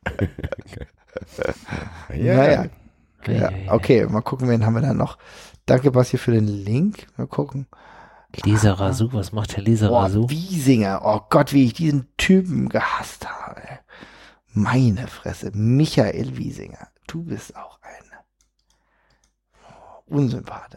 ja. Naja. Ja, Ja, okay, mal gucken, wen haben wir da noch. Danke, Basti, für den Link. Mal gucken. Lisa Razou, was macht der Lisa Razou? Oh, Wiesinger. Oh Gott, wie ich diesen Typen gehasst habe. Meine Fresse. Michael Wiesinger. Du bist auch ein Unsympath.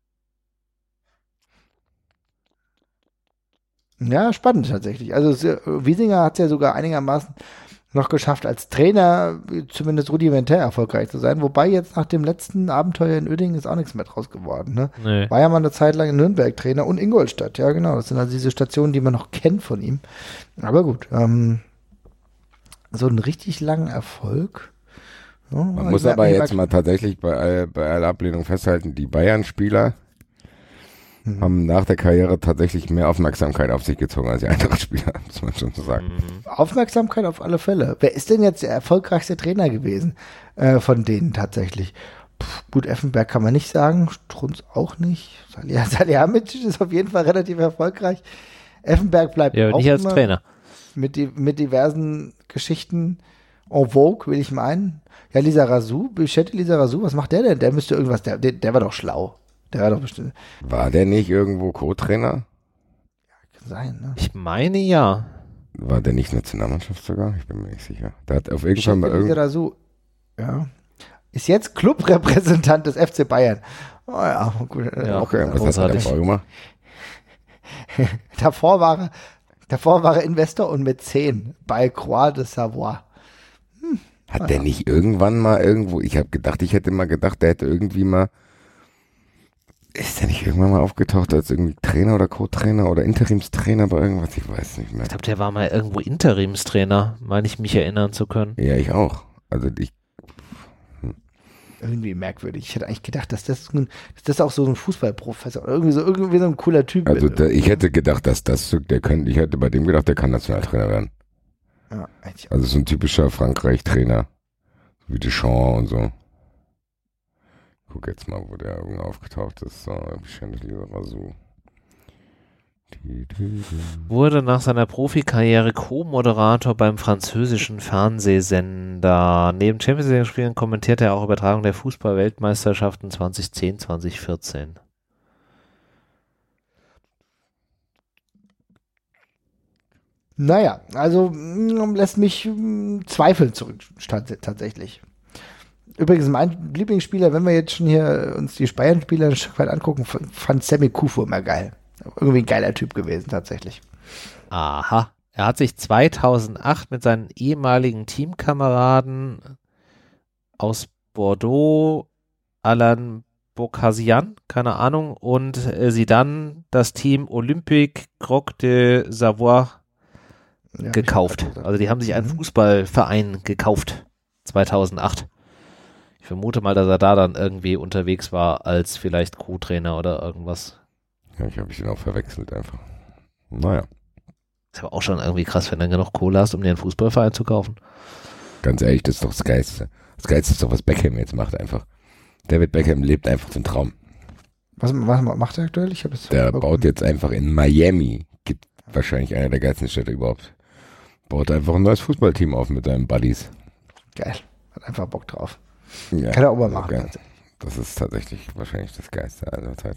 Ja, spannend tatsächlich. Also es- Wiesinger hat es ja sogar einigermaßen noch geschafft, als Trainer zumindest rudimentär erfolgreich zu sein. Wobei jetzt nach dem letzten Abenteuer in Uerdingen ist auch nichts mehr draus geworden. Ne? Nee. War ja mal eine Zeit lang in Nürnberg Trainer und Ingolstadt. Ja, genau. Das sind also diese Stationen, die man noch kennt von ihm. Aber gut. Ähm, so einen richtig langen Erfolg. Ja, Man ich muss merk aber mir- jetzt mal tatsächlich bei, all- bei aller Ablehnung festhalten, die Bayern-Spieler Mhm. haben nach der Karriere tatsächlich mehr Aufmerksamkeit auf sich gezogen als die anderen Spieler, muss man schon so sagen. Aufmerksamkeit auf alle Fälle. Wer ist denn jetzt der erfolgreichste Trainer gewesen äh, von denen tatsächlich? Puh, gut, Effenberg kann man nicht sagen, Strunz auch nicht. Salih- Salihamidzic ist auf jeden Fall relativ erfolgreich. Effenberg bleibt Ja, auch nicht als immer Trainer. Mit, die, mit diversen Geschichten en vogue, will ich meinen. Ja, Lisa Razou, Bichette Lisa Razou, was macht der denn? Der müsste irgendwas, der, der, der war doch schlau. Der war doch bestimmt, War der nicht irgendwo Co-Trainer? kann sein, ne? Ich meine ja. War der nicht Nationalmannschaft sogar? Ich bin mir nicht sicher. Der hat auf jeden Fall mal Bichette Lisa irgend... Razou, ja. Ist jetzt Clubrepräsentant des F C Bayern. Oh ja, gut. Ja. Okay, was hat er großartig. davor gemacht? Davor war er, davor war er Investor und Mäzen bei Croix de Savoie. Hat der nicht irgendwann mal irgendwo... Ich habe gedacht, ich hätte mal gedacht, der hätte irgendwie mal... Ist der nicht irgendwann mal aufgetaucht als irgendwie Trainer oder Co-Trainer oder Interimstrainer bei irgendwas? Ich weiß nicht mehr. Ich glaube, der war mal irgendwo Interimstrainer, meine ich mich erinnern zu können. Ja, ich auch. Also ich... Irgendwie merkwürdig. Ich hätte eigentlich gedacht, dass das, ein, dass das auch so ein Fußballprofessor oder irgendwie so, irgendwie so ein cooler Typ Also ist. da, ich hätte gedacht, dass das... so- Der könnte, ich hätte bei dem gedacht, der kann Nationaltrainer werden. Ja, eigentlich auch. Also so ein typischer Frankreich-Trainer. Wie Deschamps und so. Guck jetzt mal, wo der irgendwo aufgetaucht ist. So, wahrscheinlich Lisa Razou. Die, die, die. Wurde nach seiner Profikarriere Co-Moderator beim französischen Fernsehsender. Neben Champions League-Spielen kommentierte er auch Übertragung der Fußball-Weltmeisterschaften zwanzig zehn, zwanzig vierzehn. Naja, also mm, lässt mich mm, zweifeln zurück tat- tatsächlich. Übrigens, mein Lieblingsspieler, wenn wir jetzt schon hier uns die Bayern-Spieler ein Stück weit angucken, f- fand Sammy Kufo immer geil. Irgendwie ein geiler Typ gewesen, tatsächlich. Aha. Er hat sich zweitausendacht mit seinen ehemaligen Teamkameraden aus Bordeaux, Alain Bocassian, keine Ahnung, und äh, sie dann das Team Olympique Croc de Savoie Ja, gekauft. ich- Also die haben sich einen Mhm. Fußballverein gekauft, zweitausendacht. Ich vermute mal, dass er da dann irgendwie unterwegs war als vielleicht Co-Trainer oder irgendwas. Ja, ich habe ich den auch verwechselt einfach. Naja, Ist aber auch schon irgendwie krass, wenn du genug Kohle hast, um dir einen Fußballverein zu kaufen. ganz ehrlich, das ist doch das Geilste. Das Geilste ist doch, was Beckham jetzt macht einfach. David Beckham lebt einfach den Traum. Was, was macht er aktuell? Ich habe es Der baut jetzt einfach in Miami, gibt wahrscheinlich einer der geilsten Städte überhaupt, baut einfach ein neues Fußballteam auf mit seinen Buddies. Geil. Hat einfach Bock drauf. Ja, Kann er auch mal also machen. geil. Das ist tatsächlich wahrscheinlich das Geilste aller Zeiten.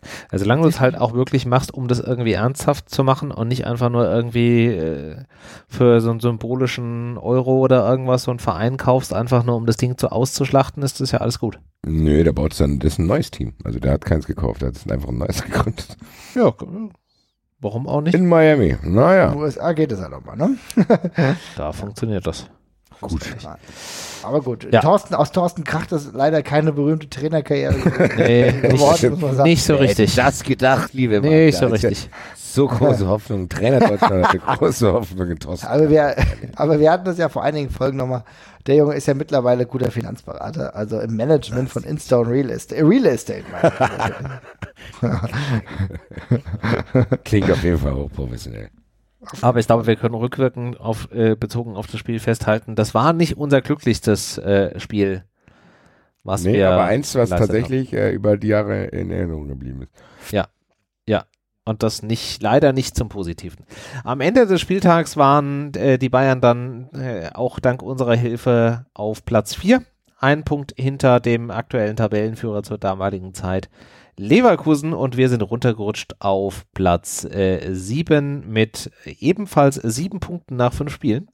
Also solange du es halt auch wirklich machst, um das irgendwie ernsthaft zu machen und nicht einfach nur irgendwie äh, für so einen symbolischen Euro oder irgendwas so einen Verein kaufst, einfach nur um das Ding zu auszuschlachten, ist das ja alles gut. Nö, der baut dann, das ist ein neues Team. Also der hat keins gekauft, der hat einfach ein neues gegründet. Ja, warum auch nicht? In Miami, naja. In den U S A geht es halt auch mal, ne? Da funktioniert das. Gut. Aber gut, Ja. Thorsten, aus Thorsten Kracht ist leider keine berühmte Trainerkarriere Nee, geworden, muss man sagen. nicht so richtig. Das gedacht, liebe Mann. Nicht so Da ist ja richtig. So große Hoffnung. Trainer Deutschland hatte große Hoffnung in Thorsten. Aber wir, aber wir hatten das ja vor einigen Folgen nochmal. Der Junge ist ja mittlerweile guter Finanzberater, also im Management von Instone Real Estate. Äh, Real Estate, meine ich. Klingt auf jeden Fall hochprofessionell. Aber ich glaube, wir können rückwirkend auf, äh, bezogen auf das Spiel festhalten, das war nicht unser glücklichstes äh, Spiel, was Nee, wir aber eins, was geleistet tatsächlich äh, über die Jahre in Erinnerung geblieben ist. Ja, ja. Und das nicht, leider nicht zum Positiven. Am Ende des Spieltags waren äh, die Bayern dann äh, auch dank unserer Hilfe auf Platz vier. Ein Punkt hinter dem aktuellen Tabellenführer zur damaligen Zeit Leverkusen, und wir sind runtergerutscht auf Platz äh, sieben mit ebenfalls sieben Punkten nach fünf Spielen.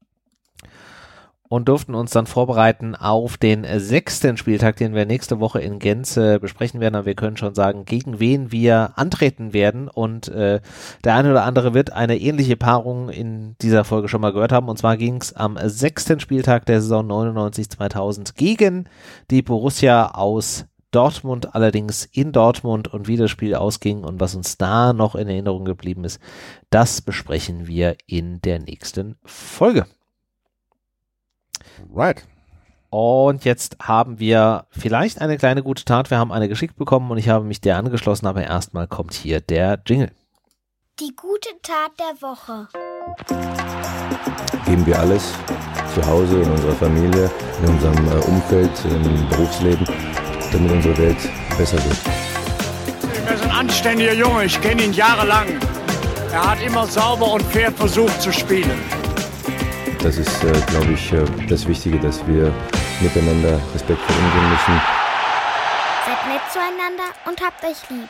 Und durften uns dann vorbereiten auf den sechsten Spieltag, den wir nächste Woche in Gänze besprechen werden. Aber wir können schon sagen, gegen wen wir antreten werden. Und äh, der eine oder andere wird eine ähnliche Paarung in dieser Folge schon mal gehört haben. Und zwar ging es am sechsten Spieltag der Saison neunundneunzig zweitausend gegen die Borussia aus Dortmund, allerdings in Dortmund, und wie das Spiel ausging und was uns da noch in Erinnerung geblieben ist, das besprechen wir in der nächsten Folge. Right. Und jetzt haben wir vielleicht eine kleine gute Tat. Wir haben eine geschickt bekommen und ich habe mich der angeschlossen, aber erstmal kommt hier der Jingle. Die gute Tat der Woche. Geben wir alles zu Hause, in unserer Familie, in unserem äh, Umfeld, im Berufsleben, damit unsere Welt besser wird. Er ist ein anständiger Junge, ich kenne ihn jahrelang. Er hat immer sauber und fair versucht zu spielen. Das ist, äh, glaube ich, äh, das Wichtige, dass wir miteinander respektvoll umgehen müssen. Seid nett zueinander und habt euch lieb.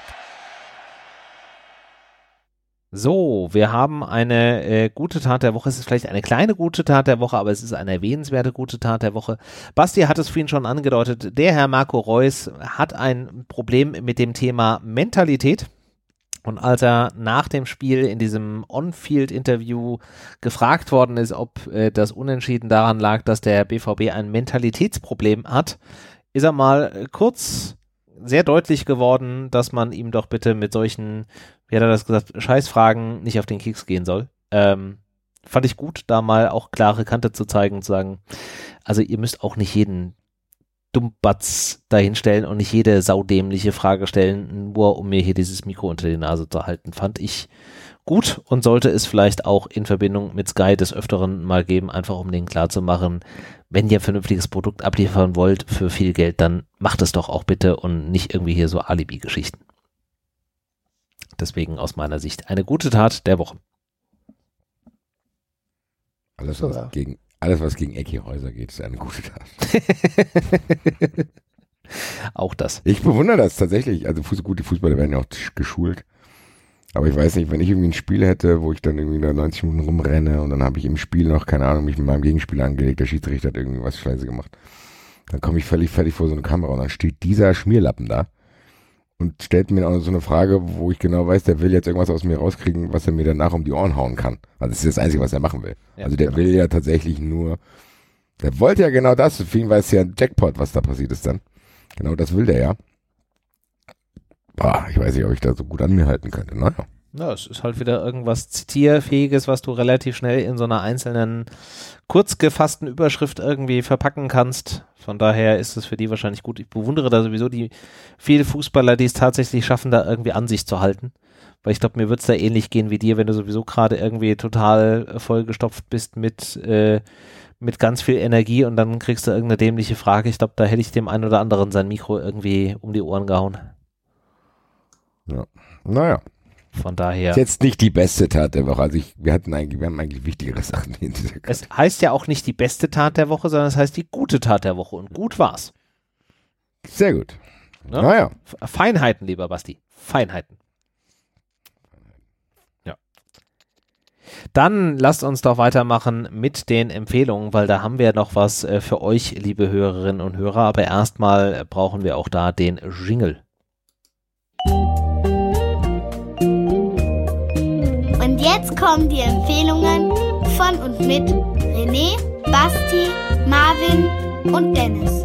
So, wir haben eine äh, gute Tat der Woche. Es ist vielleicht eine kleine gute Tat der Woche, aber es ist eine erwähnenswerte gute Tat der Woche. Basti hat es vorhin schon angedeutet. Der Herr Marco Reus hat ein Problem mit dem Thema Mentalität. Und als er nach dem Spiel in diesem On-Field-Interview gefragt worden ist, ob äh, das Unentschieden daran lag, dass der B V B ein Mentalitätsproblem hat, ist er mal kurz sehr deutlich geworden, dass man ihm doch bitte mit solchen, wie hat er das gesagt, Scheißfragen nicht auf den Keks gehen soll. Ähm, fand ich gut, da mal auch klare Kante zu zeigen und zu sagen, also ihr müsst auch nicht jeden Dummbatz dahinstellen und nicht jede saudämliche Frage stellen, nur um mir hier dieses Mikro unter die Nase zu halten. Fand ich gut und sollte es vielleicht auch in Verbindung mit Sky des Öfteren mal geben, einfach um denen klarzumachen, wenn ihr ein vernünftiges Produkt abliefern wollt für viel Geld, dann macht es doch auch bitte und nicht irgendwie hier so Alibi-Geschichten. Deswegen aus meiner Sicht eine gute Tat der Woche. Alles, was Ja. gegen Alles, was gegen Ecki Häuser geht, ist eine gute Tat. Auch das. Ich bewundere das tatsächlich. Also Fuß, gut, die Fußballer werden ja auch geschult. Aber ich weiß nicht, wenn ich irgendwie ein Spiel hätte, wo ich dann irgendwie da neunzig Minuten rumrenne und dann habe ich im Spiel noch, keine Ahnung, mich mit meinem Gegenspieler angelegt, der Schiedsrichter hat irgendwie was Scheiße gemacht. Dann komme ich völlig fertig vor so eine Kamera und dann steht dieser Schmierlappen da und stellt mir auch noch so eine Frage, wo ich genau weiß, der will jetzt irgendwas aus mir rauskriegen, was er mir danach um die Ohren hauen kann. Also das ist das Einzige, was er machen will. Ja, also der genau. will ja tatsächlich nur, der wollte ja genau das, für ihn war es ja ein Jackpot, was da passiert ist dann. Genau das will der ja. Boah, ich weiß nicht, ob ich da so gut an mir halten könnte. Naja. Ja, es ist halt wieder irgendwas Zitierfähiges, was du relativ schnell in so einer einzelnen, kurz gefassten Überschrift irgendwie verpacken kannst. Von daher ist es für die wahrscheinlich gut. Ich bewundere da sowieso die viele Fußballer, die es tatsächlich schaffen, da irgendwie an sich zu halten. Weil ich glaube, mir wird es da ähnlich gehen wie dir, wenn du sowieso gerade irgendwie total vollgestopft bist mit, äh, mit ganz viel Energie und dann kriegst du irgendeine dämliche Frage. Ich glaube, da hätte ich dem einen oder anderen sein Mikro irgendwie um die Ohren gehauen. Ja. Naja. Von daher. Ist jetzt nicht die beste Tat der Woche. Also ich, wir hatten eigentlich, wir haben eigentlich wichtigere Sachen in dieser Karte. Es heißt ja auch nicht die beste Tat der Woche, sondern es heißt die gute Tat der Woche. Und gut war's. Sehr gut. Ne? Naja. Feinheiten, lieber Basti. Feinheiten. Ja. Dann lasst uns doch weitermachen mit den Empfehlungen, weil da haben wir noch was äh, für euch, liebe Hörerinnen und Hörer. Aber erstmal äh, brauchen wir auch da den Jingle. Und jetzt kommen die Empfehlungen von und mit René, Basti, Marvin und Dennis.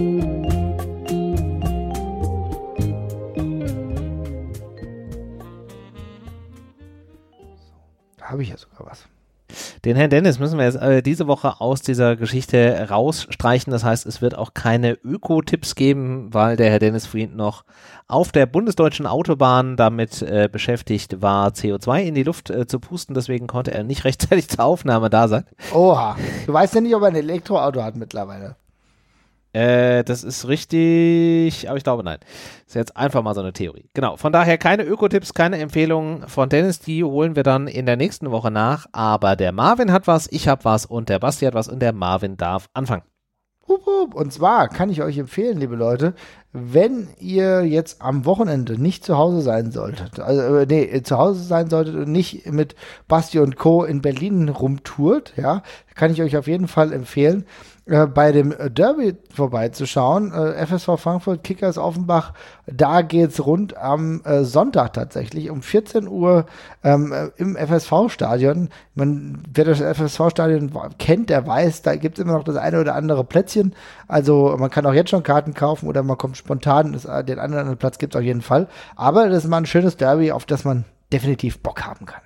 Da habe ich ja sogar was. Den Herrn Dennis müssen wir jetzt äh, diese Woche aus dieser Geschichte rausstreichen. Das heißt, es wird auch keine Öko-Tipps geben, weil der Herr Dennis vorhin noch auf der bundesdeutschen Autobahn damit äh, beschäftigt war, C O zwei in die Luft äh, zu pusten. Deswegen konnte er nicht rechtzeitig zur Aufnahme da sein. Oha, du weißt ja nicht, ob er ein Elektroauto hat mittlerweile. Äh, das ist richtig, aber ich glaube nein. Das ist jetzt einfach mal so eine Theorie. Genau, von daher keine Ökotipps, keine Empfehlungen von Dennis, die holen wir dann in der nächsten Woche nach. Aber der Marvin hat was, ich habe was und der Basti hat was und der Marvin darf anfangen. Und zwar kann ich euch empfehlen, liebe Leute, wenn ihr jetzt am Wochenende nicht zu Hause sein solltet, also nee, zu Hause sein solltet und nicht mit Basti und Co. in Berlin rumtourt, ja, kann ich euch auf jeden Fall empfehlen, äh, bei dem Derby vorbeizuschauen. Äh, F S V Frankfurt, Kickers Offenbach, da geht's rund am äh, Sonntag tatsächlich um vierzehn Uhr ähm, im F S V-Stadion. Man, wer das F S V-Stadion kennt, der weiß, da gibt's immer noch das eine oder andere Plätzchen. Also man kann auch jetzt schon Karten kaufen oder man kommt spontan. Das, den anderen Platz gibt's auf jeden Fall. Aber das ist mal ein schönes Derby, auf das man definitiv Bock haben kann.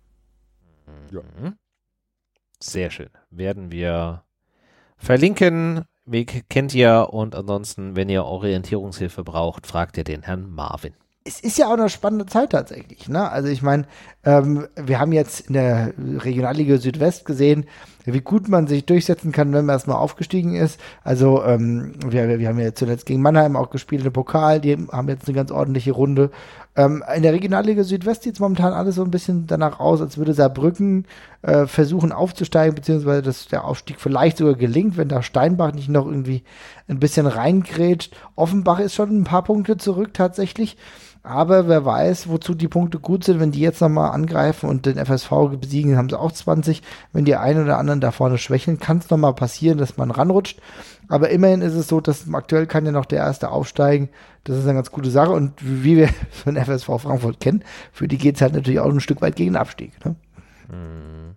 Ja. Sehr schön. Werden wir verlinken. Weg kennt ihr und ansonsten, wenn ihr Orientierungshilfe braucht, fragt ihr den Herrn Marvin. Es ist ja auch eine spannende Zeit tatsächlich, ne? Also ich meine, ähm, wir haben jetzt in der Regionalliga Südwest gesehen, wie gut man sich durchsetzen kann, wenn man erstmal aufgestiegen ist. Also ähm, wir, wir haben ja zuletzt gegen Mannheim auch gespielt im Pokal, die haben jetzt eine ganz ordentliche Runde. Ähm, in der Regionalliga Südwest sieht es momentan alles so ein bisschen danach aus, als würde Saarbrücken äh, versuchen aufzusteigen, beziehungsweise dass der Aufstieg vielleicht sogar gelingt, wenn da Steinbach nicht noch irgendwie ein bisschen reingrätscht. Offenbach ist schon ein paar Punkte zurück tatsächlich. Aber wer weiß, wozu die Punkte gut sind, wenn die jetzt nochmal angreifen und den F S V besiegen, haben sie auch zwanzig. Wenn die einen oder anderen da vorne schwächeln, kann es nochmal passieren, dass man ranrutscht. Aber immerhin ist es so, dass aktuell kann ja noch der Erste aufsteigen. Das ist eine ganz gute Sache. Und wie wir von F S V Frankfurt kennen, für die geht es halt natürlich auch ein Stück weit gegen den Abstieg. Ne? Hm.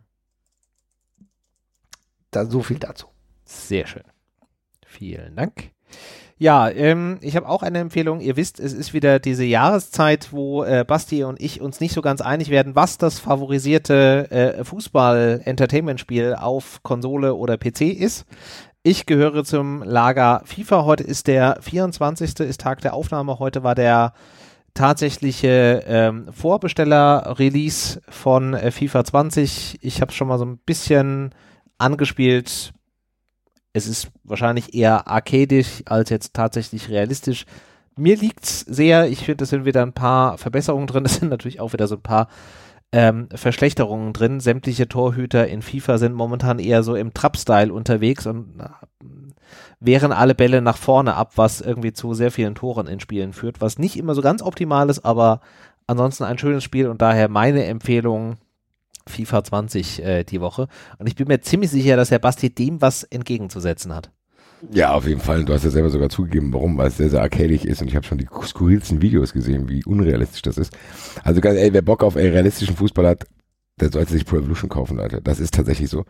Da, so viel dazu. Sehr schön. Vielen Dank. Ja, ähm, ich habe auch eine Empfehlung. Ihr wisst, es ist wieder diese Jahreszeit, wo äh, Basti und ich uns nicht so ganz einig werden, was das favorisierte äh, Fußball-Entertainment-Spiel auf Konsole oder P C ist. Ich gehöre zum Lager FIFA. Heute ist der vierundzwanzigste ist Tag der Aufnahme. Heute war der tatsächliche ähm, Vorbesteller-Release von äh, FIFA zwanzig. Ich habe schon mal so ein bisschen angespielt. Es ist wahrscheinlich eher arcadisch als jetzt tatsächlich realistisch. Mir liegt's sehr. Ich finde, es sind wieder ein paar Verbesserungen drin. Es sind natürlich auch wieder so ein paar ähm, Verschlechterungen drin. Sämtliche Torhüter in FIFA sind momentan eher so im Trap-Style unterwegs und na, wehren alle Bälle nach vorne ab, was irgendwie zu sehr vielen Toren in Spielen führt, was nicht immer so ganz optimal ist, aber ansonsten ein schönes Spiel und daher meine Empfehlung FIFA zwanzig äh, die Woche. Und ich bin mir ziemlich sicher, dass Herr Basti dem was entgegenzusetzen hat. Ja, auf jeden Fall. Du hast ja selber sogar zugegeben, warum, weil es sehr, sehr arcadisch ist und ich habe schon die skurrilsten Videos gesehen, wie unrealistisch das ist. Also ganz ey, wer Bock auf ey, realistischen Fußball hat, der sollte sich Pro Evolution kaufen, Leute. Das ist tatsächlich so.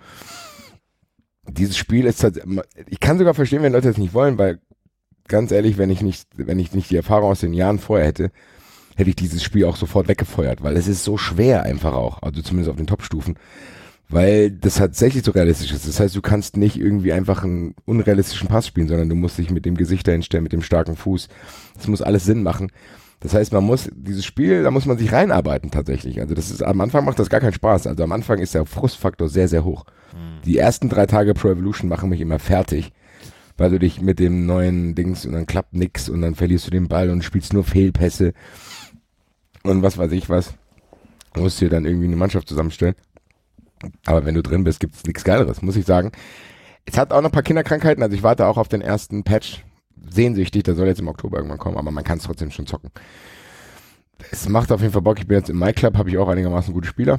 Dieses Spiel ist tatsächlich, ich kann sogar verstehen, wenn Leute das nicht wollen, weil ganz ehrlich, wenn ich nicht, wenn ich nicht die Erfahrung aus den Jahren vorher hätte, hätte ich dieses Spiel auch sofort weggefeuert, weil es ist so schwer einfach auch, also zumindest auf den Top-Stufen, weil das tatsächlich so realistisch ist. Das heißt, du kannst nicht irgendwie einfach einen unrealistischen Pass spielen, sondern du musst dich mit dem Gesicht dahinstellen, mit dem starken Fuß. Das muss alles Sinn machen. Das heißt, man muss, dieses Spiel, da muss man sich reinarbeiten tatsächlich. Also das ist, am Anfang macht das gar keinen Spaß. Also am Anfang ist der Frustfaktor sehr, sehr hoch. Mhm. Die ersten drei Tage Pro Evolution machen mich immer fertig, weil du dich mit dem neuen Dings und dann klappt nix und dann verlierst du den Ball und spielst nur Fehlpässe. Und was weiß ich was, du musst dir dann irgendwie eine Mannschaft zusammenstellen. Aber wenn du drin bist, gibt's nichts Geileres, muss ich sagen. Es hat auch noch ein paar Kinderkrankheiten, also ich warte auch auf den ersten Patch, sehnsüchtig, der soll jetzt im Oktober irgendwann kommen, aber man kann es trotzdem schon zocken. Es macht auf jeden Fall Bock, ich bin jetzt im MyClub, habe ich auch einigermaßen gute Spieler.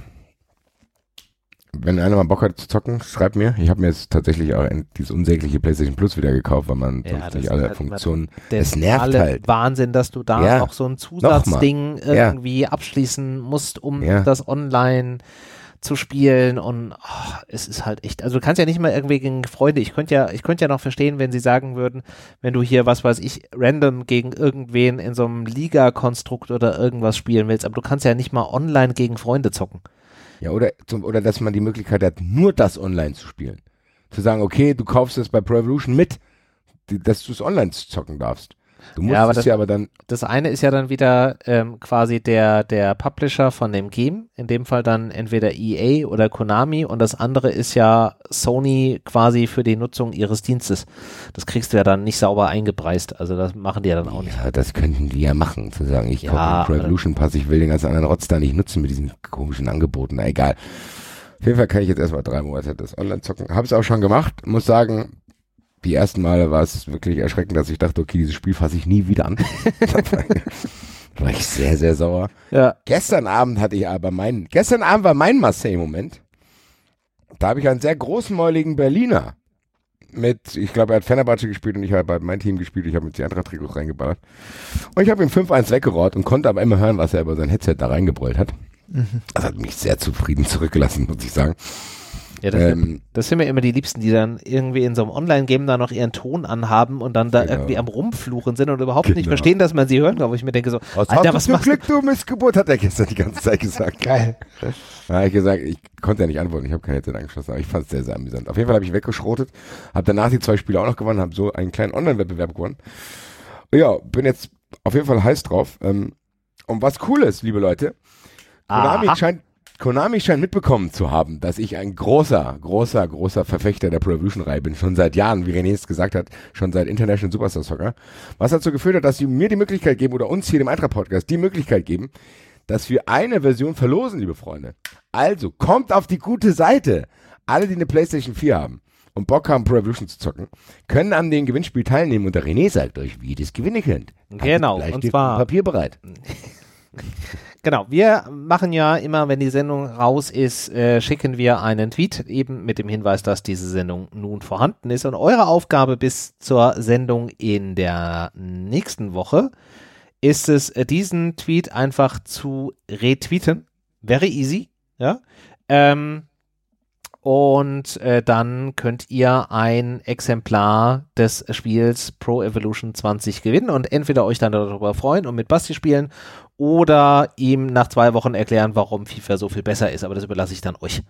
Wenn einer mal Bock hat zu zocken, schreibt mir. Ich habe mir jetzt tatsächlich auch ein, dieses unsägliche PlayStation Plus wieder gekauft, weil man ja, sonst nicht alle halt Funktionen, es nervt halt. Wahnsinn, dass du da ja. auch so ein Zusatzding irgendwie ja. abschließen musst, um ja. das online zu spielen und oh, es ist halt echt, also du kannst ja nicht mal irgendwie gegen Freunde, ich könnte ja, ich könnte ja noch verstehen, wenn sie sagen würden, wenn du hier, was weiß ich, random gegen irgendwen in so einem Liga-Konstrukt oder irgendwas spielen willst, aber du kannst ja nicht mal online gegen Freunde zocken. Ja, oder, zum, oder dass man die Möglichkeit hat, nur das online zu spielen. Zu sagen, okay, du kaufst es bei Pro Evolution mit, die, dass du es online zocken darfst. Du musst ja, aber es das, ja aber dann. Das eine ist ja dann wieder ähm, quasi der, der Publisher von dem Game, in dem Fall dann entweder E A oder Konami, und das andere ist ja Sony quasi für die Nutzung ihres Dienstes. Das kriegst du ja dann nicht sauber eingepreist, also das machen die ja dann auch nicht. Ja, das könnten die ja machen, zu sagen, ich ja, kaufe den Pro Evolution Pass, ich will den ganzen anderen Rotz da nicht nutzen mit diesen komischen Angeboten, na egal. Auf jeden Fall kann ich jetzt erstmal drei Monate das online zocken. Habe es auch schon gemacht, muss sagen, die ersten Male war es wirklich erschreckend, dass ich dachte, okay, dieses Spiel fasse ich nie wieder an. Da war ich sehr, sehr sauer. Ja. Gestern Abend hatte ich aber meinen, gestern Abend war mein Marseille-Moment. Da habe ich einen sehr großmäuligen Berliner mit, ich glaube, er hat Fenerbahce gespielt und ich habe bei meinem Team gespielt. Ich habe mit die Eintracht-Trikots reingeballert. Und ich habe ihm fünf eins weggerollt und konnte aber immer hören, was er über sein Headset da reingebrüllt hat. Mhm. Das hat mich sehr zufrieden zurückgelassen, muss ich sagen. Ja, das, ähm, das sind mir immer die Liebsten, die dann irgendwie in so einem Online-Game da noch ihren Ton anhaben und dann da genau. irgendwie am Rumfluchen sind und überhaupt genau. nicht verstehen, dass man sie hören kann, wo ich mir denke so, was Alter, hast was du machst Glück, du Missgeburt, hat er gestern die ganze Zeit gesagt. Geil. Da habe ich gesagt, ich konnte ja nicht antworten, ich habe kein Headset angeschlossen, aber ich fand es sehr, sehr amüsant. Auf jeden Fall habe ich weggeschrotet, habe danach die zwei Spiele auch noch gewonnen, habe so einen kleinen Online-Wettbewerb gewonnen. Ja, bin jetzt auf jeden Fall heiß drauf. Und was cool ist, liebe Leute, Konami scheint Konami scheint mitbekommen zu haben, dass ich ein großer, großer, großer Verfechter der Pro Evolution-Reihe bin. Schon seit Jahren, wie René es gesagt hat, schon seit International Superstar Soccer. Was dazu geführt hat, dass sie mir die Möglichkeit geben, oder uns hier dem Eintracht-Podcast die Möglichkeit geben, dass wir eine Version verlosen, liebe Freunde. Also, kommt auf die gute Seite. Alle, die eine PlayStation vier haben und Bock haben, Pro Evolution zu zocken, können an dem Gewinnspiel teilnehmen und der René sagt euch, wie ihr das gewinnen könnt. Genau, und zwar Papier bereit. Genau, wir machen ja immer, wenn die Sendung raus ist, äh, schicken wir einen Tweet eben mit dem Hinweis, dass diese Sendung nun vorhanden ist. Und eure Aufgabe bis zur Sendung in der nächsten Woche ist es, äh, diesen Tweet einfach zu retweeten. Very easy, ja. Ähm, und äh, dann könnt ihr ein Exemplar des Spiels Pro Evolution zwanzig gewinnen und entweder euch dann darüber freuen und mit Basti spielen oder ihm nach zwei Wochen erklären, warum FIFA so viel besser ist, aber das überlasse ich dann euch.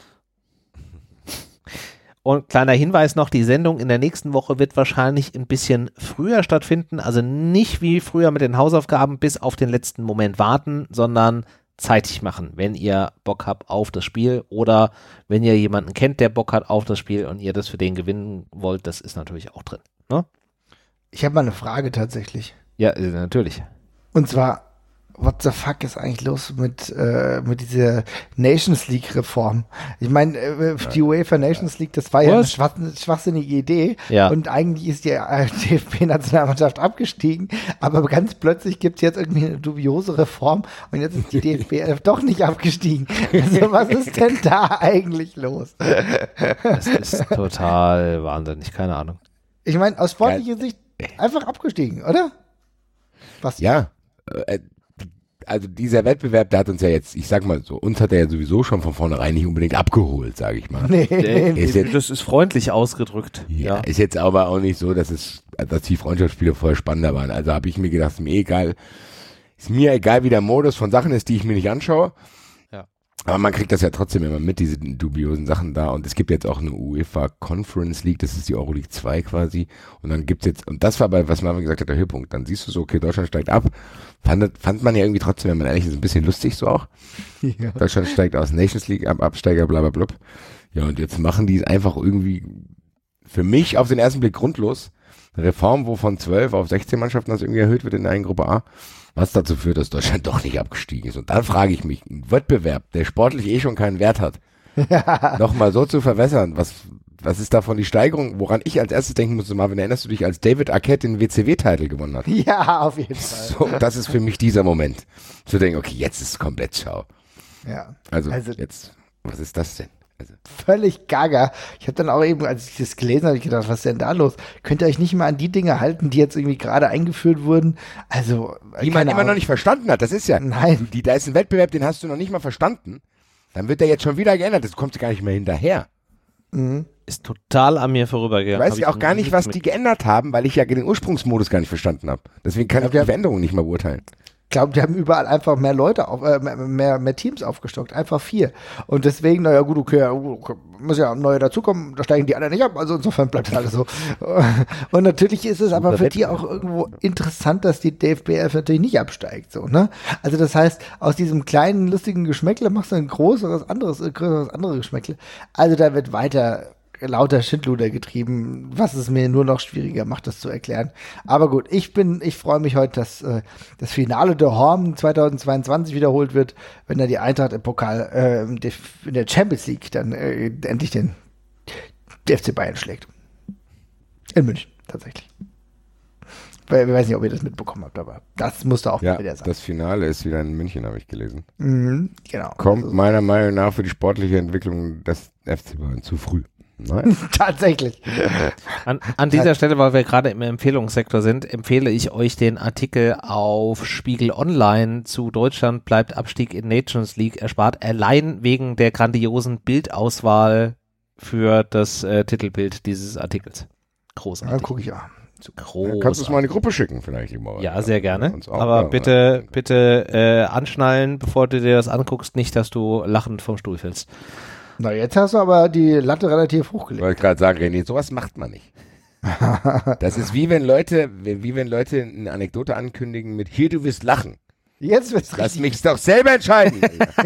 Und kleiner Hinweis noch, die Sendung in der nächsten Woche wird wahrscheinlich ein bisschen früher stattfinden, also nicht wie früher mit den Hausaufgaben bis auf den letzten Moment warten, sondern zeitig machen, wenn ihr Bock habt auf das Spiel oder wenn ihr jemanden kennt, der Bock hat auf das Spiel und ihr das für den gewinnen wollt, das ist natürlich auch drin. Ne? Ich habe mal eine Frage tatsächlich. Ja, äh, natürlich. Und zwar, what the fuck ist eigentlich los mit, äh, mit dieser Nations League Reform? Ich meine, äh, die UEFA Nations League, das war ja eine schwach, schwachsinnige Idee. Ja. Und eigentlich ist die äh, D F B-Nationalmannschaft abgestiegen, aber ganz plötzlich gibt es jetzt irgendwie eine dubiose Reform und jetzt ist die D F B doch nicht abgestiegen. Also was ist denn da eigentlich los? Das ist total wahnsinnig, keine Ahnung. Ich meine, aus sportlicher Sicht einfach abgestiegen, oder? Was? Ja, äh, also dieser Wettbewerb, der hat uns ja jetzt, ich sag mal so, uns hat er ja sowieso schon von vornherein nicht unbedingt abgeholt, sage ich mal. Nee, nee, ist jetzt, das ist freundlich ausgedrückt. Ja, ja, ist jetzt aber auch nicht so, dass es, dass die Freundschaftsspiele voll spannender waren. Also habe ich mir gedacht, ist mir egal, ist mir egal, wie der Modus von Sachen ist, die ich mir nicht anschaue. Ja. Aber man kriegt das ja trotzdem immer mit, diese dubiosen Sachen da. Und es gibt jetzt auch eine UEFA Conference League, das ist die Euroleague zwei quasi. Und dann gibt's jetzt, und das war bei, was Marvin gesagt hat, der Höhepunkt. Dann siehst du so, okay, Deutschland steigt ab. Fand, fand man ja irgendwie trotzdem, wenn man ehrlich ist, ein bisschen lustig so auch. Ja. Deutschland steigt aus Nations League ab, Absteiger, bla bla bla. Ja, und jetzt machen die es einfach irgendwie für mich auf den ersten Blick grundlos. Eine Reform, wo von zwölf auf sechzehn Mannschaften das irgendwie erhöht wird in der einen Gruppe A, was dazu führt, dass Deutschland doch nicht abgestiegen ist. Und dann frage ich mich, ein Wettbewerb, der sportlich eh schon keinen Wert hat, nochmal so zu verwässern, was was ist davon die Steigerung? Woran ich als erstes denken musste, Marvin, erinnerst du dich, als David Arquette den W C W-Titel gewonnen hat? Ja, auf jeden Fall. So, das ist für mich dieser Moment. Zu denken, okay, jetzt ist es komplett schau. Ja. Also, Also- jetzt, was ist das denn? Also, Völlig gaga. Ich habe dann auch eben, als ich das gelesen habe, hab ich gedacht, was ist denn da los? Könnt ihr euch nicht mal an die Dinge halten, die jetzt irgendwie gerade eingeführt wurden? Also, die man keine immer noch Ahnung. nicht verstanden hat, das ist ja, Nein. die, da ist ein Wettbewerb, den hast du noch nicht mal verstanden. Dann wird der jetzt schon wieder geändert, das kommt gar nicht mehr hinterher. Mhm. Ist total an mir Ich vorübergegangen. weiß Hab ja auch gar nicht, was die geändert haben, weil ich ja den Ursprungsmodus gar nicht verstanden habe. Deswegen kann Ja, ich die wir- Veränderung nicht mal beurteilen. Ich glaube, die haben überall einfach mehr Leute, auf, äh, mehr, mehr, mehr Teams aufgestockt, einfach vier. Und deswegen, naja gut, okay, okay, muss ja neue dazukommen, da steigen die anderen nicht ab, also insofern bleibt alles so. Und natürlich ist es aber für die auch irgendwo interessant, dass die D F B F natürlich nicht absteigt, so, ne? Also das heißt, aus diesem kleinen, lustigen Geschmäckle machst du ein größeres, anderes, äh, größeres, anderes Geschmäckle. Also da wird weiter lauter Schindluder getrieben, was es mir nur noch schwieriger macht, das zu erklären. Aber gut, ich bin, ich freue mich heute, dass äh, das Finale der Horm zweitausendzweiundzwanzig wiederholt wird, wenn da die Eintracht im Pokal, äh, in der Champions League dann äh, endlich den F C Bayern schlägt. In München, tatsächlich. Weil, ich weiß nicht, ob ihr das mitbekommen habt, aber das musste auch Ja, wieder sein. das Finale ist wieder in München, habe ich gelesen. Mhm, genau. Kommt Also, meiner Meinung nach für die sportliche Entwicklung des F C Bayern zu früh. Nein. tatsächlich. An, an dieser Stelle, weil wir gerade im Empfehlungssektor sind, empfehle ich euch den Artikel auf Spiegel Online zu Deutschland bleibt Abstieg in Nations League erspart, allein wegen der grandiosen Bildauswahl für das äh, Titelbild dieses Artikels. Großartig. Dann gucke ich auch. Großartig. Kannst du es mal in die Gruppe schicken, vielleicht. Lieber. Ja, sehr gerne. Uns auch, Aber ja, bitte, bitte äh, anschnallen, bevor du dir das anguckst, nicht, dass du lachend vom Stuhl fällst. Na, jetzt hast du aber die Latte relativ hochgelegt. Ich wollte gerade sagen, René, sowas macht man nicht. Das ist wie wenn Leute, wie wenn Leute eine Anekdote ankündigen mit hier, du wirst lachen. Jetzt wird's Lass richtig. mich doch selber entscheiden.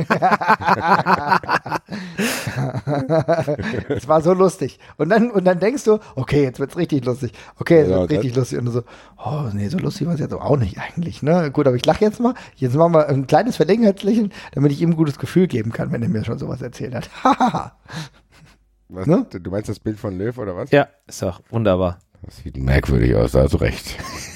Es war so lustig. Und dann, und dann denkst du, okay, jetzt wird's richtig lustig. Okay, jetzt Ja, wird's richtig lustig. Und du so, oh, nee, so lustig war es jetzt auch nicht eigentlich, ne? Gut, aber ich lache jetzt mal. Jetzt machen wir ein kleines Verlegenheitslächeln, damit ich ihm ein gutes Gefühl geben kann, wenn er mir schon sowas erzählt hat. Hahaha. Was, Ne? Du meinst das Bild von Löw oder was? Ja, ist doch wunderbar. Das sieht merkwürdig aus, da hast du recht.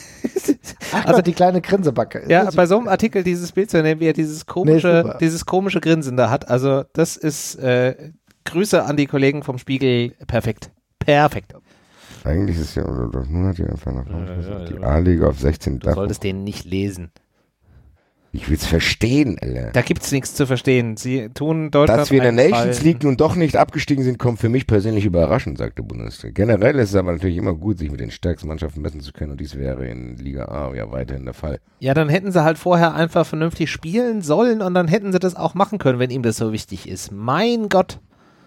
Ach, also die kleine Grinsebacke. Ja, bei so einem Artikel dieses Bild zu nehmen, wie er dieses komische, super. dieses komische Grinsen da hat. Also das ist äh, Grüße an die Kollegen vom Spiegel. Perfekt. Perfekt. Eigentlich ist ja oder nun hat die einfach noch Ja, ja, die ja. A-Liga auf sechzehn. Du solltest den nicht lesen. Ich will's verstehen, Alter. Da gibt's nichts zu verstehen. Sie tun Deutschland Dass wir in der einen Nations Gefallen. League nun doch nicht abgestiegen sind, kommt für mich persönlich überraschend, sagt der Bundesliga. Generell ist es aber natürlich immer gut, sich mit den stärksten Mannschaften messen zu können und dies wäre in Liga A ja weiterhin der Fall. Ja, dann hätten sie halt vorher einfach vernünftig spielen sollen und dann hätten sie das auch machen können, wenn ihm das so wichtig ist. Mein Gott.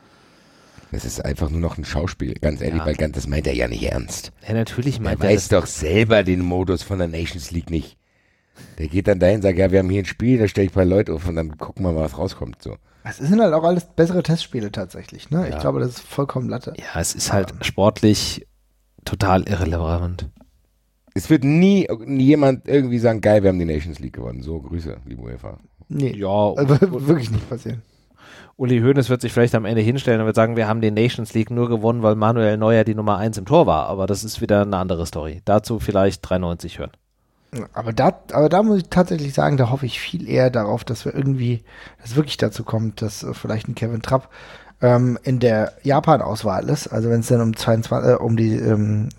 Das ist einfach nur noch ein Schauspiel, ganz ehrlich, Ja. weil ganz, das meint er ja nicht ernst. Ja, natürlich Er meint er weiß das. doch selber den Modus von der Nations League nicht. Der geht dann dahin und sagt, ja, wir haben hier ein Spiel, da stelle ich ein paar Leute auf und dann gucken wir mal, was rauskommt. So. Es sind halt auch alles bessere Testspiele tatsächlich, ne? Ich Ja. glaube, das ist vollkommen Latte. Ja, es ist halt sportlich total irrelevant. Es wird nie jemand irgendwie sagen, geil, wir haben die Nations League gewonnen. So, Grüße, liebe UEFA. Nee, Ja, also, wirklich nicht passieren. Uli Hoeneß wird sich vielleicht am Ende hinstellen und wird sagen, wir haben die Nations League nur gewonnen, weil Manuel Neuer die Nummer eins im Tor war. Aber das ist wieder eine andere Story. Dazu vielleicht dreiundneunzig hören. Aber da, aber da muss ich tatsächlich sagen, da hoffe ich viel eher darauf, dass wir irgendwie, dass es wirklich dazu kommt, dass äh, vielleicht ein Kevin Trapp ähm, in der Japan-Auswahl ist. Also wenn es dann um zweiundzwanzig, äh, um die, ähm,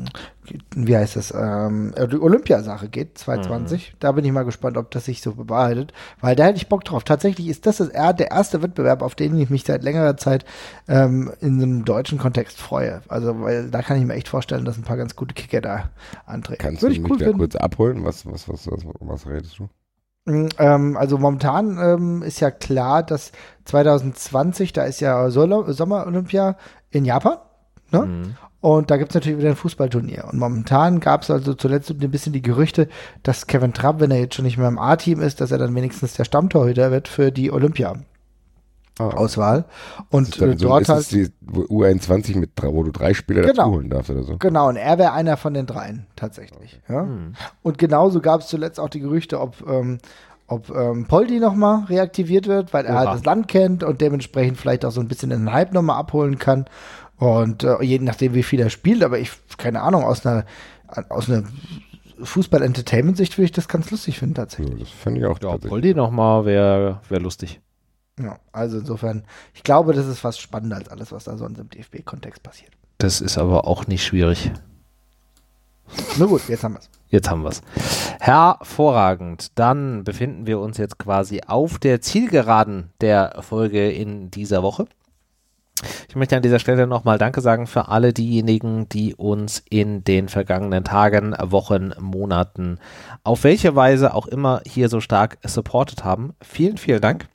wie heißt das, ähm, die Olympiasache geht, zweitausendzwanzig. Mhm. Da bin ich mal gespannt, ob das sich so bewahrheitet, weil da hätte ich Bock drauf. Tatsächlich ist das, das der erste Wettbewerb, auf den ich mich seit längerer Zeit ähm, in einem deutschen Kontext freue. Also, weil da kann ich mir echt vorstellen, dass ein paar ganz gute Kicker da antreten. Kannst Würde du ich mich cool da finden. kurz abholen? Was, was, was, was, was redest du? Ähm, also momentan ähm, ist ja klar, dass zweitausendzwanzig, da ist ja Sol- Sommer-Olympia in Japan, ne? Mhm. Und da gibt es natürlich wieder ein Fußballturnier. Und momentan gab es also zuletzt ein bisschen die Gerüchte, dass Kevin Trapp, wenn er jetzt schon nicht mehr im A-Team ist, dass er dann wenigstens der Stammtorhüter wird für die Olympia-Auswahl. Ah. Und Ist dann äh, so, dort ist halt. es die U einundzwanzig, mit, drei- wo du drei Spieler Genau. dazu holen darfst oder so? Genau, und er wäre einer von den dreien tatsächlich. Ja? Hm. Und genauso gab es zuletzt auch die Gerüchte, ob, ähm, ob ähm, Poldi nochmal reaktiviert wird, weil er Oha. halt das Land kennt und dementsprechend vielleicht auch so ein bisschen den Hype nochmal abholen kann. Und äh, je nachdem, wie viel er spielt, aber ich, keine Ahnung, aus einer, aus einer Fußball-Entertainment-Sicht würde ich das ganz lustig finden, tatsächlich. Ja, das finde ich auch. Ja, Poldi nochmal wäre wär lustig. Ja, also insofern, ich glaube, das ist fast spannender als alles, was da sonst im D F B-Kontext passiert. Das ist aber auch nicht schwierig. Na gut, jetzt haben wir es. Jetzt haben wir es. Hervorragend. Dann befinden wir uns jetzt quasi auf der Zielgeraden der Folge in dieser Woche. Ich möchte an dieser Stelle nochmal Danke sagen für alle diejenigen, die uns in den vergangenen Tagen, Wochen, Monaten, auf welche Weise auch immer hier so stark supportet haben. Vielen, vielen Dank.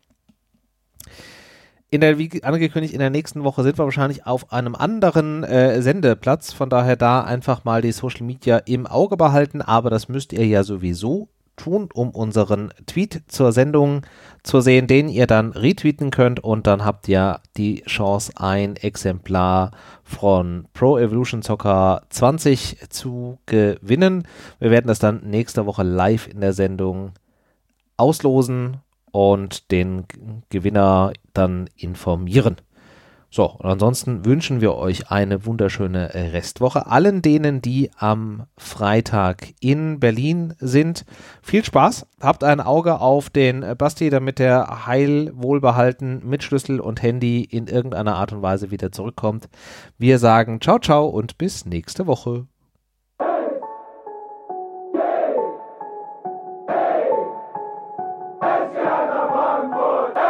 In der, wie angekündigt, in der nächsten Woche sind wir wahrscheinlich auf einem anderen äh, Sendeplatz. Von daher da einfach mal die Social Media im Auge behalten. Aber das müsst ihr ja sowieso tun, um unseren Tweet zur Sendung zu sehen, den ihr dann retweeten könnt. Und dann habt ihr die Chance, ein Exemplar von Pro Evolution Soccer zwanzig zu gewinnen. Wir werden das dann nächste Woche live in der Sendung auslosen und den Gewinner dann informieren. So, und ansonsten wünschen wir euch eine wunderschöne Restwoche. Allen denen, die am Freitag in Berlin sind, viel Spaß. Habt ein Auge auf den Basti, damit er heil, wohlbehalten mit Schlüssel und Handy in irgendeiner Art und Weise wieder zurückkommt. Wir sagen ciao, ciao und bis nächste Woche. Frankfurt!